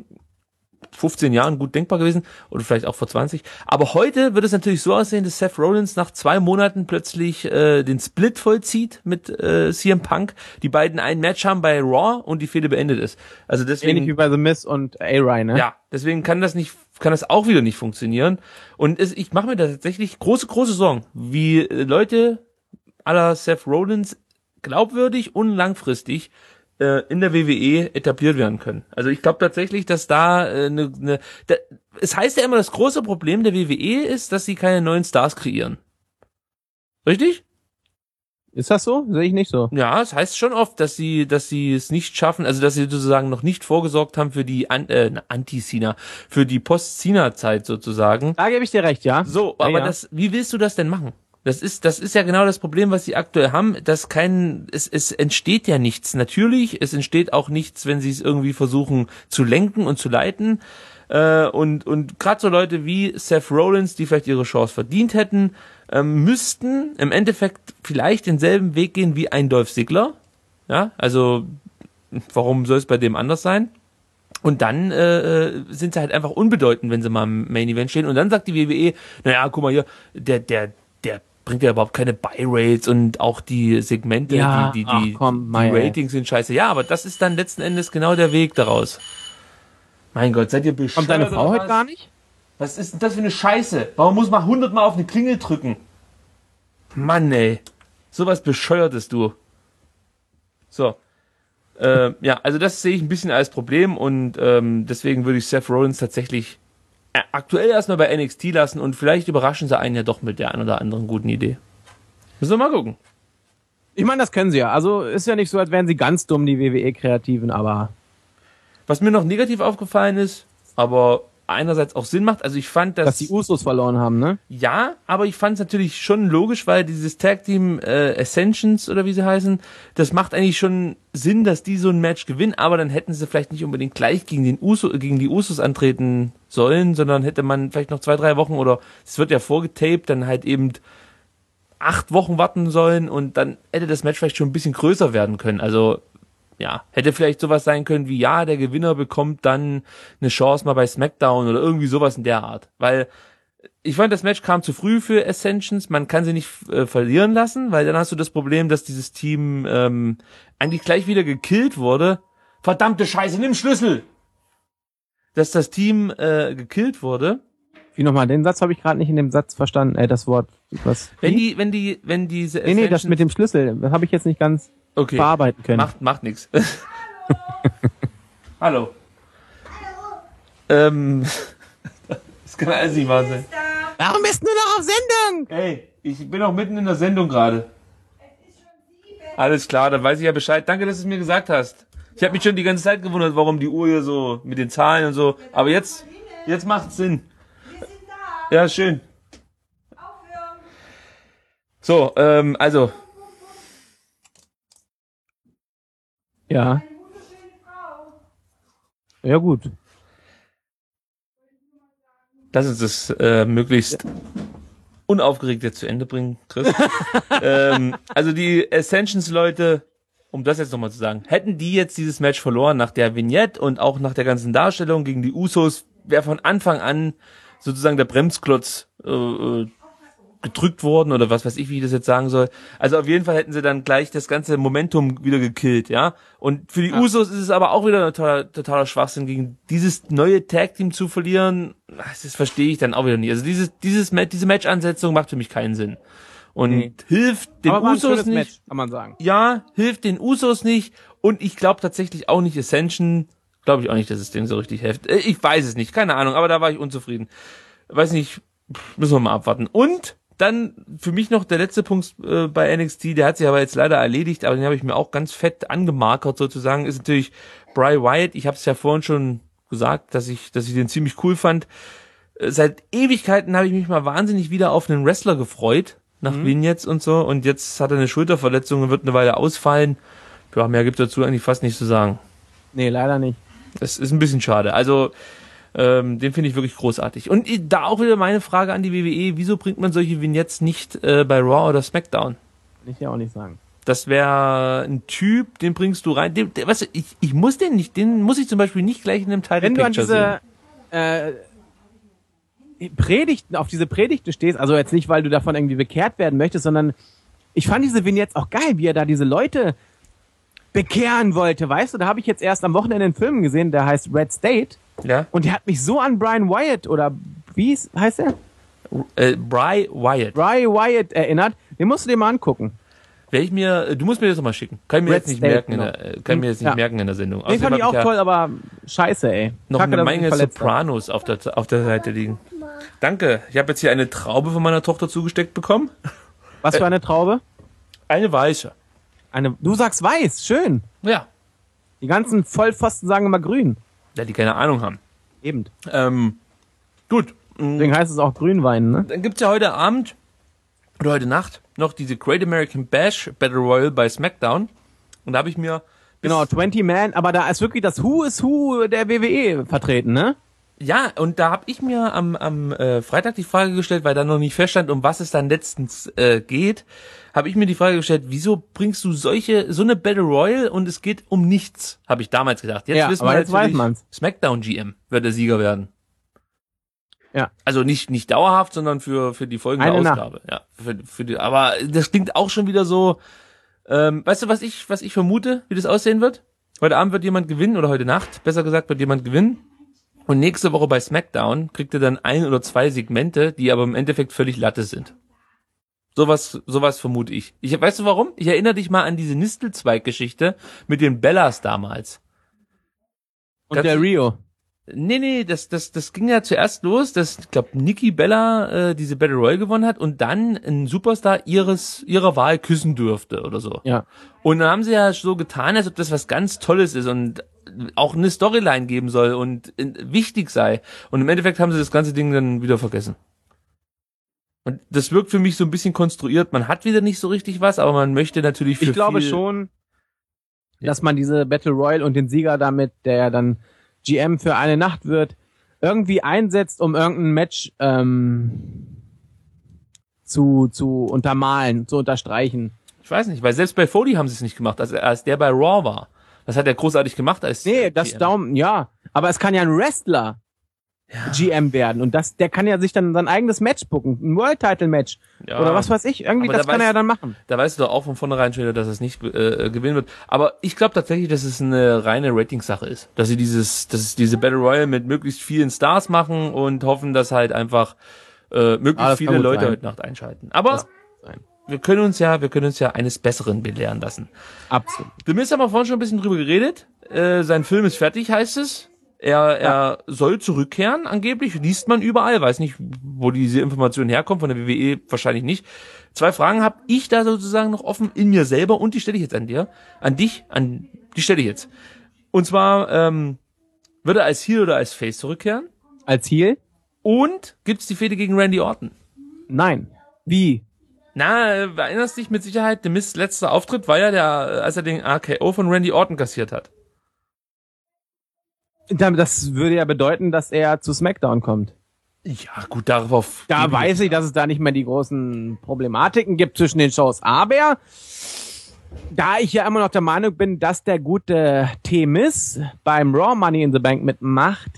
E: 15 Jahren gut denkbar gewesen oder vielleicht auch vor 20. Aber heute wird es natürlich so aussehen, dass Seth Rollins nach 2 Monaten plötzlich den Split vollzieht mit CM Punk. Die beiden ein Match haben bei Raw und die Fehde beendet ist. Also deswegen
J: ähnlich wie bei The Miz und A-Ray, ne?
E: Ja, deswegen kann das auch wieder nicht funktionieren. Und ich mache mir da tatsächlich große Sorgen, wie Leute à la Seth Rollins glaubwürdig und langfristig in der WWE etabliert werden können. Also ich glaube tatsächlich, dass da es heißt ja immer, das große Problem der WWE ist, dass sie keine neuen Stars kreieren. Richtig?
J: Ist das so? Sehe ich nicht so.
E: Ja, es heißt schon oft, dass sie es nicht schaffen, also dass sie sozusagen noch nicht vorgesorgt haben für die Anti-Cena, für die Post-Cena-Zeit sozusagen.
J: Da gebe ich dir recht, ja.
E: So, aber wie willst du das denn machen? Das ist ja genau das Problem, was sie aktuell haben, dass es entsteht ja nichts. Natürlich, es entsteht auch nichts, wenn sie es irgendwie versuchen zu lenken und zu leiten. Und gerade so Leute wie Seth Rollins, die vielleicht ihre Chance verdient hätten, müssten im Endeffekt vielleicht denselben Weg gehen wie ein Dolph Ziggler. Ja, also warum soll es bei dem anders sein? Und dann sind sie halt einfach unbedeutend, wenn sie mal im Main Event stehen. Und dann sagt die WWE, naja, guck mal hier, der bringt ja überhaupt keine Buy-Rates und auch die Segmente,
J: ja,
E: die Ratings sind scheiße. Ja, aber das ist dann letzten Endes genau der Weg daraus. Mein Gott, seid ihr bescheuert?
J: Kommt deine Frau heute gar nicht?
E: Was ist denn das für eine Scheiße? Warum muss man 100 Mal auf eine Klingel drücken? Mann, ey. Sowas Bescheuertes, du. So. Ja, also das sehe ich ein bisschen als Problem und deswegen würde ich Seth Rollins tatsächlich aktuell erstmal bei NXT lassen und vielleicht überraschen sie einen ja doch mit der einen oder anderen guten Idee. Müssen wir mal gucken.
J: Ich meine, das können sie ja. Also ist ja nicht so, als wären sie ganz dumm, die WWE-Kreativen, aber...
E: Was mir noch negativ aufgefallen ist, aber einerseits auch Sinn macht, also ich fand,
J: dass die Usos verloren haben, ne?
E: Ja, aber ich fand es natürlich schon logisch, weil dieses Tag-Team Ascensions oder wie sie heißen, das macht eigentlich schon Sinn, dass die so ein Match gewinnen, aber dann hätten sie vielleicht nicht unbedingt gleich gegen die Usos antreten sollen, sondern hätte man vielleicht noch 2-3 Wochen oder es wird ja vorgetaped, dann halt eben 8 Wochen warten sollen und dann hätte das Match vielleicht schon ein bisschen größer werden können. Also ja, hätte vielleicht sowas sein können wie, ja, der Gewinner bekommt dann eine Chance mal bei SmackDown oder irgendwie sowas in der Art. Weil ich fand, das Match kam zu früh für Ascensions, man kann sie nicht verlieren lassen, weil dann hast du das Problem, dass dieses Team eigentlich gleich wieder gekillt wurde. Verdammte Scheiße, nimm Schlüssel! Dass das Team gekillt wurde.
J: Wie nochmal, den Satz habe ich gerade nicht in dem Satz verstanden, das Wort. Was?
E: Wenn diese
J: Nee, das mit dem Schlüssel, das habe ich jetzt nicht ganz verarbeiten können.
E: Macht nix. Hallo. Das kann alles nicht wahr sein.
J: Warum bist du nur noch auf Sendung?
E: Hey, ich bin auch mitten in der Sendung gerade. Alles klar, dann weiß ich ja Bescheid. Danke, dass du es mir gesagt hast. Ich habe mich schon die ganze Zeit gewundert, warum die Uhr hier so mit den Zahlen und so. Aber jetzt macht's Sinn. Ja, schön. So, also.
J: Ja. Ja, gut.
E: Lass uns das möglichst unaufgeregt jetzt zu Ende bringen, Chris. Also die Ascensions-Leute um das jetzt nochmal zu sagen, hätten die jetzt dieses Match verloren nach der Vignette und auch nach der ganzen Darstellung gegen die Usos, wäre von Anfang an sozusagen der Bremsklotz gedrückt worden oder was weiß ich, wie ich das jetzt sagen soll. Also auf jeden Fall hätten sie dann gleich das ganze Momentum wieder gekillt, ja. Und für die Usos ist es aber auch wieder ein totaler Schwachsinn, gegen dieses neue Tag-Team zu verlieren. Das verstehe ich dann auch wieder nicht. Also diese Match-Ansetzung macht für mich keinen Sinn. Und hilft den Usos nicht.
J: Match, kann man sagen.
E: Ja, hilft den Usos nicht. Und ich glaube tatsächlich auch nicht Ascension. Glaube ich auch nicht, dass es denen so richtig hilft. Ich weiß es nicht, keine Ahnung, aber da war ich unzufrieden. Weiß nicht, müssen wir mal abwarten. Und dann für mich noch der letzte Punkt bei NXT, der hat sich aber jetzt leider erledigt, aber den habe ich mir auch ganz fett angemarkert sozusagen, ist natürlich Bray Wyatt. Ich habe es ja vorhin schon gesagt, dass ich den ziemlich cool fand. Seit Ewigkeiten habe ich mich mal wahnsinnig wieder auf einen Wrestler gefreut, nach Vignettes und so, und jetzt hat er eine Schulterverletzung und wird eine Weile ausfallen. Ja, mehr gibt dazu eigentlich fast nicht zu sagen.
J: Nee, leider nicht.
E: Das ist ein bisschen schade. Also, den finde ich wirklich großartig. Und da auch wieder meine Frage an die WWE, wieso bringt man solche Vignettes nicht bei Raw oder SmackDown?
J: Kann ich ja auch nicht sagen.
E: Das wäre ein Typ, den bringst du rein. Weißt du, ich muss den nicht, den muss ich zum Beispiel nicht gleich in einem Title Picture sehen.
J: Wenn du an diese auf diese Predigten stehst, also jetzt nicht, weil du davon irgendwie bekehrt werden möchtest, sondern ich fand diese Vignettes auch geil, wie er da diese Leute bekehren wollte, weißt du? Da habe ich jetzt erst am Wochenende einen Film gesehen, der heißt Red State.
E: Ja.
J: Und der hat mich so an Brian Wyatt, oder wie heißt er?
E: Bray Wyatt.
J: Bray Wyatt erinnert. Den musst du dir mal angucken.
E: Du musst mir das mal schicken. Kann ich mir jetzt nicht merken, merken in der Sendung.
J: Den fand ich auch toll, aber scheiße, ey.
E: Noch eine Menge Sopranos auf der Seite liegen. Danke. Ich habe jetzt hier eine Traube von meiner Tochter zugesteckt bekommen.
J: Was für eine Traube?
E: Eine weiße.
J: Du sagst weiß, schön.
E: Ja.
J: Die ganzen Vollpfosten sagen immer grün.
E: Ja, die keine Ahnung haben.
J: Eben.
E: Gut.
J: Deswegen heißt es auch Grünwein, ne?
E: Dann gibt's ja heute Abend oder heute Nacht noch diese Great American Bash Battle Royal bei SmackDown. Und da habe ich mir...
J: Genau, 20 Man, aber da ist wirklich das Who is Who der WWE vertreten, ne?
E: Ja, und da habe ich mir am Freitag die Frage gestellt, weil da noch nicht feststand, um was es dann letztens geht, habe ich mir die Frage gestellt, wieso bringst du so eine Battle Royal und es geht um nichts, habe ich damals gedacht. Jetzt wissen wir
J: jetzt weiß man's.
E: SmackDown GM wird der Sieger werden.
J: Ja.
E: Also nicht dauerhaft, sondern für die folgende Ausgabe. Ja, für die, aber das klingt auch schon wieder so, weißt du, was ich vermute, wie das aussehen wird? Heute Abend wird jemand gewinnen, oder heute Nacht, besser gesagt, wird jemand gewinnen. Und nächste Woche bei SmackDown kriegt er dann 1 oder 2 Segmente, die aber im Endeffekt völlig Latte sind. Sowas vermute ich. Weißt du warum? Ich erinnere dich mal an diese Nistelzweig-Geschichte mit den Bellas damals.
J: Und der Rio.
E: Nee, das ging ja zuerst los, dass, ich glaube, Nikki Bella diese Battle Royale gewonnen hat und dann ein Superstar ihrer Wahl küssen dürfte oder so.
J: Ja.
E: Und dann haben sie ja so getan, als ob das was ganz Tolles ist und auch eine Storyline geben soll und wichtig sei. Und im Endeffekt haben sie das ganze Ding dann wieder vergessen. Und das wirkt für mich so ein bisschen konstruiert. Man hat wieder nicht so richtig was, aber man möchte natürlich
J: Ich glaube schon, dass man diese Battle Royale und den Sieger damit, der ja dann GM für eine Nacht wird, irgendwie einsetzt, um irgendein Match zu untermalen, zu unterstreichen.
E: Ich weiß nicht, weil selbst bei Foley haben sie es nicht gemacht, als der bei Raw war. Das hat er großartig gemacht als
J: Nee, das
E: GM.
J: Daumen, ja. Aber es kann ja ein Wrestler GM werden. Und der kann ja sich dann sein eigenes Match booken. Ein World-Title-Match.
E: Ja.
J: Oder was weiß ich. Irgendwie, das kann er ja dann machen.
E: Da weißt du doch auch von vornherein schon, dass es nicht gewinnen wird. Aber ich glaube tatsächlich, dass es eine reine Rating-Sache ist. Dass sie diese Battle Royale mit möglichst vielen Stars machen und hoffen, dass halt einfach möglichst viele Leute heute Nacht einschalten. Aber wir können uns ja eines Besseren belehren lassen.
J: Absolut.
E: The Miz haben wir vorhin schon ein bisschen drüber geredet. Sein Film ist fertig, heißt es. Er soll zurückkehren, angeblich, liest man überall, weiß nicht, wo diese Information herkommt, von der WWE wahrscheinlich nicht. 2 Fragen habe ich da sozusagen noch offen in mir selber und die stelle ich jetzt die stelle ich jetzt. Und zwar, wird er als Heel oder als Face zurückkehren?
J: Als Heel?
E: Und gibt's die Fehde gegen Randy Orton?
J: Nein. Wie?
E: Na, erinnerst dich mit Sicherheit, The Miz letzter Auftritt war ja als er den RKO von Randy Orton kassiert hat.
J: Das würde ja bedeuten, dass er zu SmackDown kommt.
E: Ja, gut, darauf...
J: Da weiß ich, dass es da nicht mehr die großen Problematiken gibt zwischen den Shows. Aber Da ich ja immer noch der Meinung bin, dass der gute T-Miz beim Raw Money in the Bank mitmacht,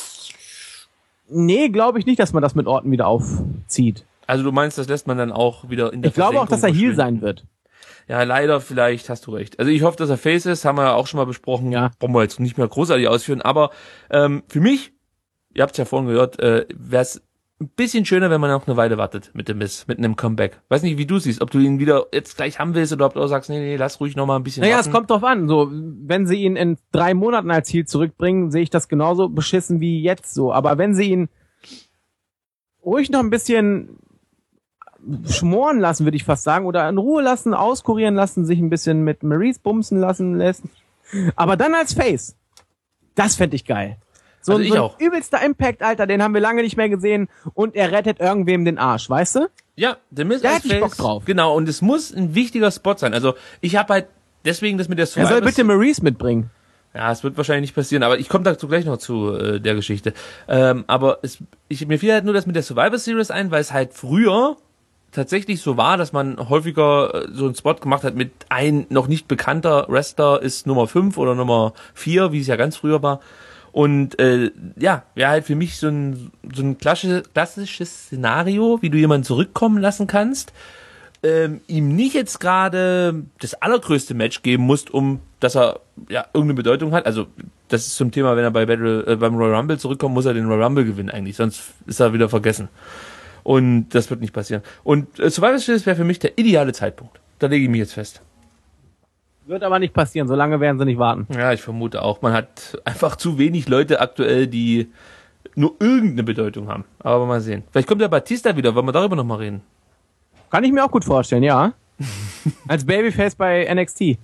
J: nee, glaube ich nicht, dass man das mit Orton wieder aufzieht.
E: Also du meinst, das lässt man dann auch wieder in der
J: Ich glaube auch, dass er Heel sein wird.
E: Ja, leider, vielleicht hast du recht. Also ich hoffe, dass er Face ist, haben wir ja auch schon mal besprochen. Ja. Brauchen wir jetzt nicht mehr großartig ausführen. Aber für mich, ihr habt es ja vorhin gehört, wäre es ein bisschen schöner, wenn man noch eine Weile wartet mit dem Miss, mit einem Comeback. Weiß nicht, wie du siehst, ob du ihn wieder jetzt gleich haben willst oder ob du auch sagst, nee, lass ruhig noch mal ein bisschen warten.
J: Es kommt drauf an. So, wenn sie ihn in 3 Monaten als Ziel zurückbringen, sehe ich das genauso beschissen wie jetzt so. Aber wenn sie ihn ruhig noch ein bisschen schmoren lassen, würde ich fast sagen, oder in Ruhe lassen, auskurieren lassen, sich ein bisschen mit Maurice bumsen lassen lässt, aber dann als Face, das fände ich geil. So,
E: also
J: so ein übelster Impact, Alter, den haben wir lange nicht mehr gesehen und er rettet irgendwem den Arsch, weißt du?
E: Ja, der Miz
J: da
E: als
J: hätte ich
E: Face,
J: Bock drauf.
E: Genau, und es muss ein wichtiger Spot sein. Also ich habe halt deswegen das mit der
J: Survivor... Er soll bitte Maurice mitbringen.
E: Ja, es wird wahrscheinlich nicht passieren, aber ich komme dazu gleich noch zu der Geschichte. Aber mir fiel halt nur das mit der Survivor Series ein, weil es halt früher tatsächlich so war, dass man häufiger so einen Spot gemacht hat mit ein noch nicht bekannter Wrestler ist Nummer 5 oder Nummer 4, wie es ja ganz früher war. Und wäre halt für mich so ein klassisches Szenario, wie du jemanden zurückkommen lassen kannst, ihm nicht jetzt gerade das allergrößte Match geben musst, dass er ja irgendeine Bedeutung hat. Also das ist zum Thema, wenn er beim Royal Rumble zurückkommt, muss er den Royal Rumble gewinnen eigentlich, sonst ist er wieder vergessen. Und das wird nicht passieren. Und Survivor Series wäre für mich der ideale Zeitpunkt. Da lege ich mich jetzt fest.
J: Wird aber nicht passieren, so lange werden sie nicht warten.
E: Ja, ich vermute auch. Man hat einfach zu wenig Leute aktuell, die nur irgendeine Bedeutung haben. Aber mal sehen. Vielleicht kommt der Batista wieder, wollen wir darüber nochmal reden?
J: Kann ich mir auch gut vorstellen, ja. Als Babyface bei NXT.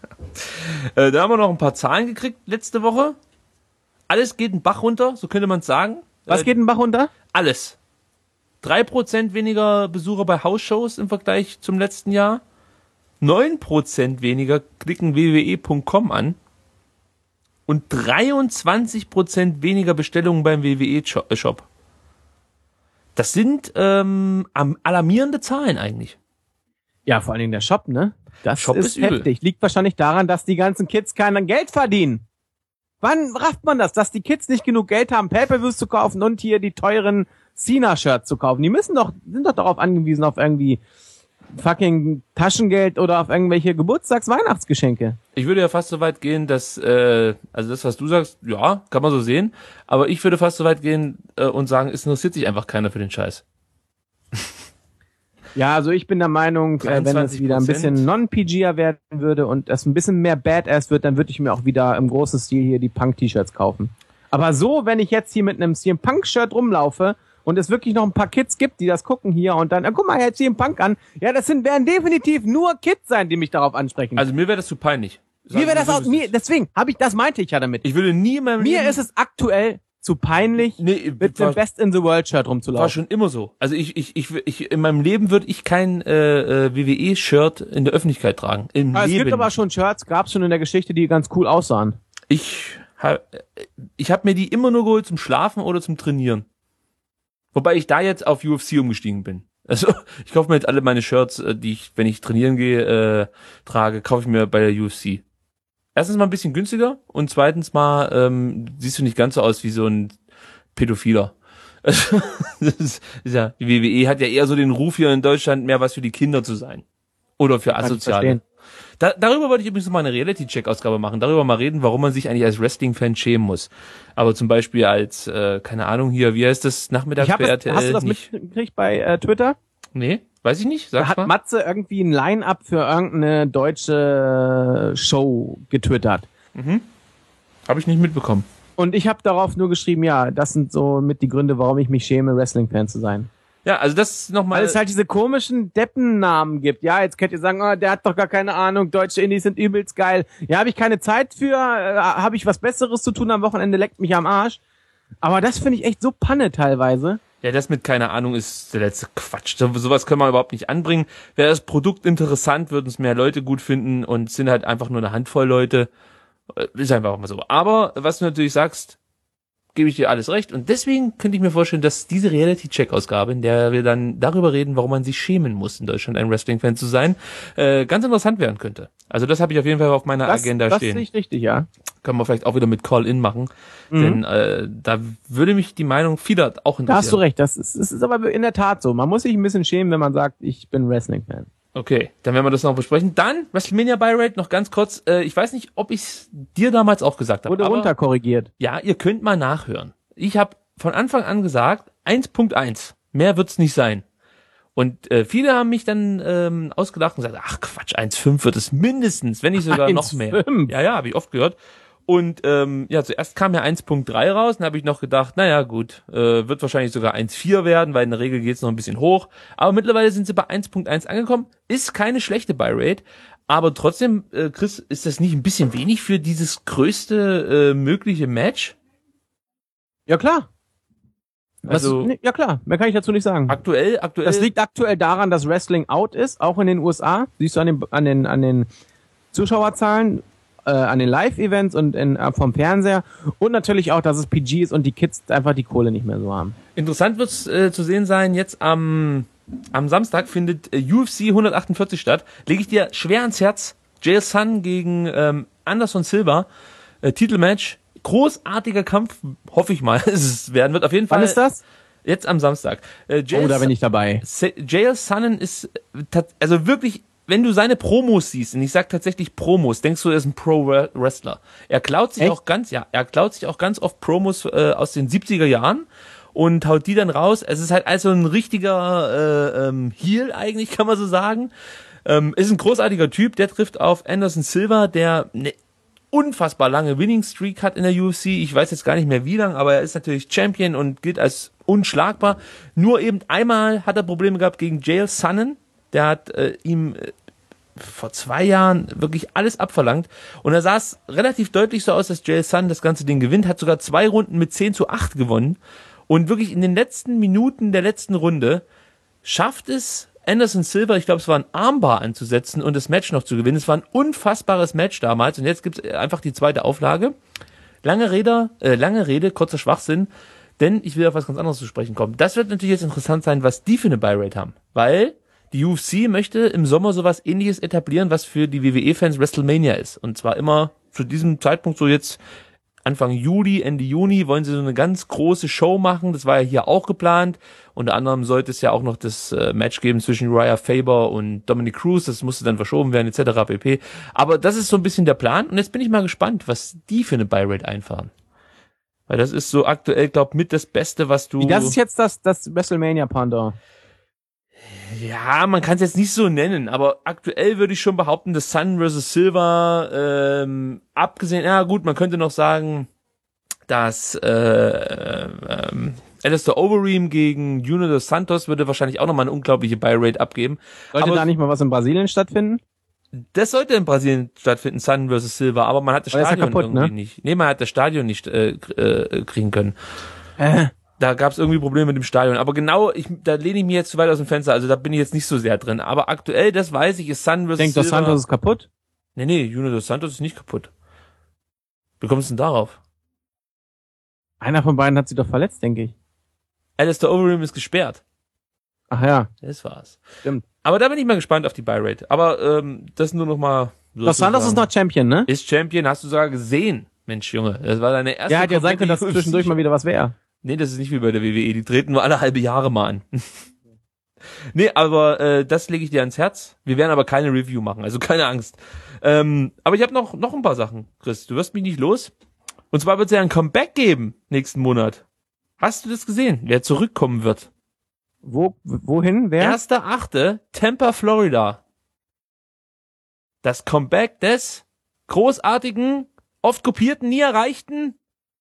E: Da haben wir noch ein paar Zahlen gekriegt letzte Woche. Alles geht einen Bach runter, so könnte man es sagen.
J: Was geht einen Bach runter?
E: Alles. 3% weniger Besucher bei House-Shows im Vergleich zum letzten Jahr. 9% weniger klicken wwe.com an und 23% weniger Bestellungen beim WWE-Shop. Das sind alarmierende Zahlen eigentlich.
J: Ja, vor allen Dingen der Shop, ne? Das
E: Shop
J: ist
E: übel.
J: heftig. Liegt wahrscheinlich daran, dass die ganzen Kids kein Geld verdienen. Wann rafft man das, dass die Kids nicht genug Geld haben, Pay-Per-Views zu kaufen und hier die teuren Cena-Shirts zu kaufen? Die sind doch darauf angewiesen, auf irgendwie fucking Taschengeld oder auf irgendwelche Geburtstags-Weihnachtsgeschenke.
E: Ich würde ja fast so weit gehen, dass, also das, was du sagst, ja, kann man so sehen, aber ich würde fast so weit gehen und sagen, es interessiert sich einfach keiner für den Scheiß.
J: Ja, also ich bin der Meinung, wenn es wieder ein bisschen non-PGer werden würde und es ein bisschen mehr Badass wird, dann würde ich mir auch wieder im großen Stil hier die Punk-T-Shirts kaufen. Aber so, wenn ich jetzt hier mit einem CM Punk-Shirt rumlaufe und es wirklich noch ein paar Kids gibt, die das gucken hier und dann, guck mal, jetzt CM Punk an. Ja, werden definitiv nur Kids sein, die mich darauf ansprechen.
E: Also mir wäre das zu peinlich.
J: Mir wäre das auch, deswegen das meinte ich ja damit.
E: Ich würde nie in meinem
J: Leben... Mir ist es aktuell zu peinlich, mit dem Best in the World Shirt rumzulaufen.
E: War schon immer so. Also ich in meinem Leben würde ich kein WWE-Shirt in der Öffentlichkeit tragen.
J: Es gibt aber schon Shirts, gab's schon in der Geschichte, die ganz cool aussahen.
E: Ich hab mir die immer nur geholt zum Schlafen oder zum Trainieren. Wobei ich da jetzt auf UFC umgestiegen bin. Also ich kaufe mir jetzt alle meine Shirts, die ich, wenn ich trainieren gehe, trage, kaufe ich mir bei der UFC. Erstens mal ein bisschen günstiger und zweitens mal siehst du nicht ganz so aus wie so ein Pädophiler. Also, die WWE hat ja eher so den Ruf hier in Deutschland, mehr was für die Kinder zu sein. Oder für Asoziale. Darüber wollte ich übrigens mal eine Reality-Check-Ausgabe machen. Darüber mal reden, warum man sich eigentlich als Wrestling-Fan schämen muss. Aber zum Beispiel als, keine Ahnung hier, wie heißt das, nachmittags bei RTL?
J: Hast du das mitgekriegt bei Twitter?
E: Nee, weiß ich nicht.
J: Da hat Matze irgendwie ein Line-Up für irgendeine deutsche Show getwittert.
E: Mhm. Habe ich nicht mitbekommen.
J: Und ich habe darauf nur geschrieben, ja, das sind so mit die Gründe, warum ich mich schäme, Wrestling-Fan zu sein.
E: Ja, also das ist nochmal...
J: Weil es halt diese komischen Deppennamen gibt. Ja, jetzt könnt ihr sagen, oh, der hat doch gar keine Ahnung, deutsche Indies sind übelst geil. Ja, habe ich keine Zeit für, habe ich was Besseres zu tun am Wochenende, leckt mich am Arsch. Aber das finde ich echt so Panne teilweise.
E: Ja, das mit keine Ahnung ist der letzte Quatsch. Sowas können wir überhaupt nicht anbringen. Wäre das Produkt interessant, würden es mehr Leute gut finden und sind halt einfach nur eine Handvoll Leute. Ist einfach auch mal so. Aber was du natürlich sagst, gebe ich dir alles recht. Und deswegen könnte ich mir vorstellen, dass diese Reality-Check-Ausgabe, in der wir dann darüber reden, warum man sich schämen muss, in Deutschland ein Wrestling-Fan zu sein, ganz interessant werden könnte. Also das habe ich auf jeden Fall auf meiner Agenda
J: das
E: stehen.
J: Das sehe ich richtig, ja.
E: Können wir vielleicht auch wieder mit Call-In machen. Denn da würde mich die Meinung vieler auch interessieren.
J: Da hast du recht, das ist aber in der Tat so. Man muss sich ein bisschen schämen, wenn man sagt, ich bin Wrestling-Fan.
E: Okay, dann werden wir das noch besprechen. Dann WrestleMania Buy Rate noch ganz kurz. Ich weiß nicht, ob ich es dir damals auch gesagt habe.
J: Wurde runterkorrigiert.
E: Ja, ihr könnt mal nachhören. Ich habe von Anfang an gesagt, 1.1. Mehr wird's nicht sein. Und viele haben mich dann ausgedacht und gesagt, ach Quatsch, 1.5 wird es mindestens, wenn nicht sogar noch mehr. Ja, habe ich oft gehört. Und zuerst kam ja 1.3 raus, dann habe ich noch gedacht, naja gut, wird wahrscheinlich sogar 1.4 werden, weil in der Regel geht's noch ein bisschen hoch. Aber mittlerweile sind sie bei 1.1 angekommen. Ist keine schlechte Buy-Rate, aber trotzdem, Chris, ist das nicht ein bisschen wenig für dieses größte mögliche Match?
J: Ja klar.
E: Also,
J: ja klar, mehr kann ich dazu nicht sagen.
E: Aktuell.
J: Das liegt aktuell daran, dass Wrestling out ist, auch in den USA. Siehst du an den Zuschauerzahlen, an den Live-Events und vom Fernseher. Und natürlich auch, dass es PG ist und die Kids einfach die Kohle nicht mehr so haben.
E: Interessant wird's zu sehen sein, jetzt am Samstag findet UFC 148 statt. Lege ich dir schwer ans Herz. Jael Sun gegen Anderson Silva. Titelmatch. Großartiger Kampf, hoffe ich mal, es werden wird. Auf jeden Fall.
J: Wann ist das?
E: Jetzt am Samstag.
J: Da bin ich dabei.
E: Jael Sonnen ist, also wirklich, wenn du seine Promos siehst, und ich sag tatsächlich Promos, denkst du, er ist ein Pro-Wrestler. Er klaut sich auch ganz oft Promos aus den 70er Jahren und haut die dann raus. Es ist halt also ein richtiger Heel eigentlich, kann man so sagen. Ist ein großartiger Typ, der trifft auf Anderson Silva, der eine unfassbar lange Winning Streak hat in der UFC. Ich weiß jetzt gar nicht mehr wie lang, aber er ist natürlich Champion und gilt als unschlagbar. Nur eben einmal hat er Probleme gehabt gegen Jael Sonnen. Der hat ihm vor 2 Jahren wirklich alles abverlangt. Und da sah es relativ deutlich so aus, dass Jael Sonnen das ganze Ding gewinnt. Hat sogar 2 Runden mit 10:8 gewonnen. Und wirklich in den letzten Minuten der letzten Runde schafft es Anderson Silva, ich glaube, es war ein Armbar anzusetzen und das Match noch zu gewinnen. Es war ein unfassbares Match damals und jetzt gibt es einfach die zweite Auflage. Lange Rede, kurzer Schwachsinn, denn ich will auf was ganz anderes zu sprechen kommen. Das wird natürlich jetzt interessant sein, was die für eine Buy-Rate haben, weil die UFC möchte im Sommer sowas Ähnliches etablieren, was für die WWE-Fans WrestleMania ist. Und zwar immer zu diesem Zeitpunkt, so jetzt Anfang Juli, Ende Juni, wollen sie so eine ganz große Show machen. Das war ja hier auch geplant. Unter anderem sollte es ja auch noch das Match geben zwischen Uriah Faber und Dominic Cruz. Das musste dann verschoben werden, etc. pp. Aber das ist so ein bisschen der Plan. Und jetzt bin ich mal gespannt, was die für eine Buy-Rate einfahren. Weil das ist so aktuell, glaub mit das Beste, was du...
J: Das ist jetzt das WrestleMania-Pendant.
E: Ja, man kann es jetzt nicht so nennen, aber aktuell würde ich schon behaupten, dass Sun vs. Silva, abgesehen, ja gut, man könnte noch sagen, dass Alistair Overeem gegen Junior dos Santos würde wahrscheinlich auch nochmal eine unglaubliche Buy-Rate abgeben.
J: Sollte da nicht mal was in Brasilien stattfinden?
E: Das sollte in Brasilien stattfinden, Sun vs. Silva, aber man hat das Stadion
J: kaputt,
E: irgendwie nicht. Nee, man hat das Stadion nicht kriegen können. Da gab es irgendwie Probleme mit dem Stadion. Aber genau, da lehne ich mich jetzt zu weit aus dem Fenster. Also da bin ich jetzt nicht so sehr drin. Aber aktuell, das weiß ich, ist Sun vs.
J: Denkt dos Santos ist kaputt?
E: Nee, Junior dos Santos ist nicht kaputt. Wie kommst du denn darauf?
J: Einer von beiden hat sie doch verletzt, denke ich.
E: Alistair Overeem ist gesperrt.
J: Ach ja.
E: Das war's.
J: Stimmt.
E: Aber da bin ich mal gespannt auf die Buy-Rate. Aber das nur noch mal...
J: Dos Santos ist noch Champion, ne?
E: Ist Champion, hast du sogar gesehen. Mensch, Junge, das war deine erste...
J: Ja, hat ja sein können, dass zwischendurch mal wieder was wäre.
E: Nee, das ist nicht wie bei der WWE. Die treten nur alle halbe Jahre mal an. Nee, aber das lege ich dir ans Herz. Wir werden aber keine Review machen, also keine Angst. Aber ich habe noch ein paar Sachen, Chris. Du wirst mich nicht los. Und zwar wird es ja ein Comeback geben nächsten Monat. Hast du das gesehen? Wer zurückkommen wird?
J: Wohin? Wer?
E: 1.8. Tampa, Florida. Das Comeback des großartigen, oft kopierten, nie erreichten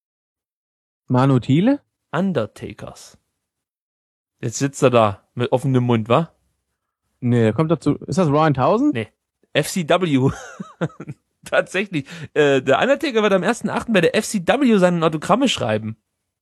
J: Manu Thiele?
E: Undertakers. Jetzt sitzt er da mit offenem Mund, wa?
J: Nee, der kommt dazu. Ist das Raw 1000?
E: Nee. FCW. Tatsächlich. Der Undertaker wird am 1.8. bei der FCW seine Autogramme schreiben.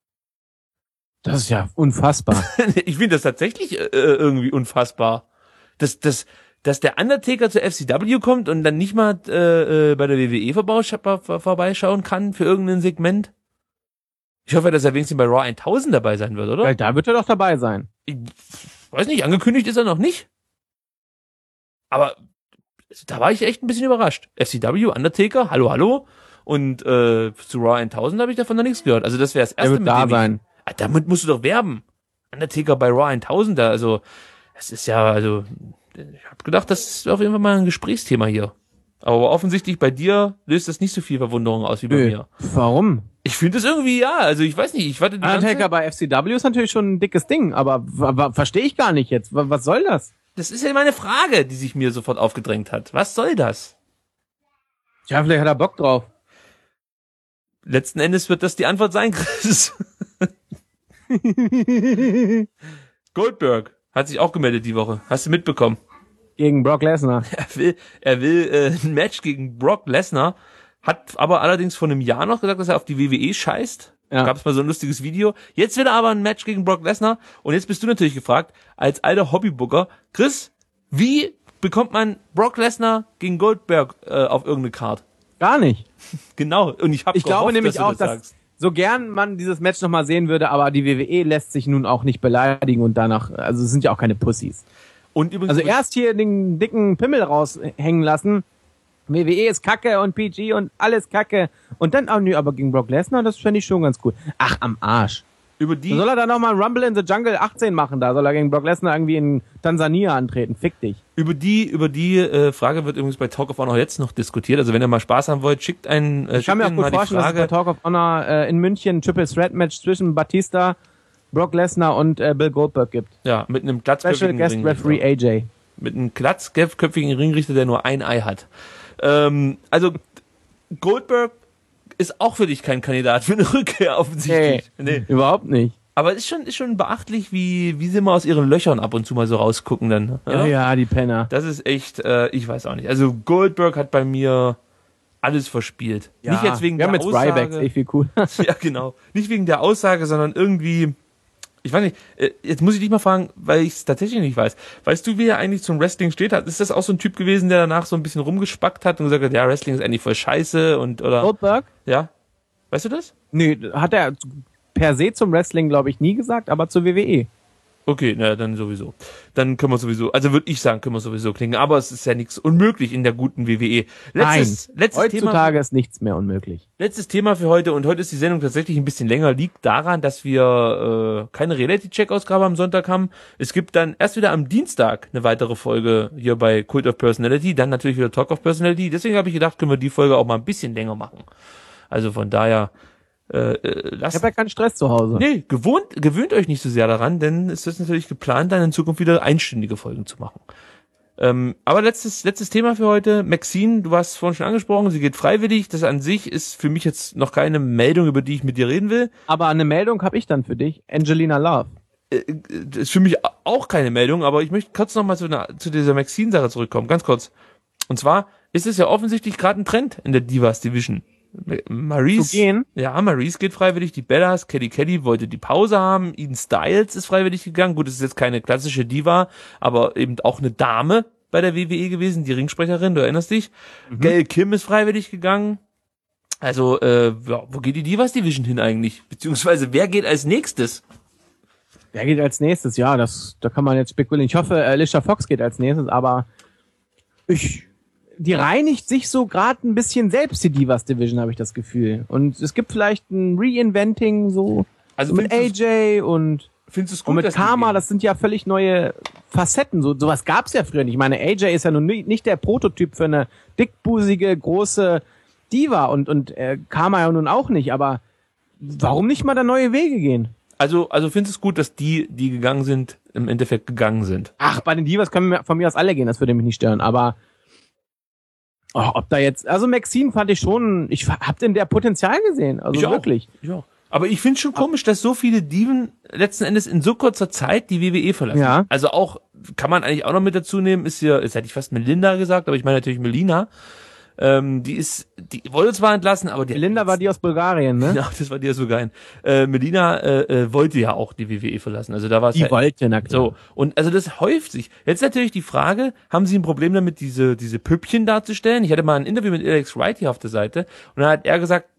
J: Das ist ja unfassbar.
E: Ich finde das tatsächlich irgendwie unfassbar. Dass der Undertaker zur FCW kommt und dann nicht mal bei der WWE vorbeischauen kann für irgendein Segment. Ich hoffe, dass er wenigstens bei Raw 1000 dabei sein wird, oder?
J: Weil da wird er doch dabei sein.
E: Ich weiß nicht, angekündigt ist er noch nicht. Aber Da war ich echt ein bisschen überrascht. FCW, Undertaker, hallo. Und zu Raw 1000 habe ich davon noch nichts gehört. Also das wäre das erste,
J: wird da sein.
E: Damit musst du doch werben. Undertaker bei Raw 1000, da, also das ist ja, also ich habe gedacht, das ist auf jeden Fall mal ein Gesprächsthema hier. Aber offensichtlich bei dir löst das nicht so viel Verwunderung aus wie bei mir.
J: Warum?
E: Ich finde es irgendwie, ja, also ich weiß nicht, ich warte die ganze
J: Undertaker
E: Zeit.
J: bei FCW ist natürlich schon ein dickes Ding, aber verstehe ich gar nicht jetzt. Was soll das?
E: Das ist ja meine Frage, die sich mir sofort aufgedrängt hat. Was soll das?
J: Ja, vielleicht hat er Bock drauf.
E: Letzten Endes wird das die Antwort sein, Chris. Goldberg hat sich auch gemeldet die Woche. Hast du mitbekommen?
J: Gegen Brock Lesnar.
E: Er will ein Match gegen Brock Lesnar, hat aber allerdings vor einem Jahr noch gesagt, dass er auf die WWE scheißt.
J: Ja.
E: Gab's mal so ein lustiges Video. Jetzt will er aber ein Match gegen Brock Lesnar. Und jetzt bist du natürlich gefragt, als alter Hobbybooker, Chris, wie bekommt man Brock Lesnar gegen Goldberg auf irgendeine Card?
J: Gar nicht.
E: Genau. Und ich
J: glaube nämlich
E: dass
J: auch, dass so gern man dieses Match nochmal sehen würde, aber die WWE lässt sich nun auch nicht beleidigen und danach, also es sind ja auch keine Pussys.
E: Und übrigens,
J: also erst hier den dicken Pimmel raushängen lassen, WWE ist Kacke und PG und alles Kacke. Und dann, aber gegen Brock Lesnar, das fände ich schon ganz cool. Ach, am Arsch.
E: Über die
J: soll er dann nochmal Rumble in the Jungle 18 machen, da soll er gegen Brock Lesnar irgendwie in Tansania antreten. Fick dich.
E: Über die Frage wird übrigens bei Talk of Honor jetzt noch diskutiert. Also wenn ihr mal Spaß haben wollt, schickt einen
J: ich kann mir auch gut vorstellen, dass es bei Talk of Honor in München ein Triple Threat Match zwischen Batista, Brock Lesnar und Bill Goldberg gibt.
E: Ja, mit einem
J: Special Guest Referee AJ.
E: Mit einem glatzköpfigen Ringrichter, der nur ein Ei hat. Also Goldberg ist auch für dich kein Kandidat für eine Rückkehr offensichtlich.
J: Nee, überhaupt nicht.
E: Aber ist schon beachtlich, wie sie mal aus ihren Löchern ab und zu mal so rausgucken dann.
J: Ja, die Penner.
E: Das ist echt, ich weiß auch nicht. Also Goldberg hat bei mir alles verspielt.
J: Ja,
E: nicht jetzt wegen der Aussage.
J: Wir haben jetzt Ryback, viel cool.
E: Ja, genau. Nicht wegen der Aussage, sondern irgendwie, ich weiß nicht, jetzt muss ich dich mal fragen, weil ich es tatsächlich nicht weiß. Weißt du, wie er eigentlich zum Wrestling steht? Ist das auch so ein Typ gewesen, der danach so ein bisschen rumgespackt hat und gesagt hat, ja, Wrestling ist eigentlich voll scheiße oder?
J: Goldberg?
E: Ja. Weißt du das?
J: Nee, hat er per se zum Wrestling, glaube ich, nie gesagt, aber zur WWE.
E: Okay, na dann sowieso. Dann können wir sowieso, also würde ich sagen, können wir sowieso klingen. Aber es ist ja nichts unmöglich in der guten WWE.
J: Letztes heutzutage Thema, ist nichts mehr unmöglich.
E: Letztes Thema für heute, und heute ist die Sendung tatsächlich ein bisschen länger, liegt daran, dass wir keine Reality-Check-Ausgabe am Sonntag haben. Es gibt dann erst wieder am Dienstag eine weitere Folge hier bei Cult of Personality, dann natürlich wieder Talk of Personality. Deswegen habe ich gedacht, können wir die Folge auch mal ein bisschen länger machen. Also von daher
J: ich habe ja keinen Stress zu Hause.
E: Nee, gewöhnt euch nicht so sehr daran, denn es ist natürlich geplant, dann in Zukunft wieder einstündige Folgen zu machen. Aber letztes Thema für heute. Maxine, du hast vorhin schon angesprochen, sie geht freiwillig. Das an sich ist für mich jetzt noch keine Meldung, über die ich mit dir reden will.
J: Aber eine Meldung habe ich dann für dich. Angelina Love.
E: Ist für mich auch keine Meldung, aber ich möchte kurz nochmal zu dieser Maxine-Sache zurückkommen. Ganz kurz. Und zwar ist es ja offensichtlich gerade ein Trend in der Divas Division. Maryse geht freiwillig, die Bellas, Kelly wollte die Pause haben, Eden Styles ist freiwillig gegangen. Gut, es ist jetzt keine klassische Diva, aber eben auch eine Dame bei der WWE gewesen, die Ringsprecherin, du erinnerst dich. Gail Kim ist freiwillig gegangen. Also, wo geht die Divas Division hin eigentlich? Beziehungsweise, wer geht als nächstes?
J: Wer geht als nächstes? Ja, da kann man jetzt spekulieren. Ich hoffe, Alicia Fox geht als nächstes, aber die reinigt sich so gerade ein bisschen selbst, die Divas Division, habe ich das Gefühl. Und es gibt vielleicht ein Reinventing so mit AJ und mit Karma, das sind ja völlig neue Facetten. Sowas gab's ja früher nicht. Ich meine, AJ ist ja nun nicht der Prototyp für eine dickbusige, große Diva und Karma ja nun auch nicht, aber warum nicht mal da neue Wege gehen?
E: Also findest du es gut, dass die gegangen sind, im Endeffekt gegangen sind?
J: Ach, bei den Divas können wir von mir aus alle gehen, das würde mich nicht stören, aber ob da jetzt, also Maxine fand ich schon, ich hab denn der Potenzial gesehen, also wirklich.
E: Ja. Aber ich finde schon komisch, dass so viele Diven letzten Endes in so kurzer Zeit die WWE verlassen. Ja. Also auch, kann man eigentlich auch noch mit dazu nehmen, jetzt hätte ich fast Melinda gesagt, aber ich meine natürlich Melina. Die wollte zwar entlassen, aber
J: Melinda war die aus Bulgarien, ne?
E: Ja, das war die aus Bulgarien. Melina wollte ja auch die WWE verlassen. Also da war es
J: die wollte, na klar.
E: So. Und also das häuft sich. Jetzt natürlich die Frage, haben Sie ein Problem damit, diese Püppchen darzustellen? Ich hatte mal ein Interview mit Alex Wright hier auf der Seite und dann hat er gesagt,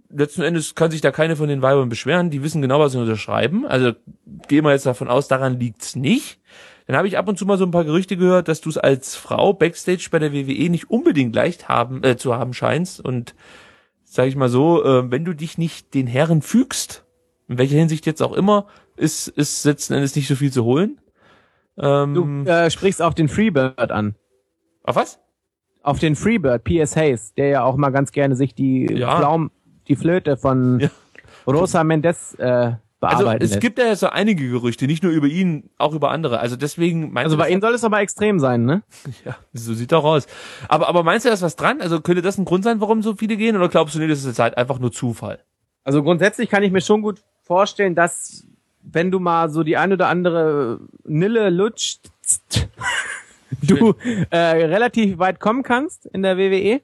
E: letzten Endes kann sich da keine von den Weibern beschweren. Die wissen genau, was sie unterschreiben. Also gehen wir jetzt davon aus, daran liegt's nicht. Dann habe ich ab und zu mal so ein paar Gerüchte gehört, dass du es als Frau Backstage bei der WWE nicht unbedingt leicht zu haben scheinst. Und sage ich mal so, wenn du dich nicht den Herren fügst, in welcher Hinsicht jetzt auch immer, ist letzten Endes nicht so viel zu holen.
J: Du sprichst auf den Freebird an.
E: Auf was?
J: Auf den Freebird, P.S. Hayes, der ja auch mal ganz gerne sich die Flöte von Rosa Mendes bearbeiten
E: Also es
J: lässt.
E: gibt ja so einige Gerüchte, nicht nur über ihn, auch über andere. Also deswegen meinst
J: Also
E: du,
J: bei ihm soll es aber extrem sein, ne?
E: ja, so sieht auch aus. Aber meinst du, da ist was dran? Also könnte das ein Grund sein, warum so viele gehen? Oder glaubst du, nee, das ist jetzt halt einfach nur Zufall?
J: Also grundsätzlich kann ich mir schon gut vorstellen, dass wenn du mal so die ein oder andere Nille lutscht, du relativ weit kommen kannst in der WWE.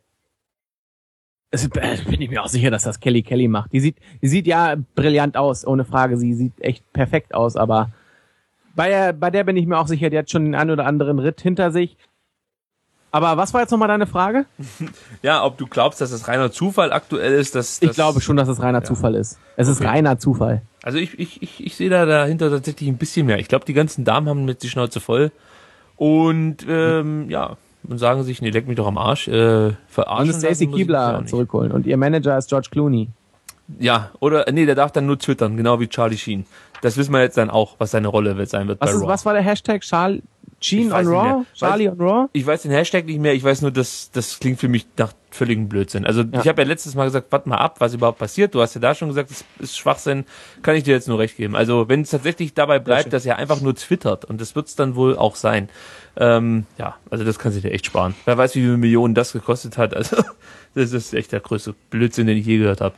J: Bin ich mir auch sicher, dass das Kelly macht. Die sieht ja brillant aus, ohne Frage. Sie sieht echt perfekt aus, aber bei der bin ich mir auch sicher, die hat schon den einen oder anderen Ritt hinter sich. Aber was war jetzt nochmal deine Frage?
E: Ja, ob du glaubst, dass es reiner Zufall aktuell ist, dass
J: ich glaube schon, dass es reiner Zufall ist. Es ist reiner Zufall.
E: Also ich sehe da dahinter tatsächlich ein bisschen mehr. Ich glaube, die ganzen Damen haben mit die Schnauze voll und und sagen sich, nee, leck mich doch am Arsch. Verarschen.
J: Und Stacey Keibler zurückholen und ihr Manager ist George Clooney.
E: Ja, oder der darf dann nur twittern, genau wie Charlie Sheen. Das wissen wir jetzt dann auch, was seine Rolle sein wird bei Raw.
J: Was war der Hashtag? Sheen on Raw? Charlie on Raw?
E: Ich weiß den Hashtag nicht mehr, ich weiß nur, das klingt für mich nach völligem Blödsinn. Also ich habe ja letztes Mal gesagt, warte mal ab, was überhaupt passiert. Du hast ja da schon gesagt, das ist Schwachsinn, kann ich dir jetzt nur recht geben. Also wenn es tatsächlich dabei bleibt, dass er einfach nur twittert, und das wird es dann wohl auch sein, also das kannst du dir echt sparen. Wer weiß, wie viele Millionen das gekostet hat. Also das ist echt der größte Blödsinn, den ich je gehört habe.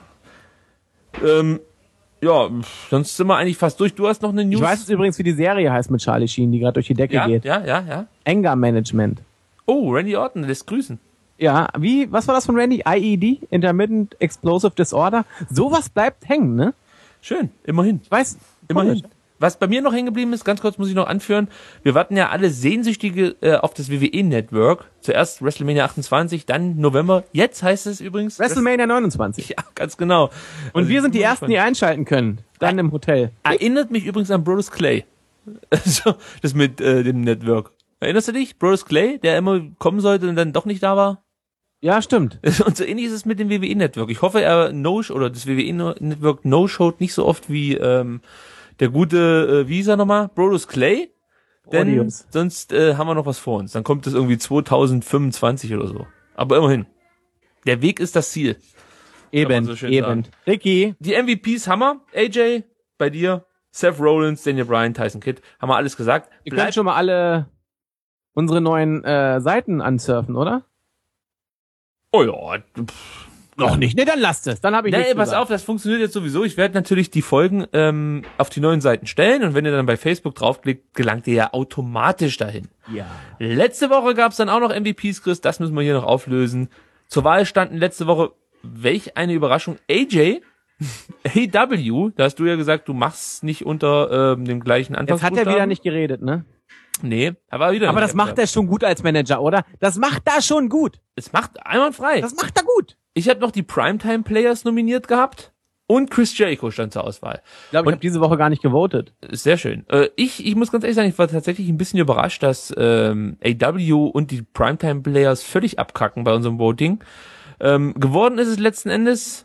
E: Sonst sind wir eigentlich fast durch. Du hast noch eine News.
J: Ich weiß jetzt übrigens, wie die Serie heißt mit Charlie Sheen, die gerade durch die Decke geht.
E: Ja.
J: Anger Management.
E: Oh, Randy Orton lässt grüßen.
J: Ja, was war das von Randy? IED? Intermittent Explosive Disorder? Sowas bleibt hängen, ne?
E: Schön, immerhin.
J: Ich weiß,
E: immerhin. Was bei mir noch hängen geblieben ist, ganz kurz muss ich noch anführen, wir warten ja alle sehnsüchtige auf das WWE-Network. Zuerst WrestleMania 28, dann November. Jetzt heißt es übrigens
J: WrestleMania 29.
E: Ja, ganz genau.
J: Und wir sind die Ersten, die einschalten können. Dann im Hotel.
E: Erinnert mich übrigens an Brodus Clay. Also, das mit dem Network. Erinnerst du dich? Brodus Clay, der immer kommen sollte und dann doch nicht da war?
J: Ja, stimmt.
E: Und so ähnlich ist es mit dem WWE-Network. Ich hoffe, das WWE-Network no-showt nicht so oft wie der gute, wie hieß er nochmal? Brodus Clay. Denn sonst haben wir noch was vor uns. Dann kommt es irgendwie 2025 oder so. Aber immerhin. Der Weg ist das Ziel.
J: Eben. Ricky.
E: Die MVPs haben wir. AJ, bei dir. Seth Rollins, Daniel Bryan, Tyson Kidd. Haben wir alles gesagt.
J: Wir können schon mal alle unsere neuen Seiten ansurfen, oder?
E: Oh ja.
J: Noch nicht. Nee, dann lasst es. Dann habe ich nichts
E: pass auf, das funktioniert jetzt sowieso. Ich werde natürlich die Folgen auf die neuen Seiten stellen und wenn ihr dann bei Facebook draufklickt, gelangt ihr ja automatisch dahin.
J: Ja.
E: Letzte Woche gab es dann auch noch MVPs, Chris, das müssen wir hier noch auflösen. Zur Wahl standen letzte Woche, welch eine Überraschung, AJ, AW, da hast du ja gesagt, du machst nicht unter dem gleichen Anfangsbuchstaben.
J: Jetzt hat er wieder nicht geredet, ne?
E: Nee, aber wieder.
J: Aber das macht er schon gut als Manager, oder? Das macht er schon gut.
E: Es macht einwandfrei.
J: Das macht er gut.
E: Ich habe noch die Primetime Players nominiert gehabt und Chris Jericho stand zur Auswahl.
J: Ich glaube, ich habe diese Woche gar nicht gewotet.
E: Sehr schön. Ich muss ganz ehrlich sagen, ich war tatsächlich ein bisschen überrascht, dass AW und die Primetime Players völlig abkacken bei unserem Voting. Geworden ist es letzten Endes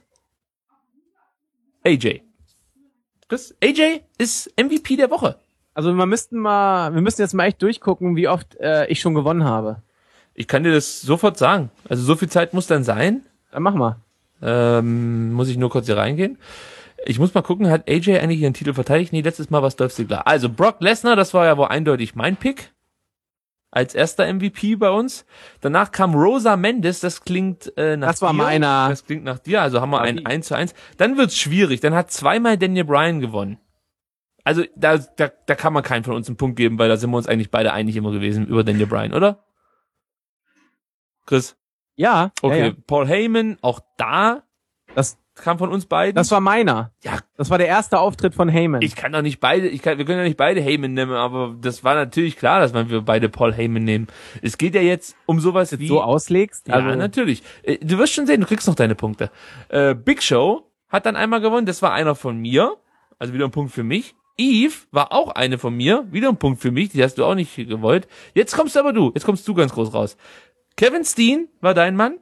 E: AJ. Chris, AJ ist MVP der Woche.
J: Also wir müssten jetzt mal echt durchgucken, wie oft ich schon gewonnen habe.
E: Ich kann dir das sofort sagen. Also so viel Zeit muss dann sein.
J: Dann mach mal.
E: Muss ich nur kurz hier reingehen. Ich muss mal gucken, hat AJ eigentlich ihren Titel verteidigt? Nee, letztes Mal war es Dolph Ziggler. Also Brock Lesnar, das war ja wohl eindeutig mein Pick. Als erster MVP bei uns. Danach kam Rosa Mendes, das klingt nach dir.
J: Das war meiner.
E: Das klingt nach dir, also haben wir ein 1:1. Dann wird's schwierig, dann hat zweimal Daniel Bryan gewonnen. Also da kann man keinen von uns einen Punkt geben, weil da sind wir uns eigentlich beide einig immer gewesen über Daniel Bryan, oder? Chris?
J: Ja.
E: Okay,
J: ja.
E: Paul Heyman, auch da. Das kam von uns beiden.
J: Das war meiner.
E: Ja.
J: Das war der erste Auftritt von Heyman.
E: Wir können ja nicht beide Heyman nehmen, aber das war natürlich klar, dass wir beide Paul Heyman nehmen. Es geht ja jetzt um sowas wie...
J: So auslegst?
E: Ja, natürlich. Du wirst schon sehen, du kriegst noch deine Punkte. Big Show, hat dann einmal gewonnen, das war einer von mir, also wieder ein Punkt für mich. Eve war auch eine von mir, wieder ein Punkt für mich, die hast du auch nicht gewollt. Jetzt kommst du ganz groß raus. Kevin Steen war dein Mann.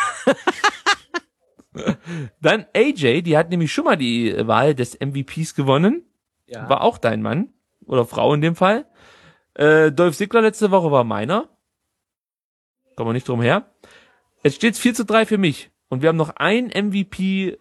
E: Dann AJ, die hat nämlich schon mal die Wahl des MVPs gewonnen. Ja. War auch dein Mann. Oder Frau in dem Fall. Dolph Ziggler letzte Woche war meiner. Kommen wir nicht drum her. Jetzt steht's 4:3 für mich. Und wir haben noch ein MVP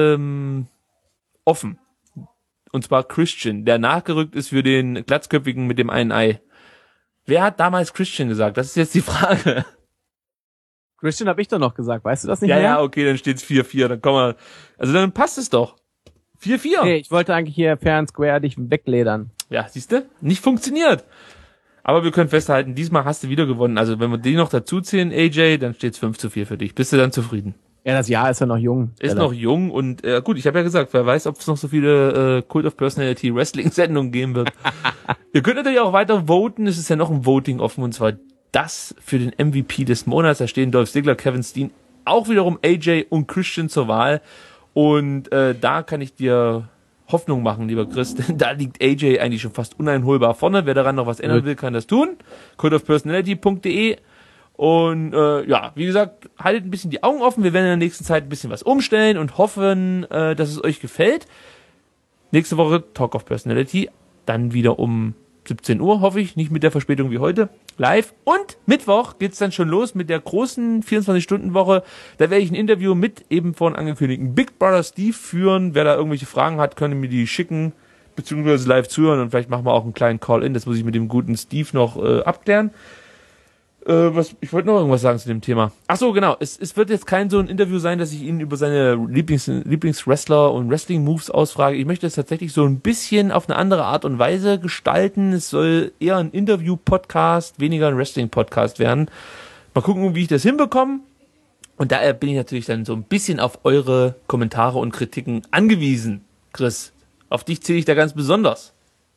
E: offen. Und zwar Christian, der nachgerückt ist für den Glatzköpfigen mit dem einen Ei. Wer hat damals Christian gesagt? Das ist jetzt die Frage.
J: Christian habe ich doch noch gesagt, weißt du das nicht mehr?
E: Ja, okay, dann steht's 4:4, dann kommen wir, also dann passt es doch. 4:4.
J: Okay, ich wollte eigentlich hier fair and square dich wegledern.
E: Ja, siehste, nicht funktioniert. Aber wir können festhalten, diesmal hast du wieder gewonnen. Also wenn wir die noch dazu zählen, AJ, dann steht's 5:4 für dich. Bist du dann zufrieden?
J: Ja, das Jahr ist ja noch jung.
E: Ist noch jung und gut, ich habe ja gesagt, wer weiß, ob es noch so viele Cult of Personality Wrestling-Sendungen geben wird. Ihr könnt natürlich auch weiter voten, es ist ja noch ein Voting offen und zwar das für den MVP des Monats. Da stehen Dolph Ziggler, Kevin Steen, auch wiederum AJ und Christian zur Wahl. Und da kann ich dir Hoffnung machen, lieber Chris, denn da liegt AJ eigentlich schon fast uneinholbar vorne. Wer daran noch was ändern will, kann das tun. cultofpersonality.de. Und ja, wie gesagt, haltet ein bisschen die Augen offen. Wir werden in der nächsten Zeit ein bisschen was umstellen und hoffen, dass es euch gefällt. Nächste Woche Talk of Personality, dann wieder um 17 Uhr, hoffe ich, nicht mit der Verspätung wie heute, live. Und Mittwoch geht's dann schon los mit der großen 24-Stunden-Woche. Da werde ich ein Interview mit eben vorhin angekündigten Big Brother Steve führen. Wer da irgendwelche Fragen hat, können mir die schicken, beziehungsweise live zuhören und vielleicht machen wir auch einen kleinen Call-In. Das muss ich mit dem guten Steve noch abklären. Ich wollte noch irgendwas sagen zu dem Thema. Ach so, genau. Es wird jetzt kein so ein Interview sein, dass ich ihn über seine Lieblingswrestler und Wrestling-Moves ausfrage. Ich möchte es tatsächlich so ein bisschen auf eine andere Art und Weise gestalten. Es soll eher ein Interview-Podcast, weniger ein Wrestling-Podcast werden. Mal gucken, wie ich das hinbekomme. Und daher bin ich natürlich dann so ein bisschen auf eure Kommentare und Kritiken angewiesen, Chris. Auf dich zähle ich da ganz besonders.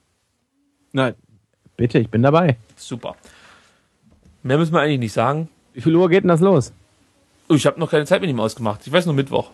J: Na, bitte, ich bin dabei.
E: Super. Mehr müssen wir eigentlich nicht sagen.
J: Wie viel Uhr geht denn das los?
E: Oh, ich habe noch keine Zeit mit ihm ausgemacht. Ich weiß nur Mittwoch.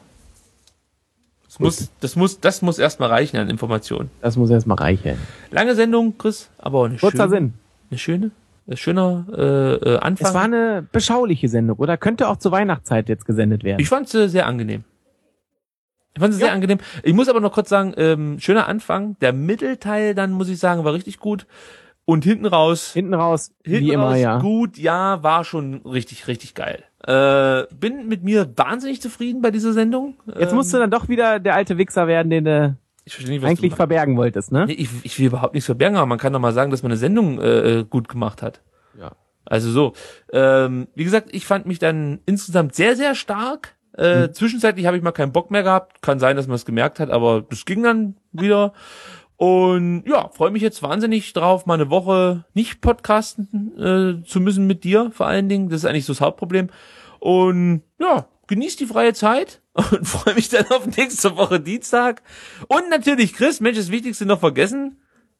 E: Das muss erstmal reichen an Informationen.
J: Das muss erstmal reichen.
E: Lange Sendung, Chris, aber auch eine
J: kurzer Sinn.
E: Ein schöner Anfang.
J: Es war eine beschauliche Sendung, oder? Könnte auch zur Weihnachtszeit jetzt gesendet werden.
E: Ich fand es sehr angenehm. Sehr angenehm. Ich muss aber noch kurz sagen, schöner Anfang. Der Mittelteil dann, muss ich sagen, war richtig gut. Und hinten raus,
J: wie immer, ja.
E: Gut, ja, war schon richtig, richtig geil. Bin mit mir wahnsinnig zufrieden bei dieser Sendung.
J: Jetzt musst du dann doch wieder der alte Wichser werden, den du eigentlich verbergen wolltest, ne?
E: Nee, ich will überhaupt nichts verbergen, aber man kann doch mal sagen, dass man eine Sendung gut gemacht hat.
J: Ja.
E: Also so. Wie gesagt, ich fand mich dann insgesamt sehr, sehr stark. Zwischenzeitlich habe ich mal keinen Bock mehr gehabt. Kann sein, dass man es gemerkt hat, aber das ging dann wieder. Und ja, freue mich jetzt wahnsinnig drauf, mal eine Woche nicht podcasten zu müssen mit dir, vor allen Dingen. Das ist eigentlich so das Hauptproblem. Und ja, genießt die freie Zeit und freue mich dann auf nächste Woche Dienstag. Und natürlich, Chris, Mensch, das Wichtigste noch vergessen.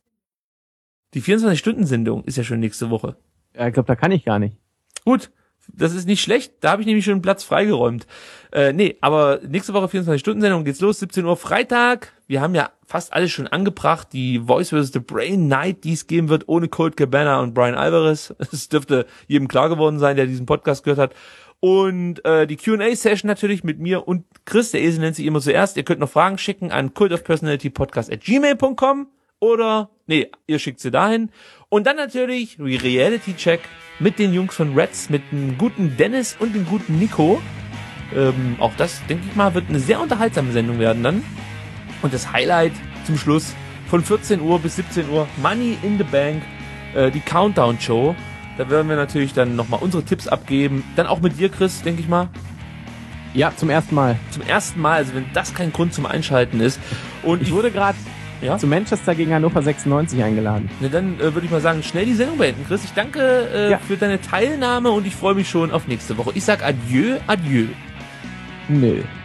E: Die 24-Stunden-Sendung ist ja schon nächste Woche.
J: Ja, ich glaube, da kann ich gar nicht.
E: Gut. Das ist nicht schlecht, da habe ich nämlich schon einen Platz freigeräumt. Nee, aber nächste Woche 24-Stunden-Sendung geht's los, 17 Uhr Freitag. Wir haben ja fast alles schon angebracht. Die Voice vs. The Brain Night, die es geben wird, ohne Colt Cabana und Brian Alvarez. Es dürfte jedem klar geworden sein, der diesen Podcast gehört hat. Und die Q&A-Session natürlich mit mir und Chris, der Esel nennt sich immer zuerst. Ihr könnt noch Fragen schicken an cultofpersonalitypodcast@gmail.com oder, nee, ihr schickt sie dahin. Und dann natürlich Reality-Check mit den Jungs von Reds, mit dem guten Dennis und dem guten Nico. Auch das, denke ich mal, wird eine sehr unterhaltsame Sendung werden dann. Und das Highlight zum Schluss von 14 Uhr bis 17 Uhr, Money in the Bank, die Countdown-Show. Da werden wir natürlich dann nochmal unsere Tipps abgeben. Dann auch mit dir, Chris, denke ich mal.
J: Ja, zum ersten Mal.
E: Zum ersten Mal, also wenn das kein Grund zum Einschalten ist. Und
J: ich wurde gerade zu Manchester gegen Hannover 96 eingeladen.
E: Na, dann würde ich mal sagen, schnell die Sendung beenden, Chris. Ich danke für deine Teilnahme und ich freue mich schon auf nächste Woche. Ich sag adieu, adieu.
J: Nö.